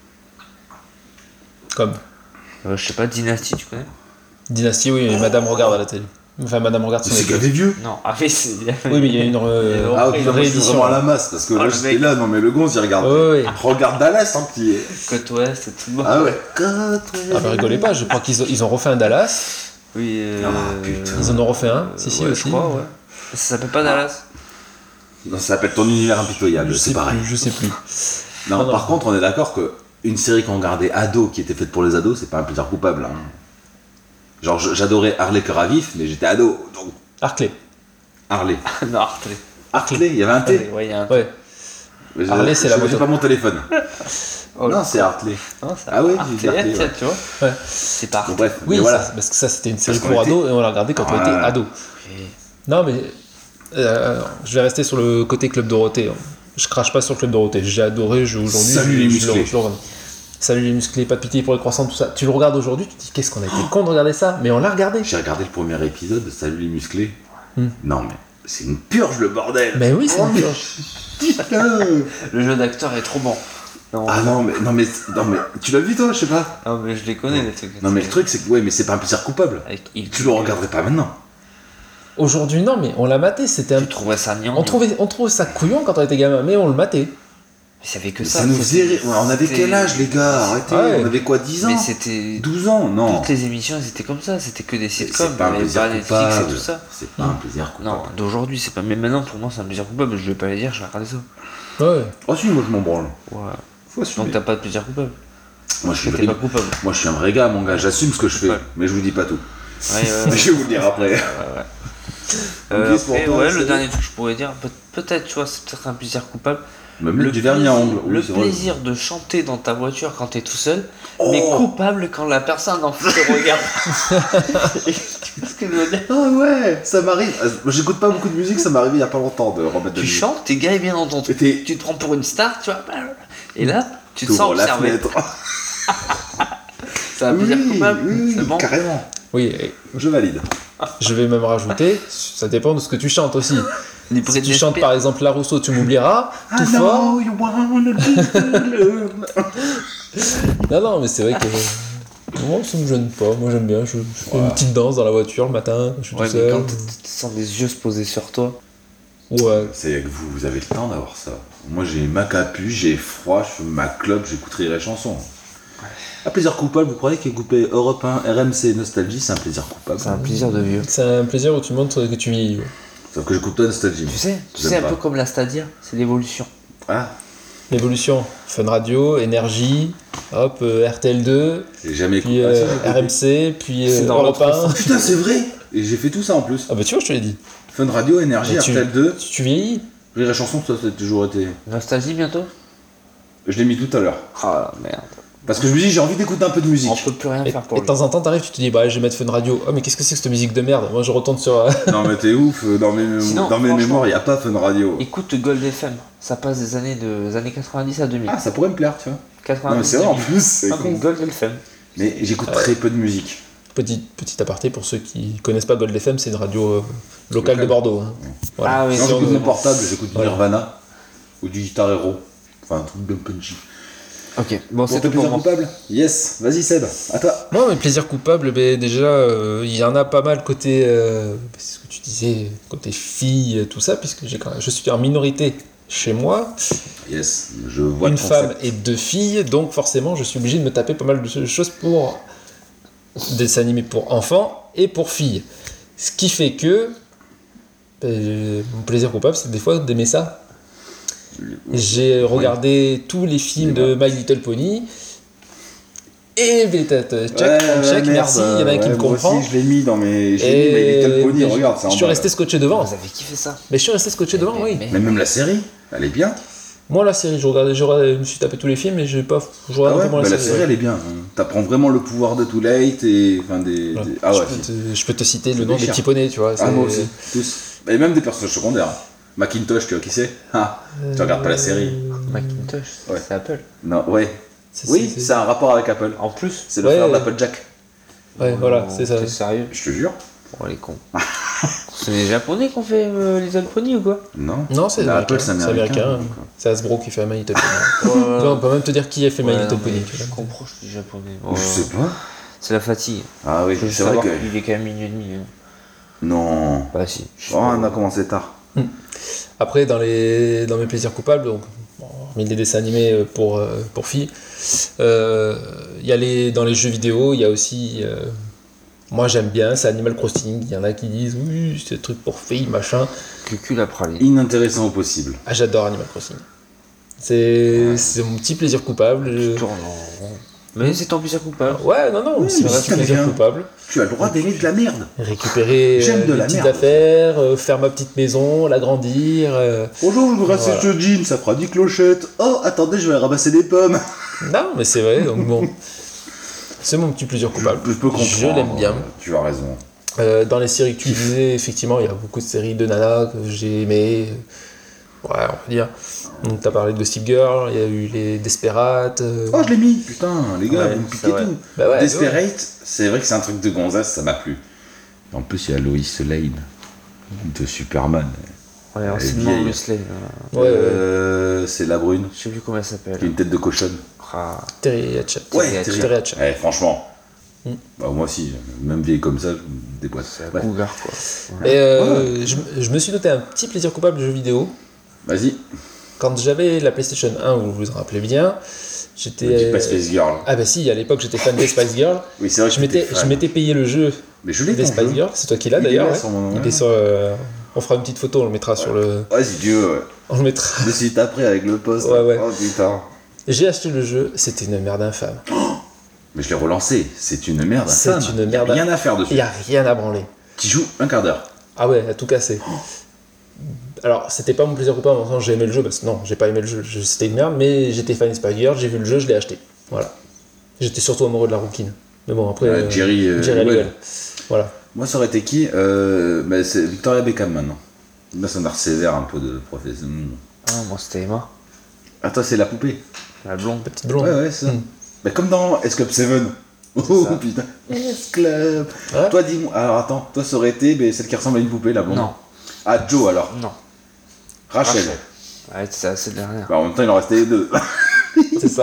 Comme Euh, je sais pas, Dynasty, tu connais? Dynasty, oui, et Madame regarde à la télé. Enfin, Madame regarde son Mais c'est école. gavé vieux. Non, ah mais c'est. Oui, mais il y a une, euh, Ah, ok, une non, moi, je suis réédition. vraiment à la masse parce que Ah, là le j'étais mec. là, non mais le gonze il regarde. Ouais, ouais. Regarde Dallas en petit. Côte Ouest et tout le monde. Ah ouais. Ah, bah rigolez pas, je crois qu'ils ont, ils ont refait un Dallas. Oui, euh, Ah, putain. Ils en ont refait un, euh, si, si, ouais, aussi. Je crois, ouais. Ça s'appelle pas Dallas? Non, ça s'appelle Ton univers impitoyable, Je c'est sais pareil. plus, je sais plus. Non, Non, non. par contre, on est d'accord que une série qu'on regardait ado qui était faite pour les ados, c'est pas un plaisir coupable. hein. Genre, je- j'adorais Harley Cœur à vif, mais j'étais ado. Donc, Hartley. Harley. Non, Hartley. Hartley, il y avait un T. Ouais, il y a un. Ouais. Mais je- Harley, c'est je- la J'ai moto. pas mon téléphone. Oh, Non, c'est Hartley. Non, ça- Ah ouais, Hartley, j'ai Hartley, tiens, ouais. tu vois. Ouais. C'est pas Bon, Hartley. bref, Oui, mais voilà. ça, parce que ça c'était une série qu'on pour était- ados et on l'a regardé quand on était Voilà. ado. Et- Non, mais euh, je vais rester sur le côté Club Dorothée. Je crache pas sur le Club Dorothée. J'ai adoré, je aujourd'hui. Salut je- les je musclés. le- je le regarde. Salut les musclés, pas de pitié pour les croissants, tout ça. Tu le regardes aujourd'hui, tu te dis qu'est-ce qu'on a été con de regarder ça, mais on l'a regardé. J'ai regardé le premier épisode de Salut les musclés. Hmm. Non, mais c'est une purge le bordel. Mais oui, c'est Oh, une mais purge. putain. Le jeu d'acteur est trop bon. Non, Ah non, mais, non, mais, non, mais tu l'as vu toi, je sais pas. non, mais je les connais, les trucs. Non, mais le truc, c'est que, ouais, mais c'est pas un plaisir coupable. Avec Yves Tu le regarderais pas maintenant. Aujourd'hui, non, mais on l'a maté. C'était un... Tu trouvais ça niant? on, trouvait, on trouvait ça couillon quand on était gamin, mais on le matait. Mais ça fait que Mais ça. ça nous c'était- faisait rire. Ouais, on avait c'était- quel âge, les gars? Arrêtez. Ouais. On avait quoi, dix ans? Mais c'était. douze ans? Non. Toutes les émissions, elles étaient comme ça. C'était que des C'est sitcoms. c'est pas un il y avait plaisir pas Netflix coupable. et tout ça. C'est pas un plaisir coupable. Non, d'aujourd'hui, c'est pas. Mais maintenant, pour moi, c'est un plaisir coupable. Je vais pas les dire, je vais regarder ça. Ouais. Oh si, moi je m'en branle. Ouais. Faut assumer. Donc t'as pas de plaisir coupable. Moi je suis T'es vrai... pas coupable. Moi je suis un vrai gars, mon gars. J'assume ce que je fais, Ouais. mais je vous dis pas tout. Ouais, ouais, ouais. Je vais vous le dire après. Euh, Ok, c'est pour après, toi, ouais, c'est- le dernier truc que je pourrais dire, peut- peut-être, tu vois, c'est peut-être un plaisir coupable. Me mettre du vernis à plaisir- ongles. Oui, le c'est vrai. plaisir de chanter dans ta voiture quand t'es tout seul, Oh. mais coupable quand la personne en face te regarde. Tu vois ce que je veux dire? Ah ouais, ça m'arrive. Euh, moi, J'écoute pas beaucoup de musique, ça m'est arrivé il y a pas longtemps de remettre de Tu musique. chantes, t'es gars et bien dans ton Et truc. t'es- Tu te prends pour une star, tu vois. Et là, tu te sens T'ouvres la observé. fenêtre. C'est un plaisir Oui, coupable. oui, c'est bon. carrément. Oui, et Je valide. je vais même rajouter, ça dépend de ce que tu chantes aussi. Les Si tu Britney chantes Spears. par exemple La Rousseau, tu m'oublieras, tout I fort. know you wanna be Non, non, mais c'est vrai que. Moi, ça me gêne pas. Moi, j'aime bien. Je, je fais une petite danse dans la voiture le matin. Je suis Ouais, tout mais seul. quand tu sens des yeux se poser sur toi. Ouais. C'est que vous, vous avez le temps d'avoir ça. Moi j'ai ma capuche, j'ai froid, je fume ma clope, j'écouterai les chansons. Un plaisir coupable, vous croyez qu'écouter Europe un, R M C, Nostalgie, c'est un plaisir coupable? C'est un plaisir de vieux. C'est un plaisir où tu montres que tu vieillis. ouais. Sauf que j'écoute pas Nostalgie. Tu sais, tu J'aime sais un pas. peu comme la Stadia, c'est l'évolution. Ah, L'évolution. Fun Radio, Énergie, hop, euh, R T L deux, j'ai jamais puis écouté. euh, Ah, si, j'ai écouté. R M C, puis C'est euh, dans Europe l'autre un. Putain, c'est vrai. Et j'ai fait tout ça en plus. Ah bah tu vois, je te l'ai dit. Fun Radio, Énergie, Mais R tu- T L deux, Tu, tu vieillis. Rire et chanson, ça, ça a toujours été. Nostalgie bientôt. Je l'ai mis tout à l'heure. Ah merde. Parce que je me dis, j'ai envie d'écouter un peu de musique. On peut plus rien Et, faire et pour de lui. temps en temps, t'arrives, tu te dis, bah je vais mettre Fun Radio. Oh, mais qu'est-ce que c'est que cette musique de merde? Moi, je retourne sur. euh, Non, mais t'es ouf, dans mes, Sinon, dans mes franchement- mémoires, il n'y a pas Fun Radio. Écoute Gold F M, ça passe des années de des années quatre-vingt-dix à deux mille. Ah, ça pourrait me plaire, tu vois. quatre-vingt-dix, Non, mais c'est vrai en deux mille. plus, c'est Ah, mais con. Gold F M. Mais j'écoute très peu de musique. Petit, petit aparté pour ceux qui connaissent pas Gold F M, c'est une radio euh, locale Locale. de Bordeaux. hein. Voilà. Ah oui, Sinon, c'est j'écoute on- mon portable, j'écoute du Voilà. Nirvana ou du Guitar Hero. Enfin, un truc bien punchy. Ok, bon Pour c'est tes tout pour plaisirs moi. coupables? Yes, vas-y Seb, à toi. Moi, mes plaisirs coupables, ben, déjà, euh, il y en a pas mal côté, euh, c'est ce que tu disais, côté fille, tout ça, puisque j'ai quand même, je suis en minorité chez moi, Yes, je vois une le concept. femme et deux filles, donc forcément, je suis obligé de me taper pas mal de choses pour des dessins animés pour enfants et pour filles. Ce qui fait que ben, mon plaisir coupable, c'est des fois d'aimer ça. J'ai regardé tous les films de My Little Pony. Et bêta, check, Ouais, check, ouais, merci, il y en a un qui ouais, me moi comprend. aussi, je l'ai mis dans mes. J'ai mis mes Et Little Pony, mais regarde, je, c'est en je suis bas, resté là. scotché devant. Vous avez kiffé ça? Mais je suis resté scotché devant, oui. mais- Mais même la série, elle est bien. Moi, la série, je, regardais, je, regardais- je me suis tapé tous les films, mais j'ai pas, je regarde Ah ouais, un peu moins bah, la la série. série, elle est bien. hein. T'apprends vraiment le pouvoir de Too Late et. Enfin, des. Ouais. des- Ah je, ouais, peux si. te, je peux te citer Ça le nom des déchire. petits poneys, tu vois. Ah, c'est- moi aussi, tous. Et même des personnages secondaires. Macintosh, tu vois qui c'est? Ah, tu regardes pas la série? Macintosh, Ouais. c'est Apple. Non, ouais. c'est- Oui, c'est- c'est un rapport avec Apple. En plus. C'est le Ouais. frère d'Applejack. Ouais, voilà, c'est ça. T'es sérieux? Je te jure. Oh les cons. C'est les japonais qui ont fait euh, Little Pony ou quoi? Non. Non, c'est Bah, américain. Apple, c'est c'est américain. américain. donc, C'est Hasbro qui fait My Little Pony. Ouais, Non, on peut même te dire qui a fait My ouais, Little non, Pony. mais tu Je vois. comprends, je suis japonais. Je sais pas. C'est la fatigue. Ah oui, Faut juste c'est vrai savoir que. qu'il est quand même minuit et demi. hein. Non. Bah si. Oh, on a commencé tard. Après, dans, les, dans mes plaisirs coupables, donc, bon, hormis les dessins animés euh, pour, euh, pour filles, euh, il y a les, dans les jeux vidéo, il y a aussi. euh, moi, j'aime bien, c'est Animal Crossing. Il y en a qui disent oui, c'est un truc pour filles, machin. Cucu la praline. Inintéressant au possible. Ah, j'adore Animal Crossing. C'est c'est mon petit plaisir coupable. je- Tourne en rond. Mais c'est ton plaisir coupable. Ouais, non, non, Oui, c'est mais mon si petit t'aimes plaisir bien. coupable. Tu as le droit d'aimer de la merde. Récupérer J'aime euh, de les la petites merde. affaires, euh, faire ma petite maison, l'agrandir. euh. Bonjour, je voudrais Voilà. ce jean, ça fera dix clochettes. Oh, attendez, je vais aller ramasser des pommes. Non, mais c'est vrai, donc bon. C'est mon petit plaisir coupable. Je peux comprendre. Je l'aime bien. euh, Tu as raison. Euh, dans les séries que tu disais, effectivement, il y a beaucoup de séries de nanas que j'ai aimées. Ouais, on va dire. Donc, t'as parlé de Gossip Girl, il y a eu les Desperates. euh, Oh, je l'ai mis. Putain, les gars, Ouais, vous me c'est piquez vrai. tout. Bah ouais, Desperate, c'est vrai que c'est un truc de gonzasse, ça m'a plu. Et en plus, il y a Lois Lane de Superman. Ouais, Elle est anciennement vieille. Lois Lane. ouais, ouais. Euh, c'est la brune, Je sais plus comment elle qui a s'appelle. une tête de cochonne. Ah. Terry Hatcher. Ouais, Terry Terry. Terry Hatcher. Eh, franchement. Mm. Bah, moi aussi, même vieille comme ça, je me déboîte. C'est un Ouais. cougar quoi. Et euh, je, je me suis noté un petit plaisir coupable de jeux vidéo. Vas-y, Quand j'avais la PlayStation un, vous vous en rappelez bien, j'étais. ne dis pas Space Girl. Ah bah si, à l'époque j'étais fan des Spice Girls. Oui, c'est vrai que Je m'étais, t'étais fan. je m'étais payé le jeu Mais je l'ai des ton Spice jeu. Girls, c'est toi qui l'as Il est d'ailleurs. là ouais. sur mon- Il ouais. est sur, euh, on fera une petite photo, on le mettra sur le. Vas-y, Dieu, ouais. On le mettra. De suite après avec le poste. Ouais, ouais. Oh putain. J'ai acheté le jeu, c'était une merde infâme. Mais je l'ai relancé, c'est une merde. C'est infâme. une merde. Y a rien à faire Il dessus. n'y a rien à branler. Tu joues un quart d'heure. Ah ouais, à tout casser. Alors, c'était pas mon plaisir coupable en sens j'ai aimé le jeu, parce que non, j'ai pas aimé le jeu, je- c'était une merde, mais j'étais fan de Spice Girls, j'ai vu le jeu, je l'ai acheté. Voilà. J'étais surtout amoureux de la rouquine. Mais bon, après. Euh, Jerry, euh, Jerry Halliwell. Halliwell. Voilà. Moi, ça aurait été qui euh, bah, C'est Victoria Beckham maintenant. Là, ça m'a l'air sévère un peu de professeur. Ah, moi c'était Emma. Ah, toi, c'est la poupée. La blonde. La petite blonde. Ouais, ouais, c'est ça. Mm. Bah, comme dans Escape Seven. Oh ça. putain. Yes Club. Ouais. Toi, dis-moi. Alors attends, toi, ça aurait été ben, celle qui ressemble à une poupée, la blonde. Non, Ah, Joe alors. non. Rachel. Ouais, c'est ça, c'est dernière. Bah, en même temps, il en restait les deux. C'est ça.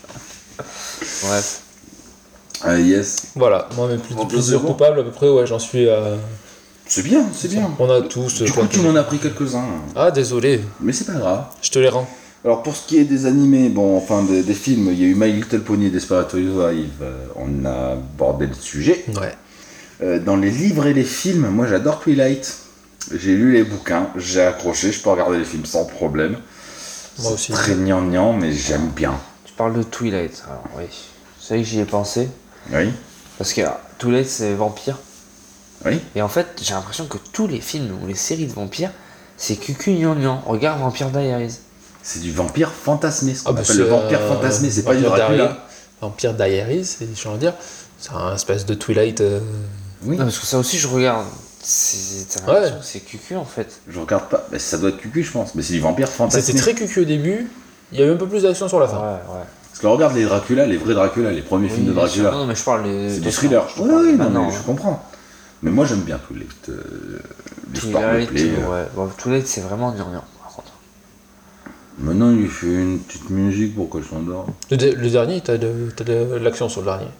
Bref. Ah, yes. Voilà, moi, mes plus Bon, plaisirs c'est bon. coupables, à peu près, ouais, j'en suis à. C'est bien, c'est bien. On a tous. Du quoi, coup, tu m'en as pris quelques-uns. Ah, désolé, Mais c'est pas grave. je te les rends. Alors, pour ce qui est des animés, bon, enfin, des, des films, il y a eu My Little Pony et Desperate Housewives. euh, on a abordé le sujet. Ouais. Euh, dans les livres et les films, moi, j'adore Twilight. J'ai lu les bouquins, j'ai accroché, je peux regarder les films sans problème. Moi C'est aussi. très gnangnan, mais j'aime bien. Tu parles de Twilight, alors oui. C'est vrai que j'y ai pensé. Oui, Parce que ah, Twilight, c'est vampire. oui. Et en fait, j'ai l'impression que tous les films ou les séries de vampires, c'est cucu gnan. Regarde Vampire Diaries. C'est du vampire fantasmé, ce qu'on Ah, bah, appelle le c'est, vampire euh, fantasmé, c'est pas du Vampire Dracula. Diaries. Vampire Diaries, c'est, je veux dire, c'est un espèce de Twilight. euh, Oui, Non, parce que ça aussi, je regarde. C'est t'as Ouais. l'impression que c'est cucu en fait. je regarde pas, mais ça doit être cucu, je pense, mais c'est du vampire fantasmé. C'était très cucu au début, il y a eu un peu plus d'action sur la Ouais, fin. ouais. Parce que regarde les Dracula, les vrais Dracula, les premiers films de Oui, bien sûr. Dracula, Non, mais je parle des. c'est des du thriller. je te Oui, parle oui, non, maintenant, mais je hein. comprends. Mais moi j'aime bien Twilight. Euh, L'histoire me Twilight, plaît. euh. ouais. Bon, Twilight, c'est vraiment gnangnan, par contre. Maintenant il fait une petite musique pour que je s'endors. Le, de- le dernier, t'as de, t'as de l'action sur le dernier.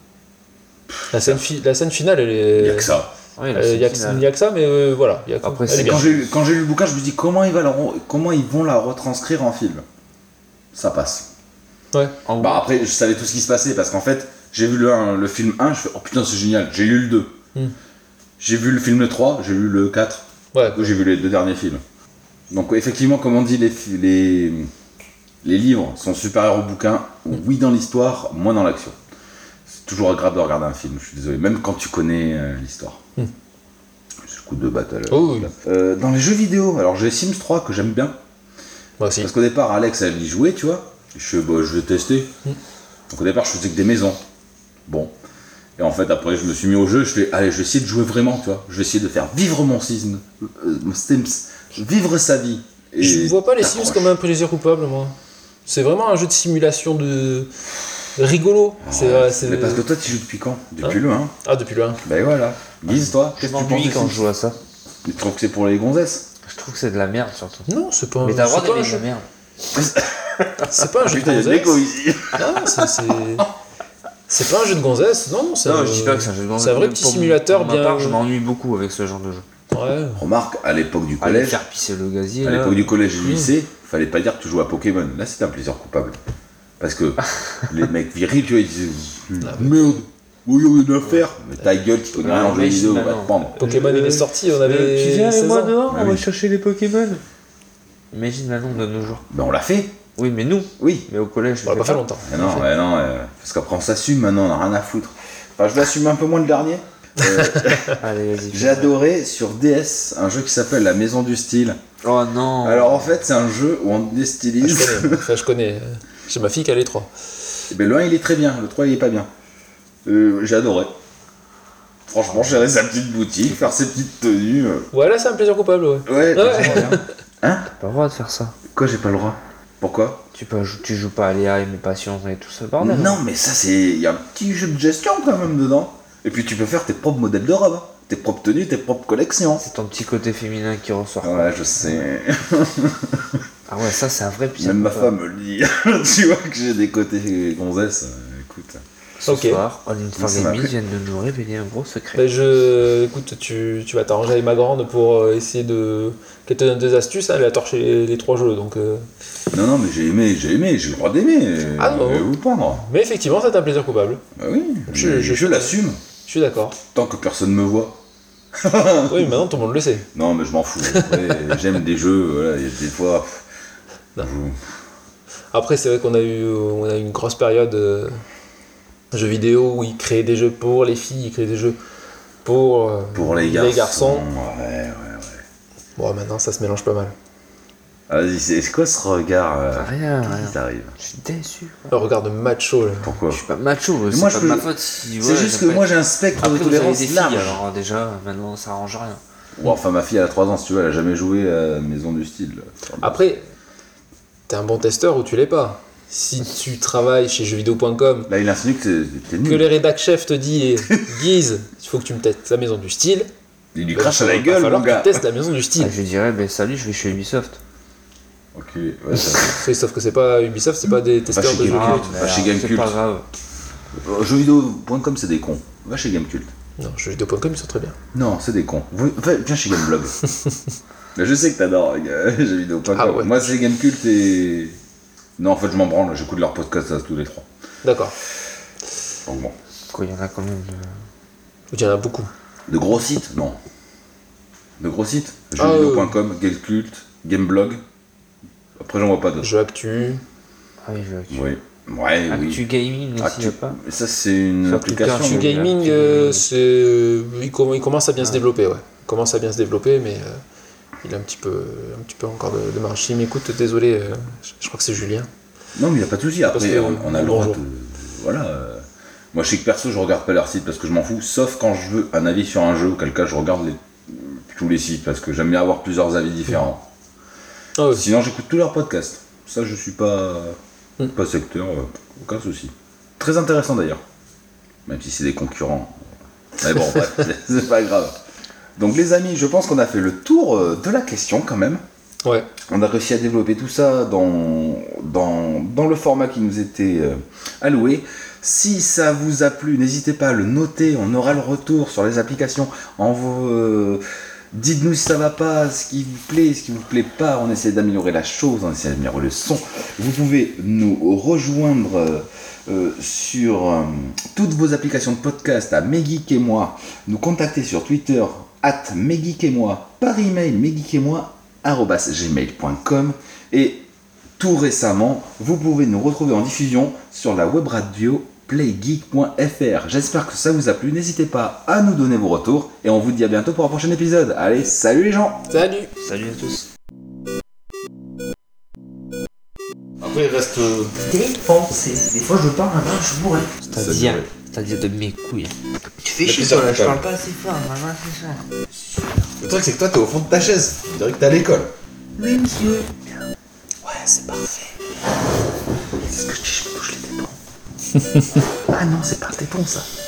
La scène, fi- la scène finale, elle est. Il y a que ça. Oui, Euh, Il y, a que- il y a que ça, mais euh, voilà. il Y a que- Après, elle c'est est bien. Quand j'ai, lu- quand j'ai lu le bouquin, je me dis comment ils, va la re- comment ils vont la retranscrire en film. Ça passe. En Bah après, je savais tout ce qui se passait parce qu'en fait, j'ai vu le, un- le film un, je fais oh putain, c'est génial. J'ai lu le deux. Hmm. J'ai vu le film le trois, j'ai lu le quatre. Ouais. Du coup, j'ai vu les deux derniers films. Donc, effectivement, comme on dit, les, fi- les, les livres sont supérieurs aux bouquins. Oui, dans l'histoire, moins dans l'action. C'est toujours agréable de regarder un film, je suis désolé. Même quand tu connais euh, l'histoire. Hmm. C'est le coup de battle. Oh oui. Euh, dans les jeux vidéo, alors j'ai Sims trois que j'aime bien. Moi aussi. Parce qu'au départ, Alex, elle y jouait, tu vois. Je fais, bah, je vais tester. Mm. Donc au départ, je faisais que des maisons. Bon. Et en fait, après, je me suis mis au jeu. Je fais, allez, je vais essayer de jouer vraiment, tu vois. Je vais essayer de faire vivre mon Sims. euh, mon Sims. Vivre sa vie. Et Je vois pas les Sims t'accroches. comme un plaisir coupable, moi. C'est vraiment un jeu de simulation de. rigolo. C'est, Ouais, euh, c'est- Mais parce que toi, tu joues depuis quand Depuis le un. Ah, depuis le un. Ben voilà. Guise, toi, Je qu'est-ce que tu penses m'ennuie des quand Sims je joue à ça. Tu trouves que c'est pour les gonzesses Je trouve que c'est de la merde surtout. Non, c'est pas un Mais t'as le droit c'est pas un d'aimer de jeu. la merde. C'est pas un jeu de Putain, il y a de gonzesse. l'écho ici. Non, c'est. c'est- C'est pas un jeu de gonzesse, non, non, c'est Non, un- je dis pas que c'est un jeu de C'est un vrai mais petit pour- simulateur pour ma bien. part, je m'ennuie beaucoup avec ce genre de jeu. Ouais. Remarque, à l'époque du Aller collège, faire pisser le gazier. à là. l'époque du collège et du Mm. lycée, fallait pas dire que tu jouais à Pokémon. Là, c'était un plaisir coupable. Parce que les mecs virils, tu vois, ils disaient merde, oui, il y a rien à faire. Mais ta gueule, tu connais rien en jeu Imagine vidéo, on va maintenant. te pendre. Pokémon, il est sorti, on avait. Euh, tu viens avec seize moi ans. dehors, Bah on va oui. chercher les Pokémon. Imagine Manon de nos jours. Ben on l'a fait, Oui, mais nous. oui. Mais au collège, je On l'a le pas fais fait longtemps. Mais non, ouais, non, euh, parce qu'après on s'assume maintenant, on a rien à foutre. Enfin, je l'assume un peu moins le dernier. Euh, Allez, vas-y. J'ai adoré sur D S un jeu qui s'appelle La Maison du Style. Oh non. Alors en fait, c'est un jeu où on Ah, je déstilise. connais, enfin, je connais. J'ai ma fille qui a les trois. Mais le un il est très bien, le trois il est pas bien. Euh, J'ai adoré. Franchement, gérer sa petite boutique, faire ses petites tenues. euh, Ouais, là, c'est un plaisir coupable, ouais. Ouais, Ouais. franchement, bien. Hein T'as pas le droit de faire ça. Quoi, j'ai pas le droit Pourquoi Tu, peux, tu joues pas à l'I A et mes passions et tout ça, bordel. Non, mais ça, c'est. Il y a un petit jeu de gestion quand même dedans. Et puis tu peux faire tes propres modèles de robes, hein. Tes propres tenues, tes propres collections. C'est ton petit côté féminin qui ressort. Ouais, je sais. Ah ouais, ça c'est un vrai plaisir. Même ma coupable. femme me le dit. Tu vois que j'ai des côtés gonzesses. euh, Écoute. Ce Ok. soir, On In For Ça m'a Gaming plu. vient de nous révéler un gros secret. Ben, je... Écoute, tu, tu vas t'arranger avec ma grande pour euh, essayer de. Qu'elle te donne des astuces, hein, elle a torché les, les trois jeux, donc. euh. Non, non, mais j'ai aimé, j'ai aimé, j'ai le droit d'aimer. Ah non. Je vais vous prendre. Mais effectivement, c'est un plaisir coupable. Bah oui, Je- je, je- je l'assume. Je suis d'accord. Tant que personne me voit. Oui, maintenant tout le monde le sait. Non, mais je m'en fous. Après, j'aime des jeux, voilà, il y a des fois. pff, Non. je- Après, c'est vrai qu'on a eu, on a eu une grosse période euh, jeux vidéo où ils créaient des jeux pour les filles, ils créaient des jeux pour, euh, Pour les garçons. garçons. Ouais, ouais, ouais. Bon, maintenant ça se mélange pas mal. Vas-y, c'est c'est quoi ce regard euh, Rien, Qu'est-ce rien. qui t'arrive Je suis déçu. Le regard de macho là. Pourquoi Je suis pas macho, c'est moi, pas je de ma peux- faute si. C'est ouais, juste que j'aime pas moi être- j'ai un spectre Après, de vous avez tolérance des filles, large. alors hein, déjà, maintenant ça arrange rien. Bon, enfin, ma fille elle a trois ans, si tu veux, elle a jamais joué à Maison du Style. là. Après, t'es un bon testeur ou tu l'es pas. si tu travailles chez jeuxvideo point com, Là, il insinue que c'est- t'es que nul. les rédac chefs te disent Guise, il faut que tu me testes la maison du style. Il lui bah, crache ça à la va gueule, mon falloir que gars. tu testes la maison du style. Ah, je dirais, ben salut, je vais chez Ubisoft. Ok, ouais, ça Oui, sauf que c'est pas Ubisoft, c'est pas des testeurs chez de jeux Gamecult. vidéo. va chez Gamecult. C'est pas grave. Euh, jeuxvideo point com, c'est des cons. Va chez Gamecult. Non, jeuxvideo point com, ils sont très bien. Non, c'est des cons. Vous- enfin, viens chez Gameblog. Mais je sais que t'adores euh, jeuxvideo point com. Ah ouais. Moi, c'est Gamecult et. Non, en fait, je m'en branle. J'écoute leur podcast à tous les trois. D'accord. Donc bon. Quoi, il y en a quand même. de- Il y en a beaucoup. De gros sites, non. De gros sites. Ah, jeuxvideo point com, Gamecult, Gameblog. Après, j'en vois pas d'autres. Jeux actu. Ah oui, je vais Actu. Oui. Ouais, Actu oui. Gaming aussi, Actu- y a pas. Mais ça, c'est une Sur application. Twitter, Actu oui, gaming, Actu euh, Gaming. c'est... Il, com- il commence à bien se Ouais. développer, ouais. Il commence à bien se développer, mais euh, il a un petit peu, un petit peu encore de, de marge. S'il m'écoute, désolé, euh, je, je crois que c'est Julien. Non, mais il n'y a pas de souci. Après, Parce que- on, on a le droit bonjour. de. Voilà. euh, Moi, je sais que perso, je regarde pas leur site parce que je m'en fous. Sauf quand je veux un avis sur un jeu, auquel cas je regarde les- tous les sites parce que j'aime bien avoir plusieurs avis différents. Ah ouais. Sinon, j'écoute tous leurs podcasts. Ça, je suis pas. Mm. Pas secteur, euh, aucun souci. Très intéressant d'ailleurs. Même si c'est des concurrents. Mais bon, bref, c'est- c'est pas grave. Donc, les amis, je pense qu'on a fait le tour euh, de la question quand même. Ouais. On a réussi à développer tout ça dans, dans, dans le format qui nous était euh, alloué. Si ça vous a plu, n'hésitez pas à le noter. On aura le retour sur les applications. En vos, euh, dites-nous si ça va pas, ce qui vous plaît, ce qui vous plaît pas. On essaie d'améliorer la chose, on essaie d'améliorer le son. Vous pouvez nous rejoindre euh, euh, sur euh, toutes vos applications de podcast à Megeek et moi. Nous contacter sur Twitter at Megeek et moi, par email megeek et moi arobase gmail point com, et tout récemment, vous pouvez nous retrouver en diffusion sur la web radio playgeek point f r. J'espère que ça vous a plu. N'hésitez pas à nous donner vos retours et on vous dit à bientôt pour un prochain épisode. Allez, salut les gens. Salut. Salut à tous. Après, il reste. Dépensé. Des fois, je parle, maintenant, je suis bourré. Ça C'est-à-dire, durait. c'est-à-dire de mes couilles. Tu fais La chier, pizza toi, là, je coupable. parle pas assez fort, vraiment, c'est ça. Le truc, c'est que toi, t'es au fond de ta chaise. On dirait que t'es à l'école. Oui, monsieur. Ouais, c'est parfait. C'est ce que je dis, je me touche les tétons. Ah non, c'est pas le téton, ça.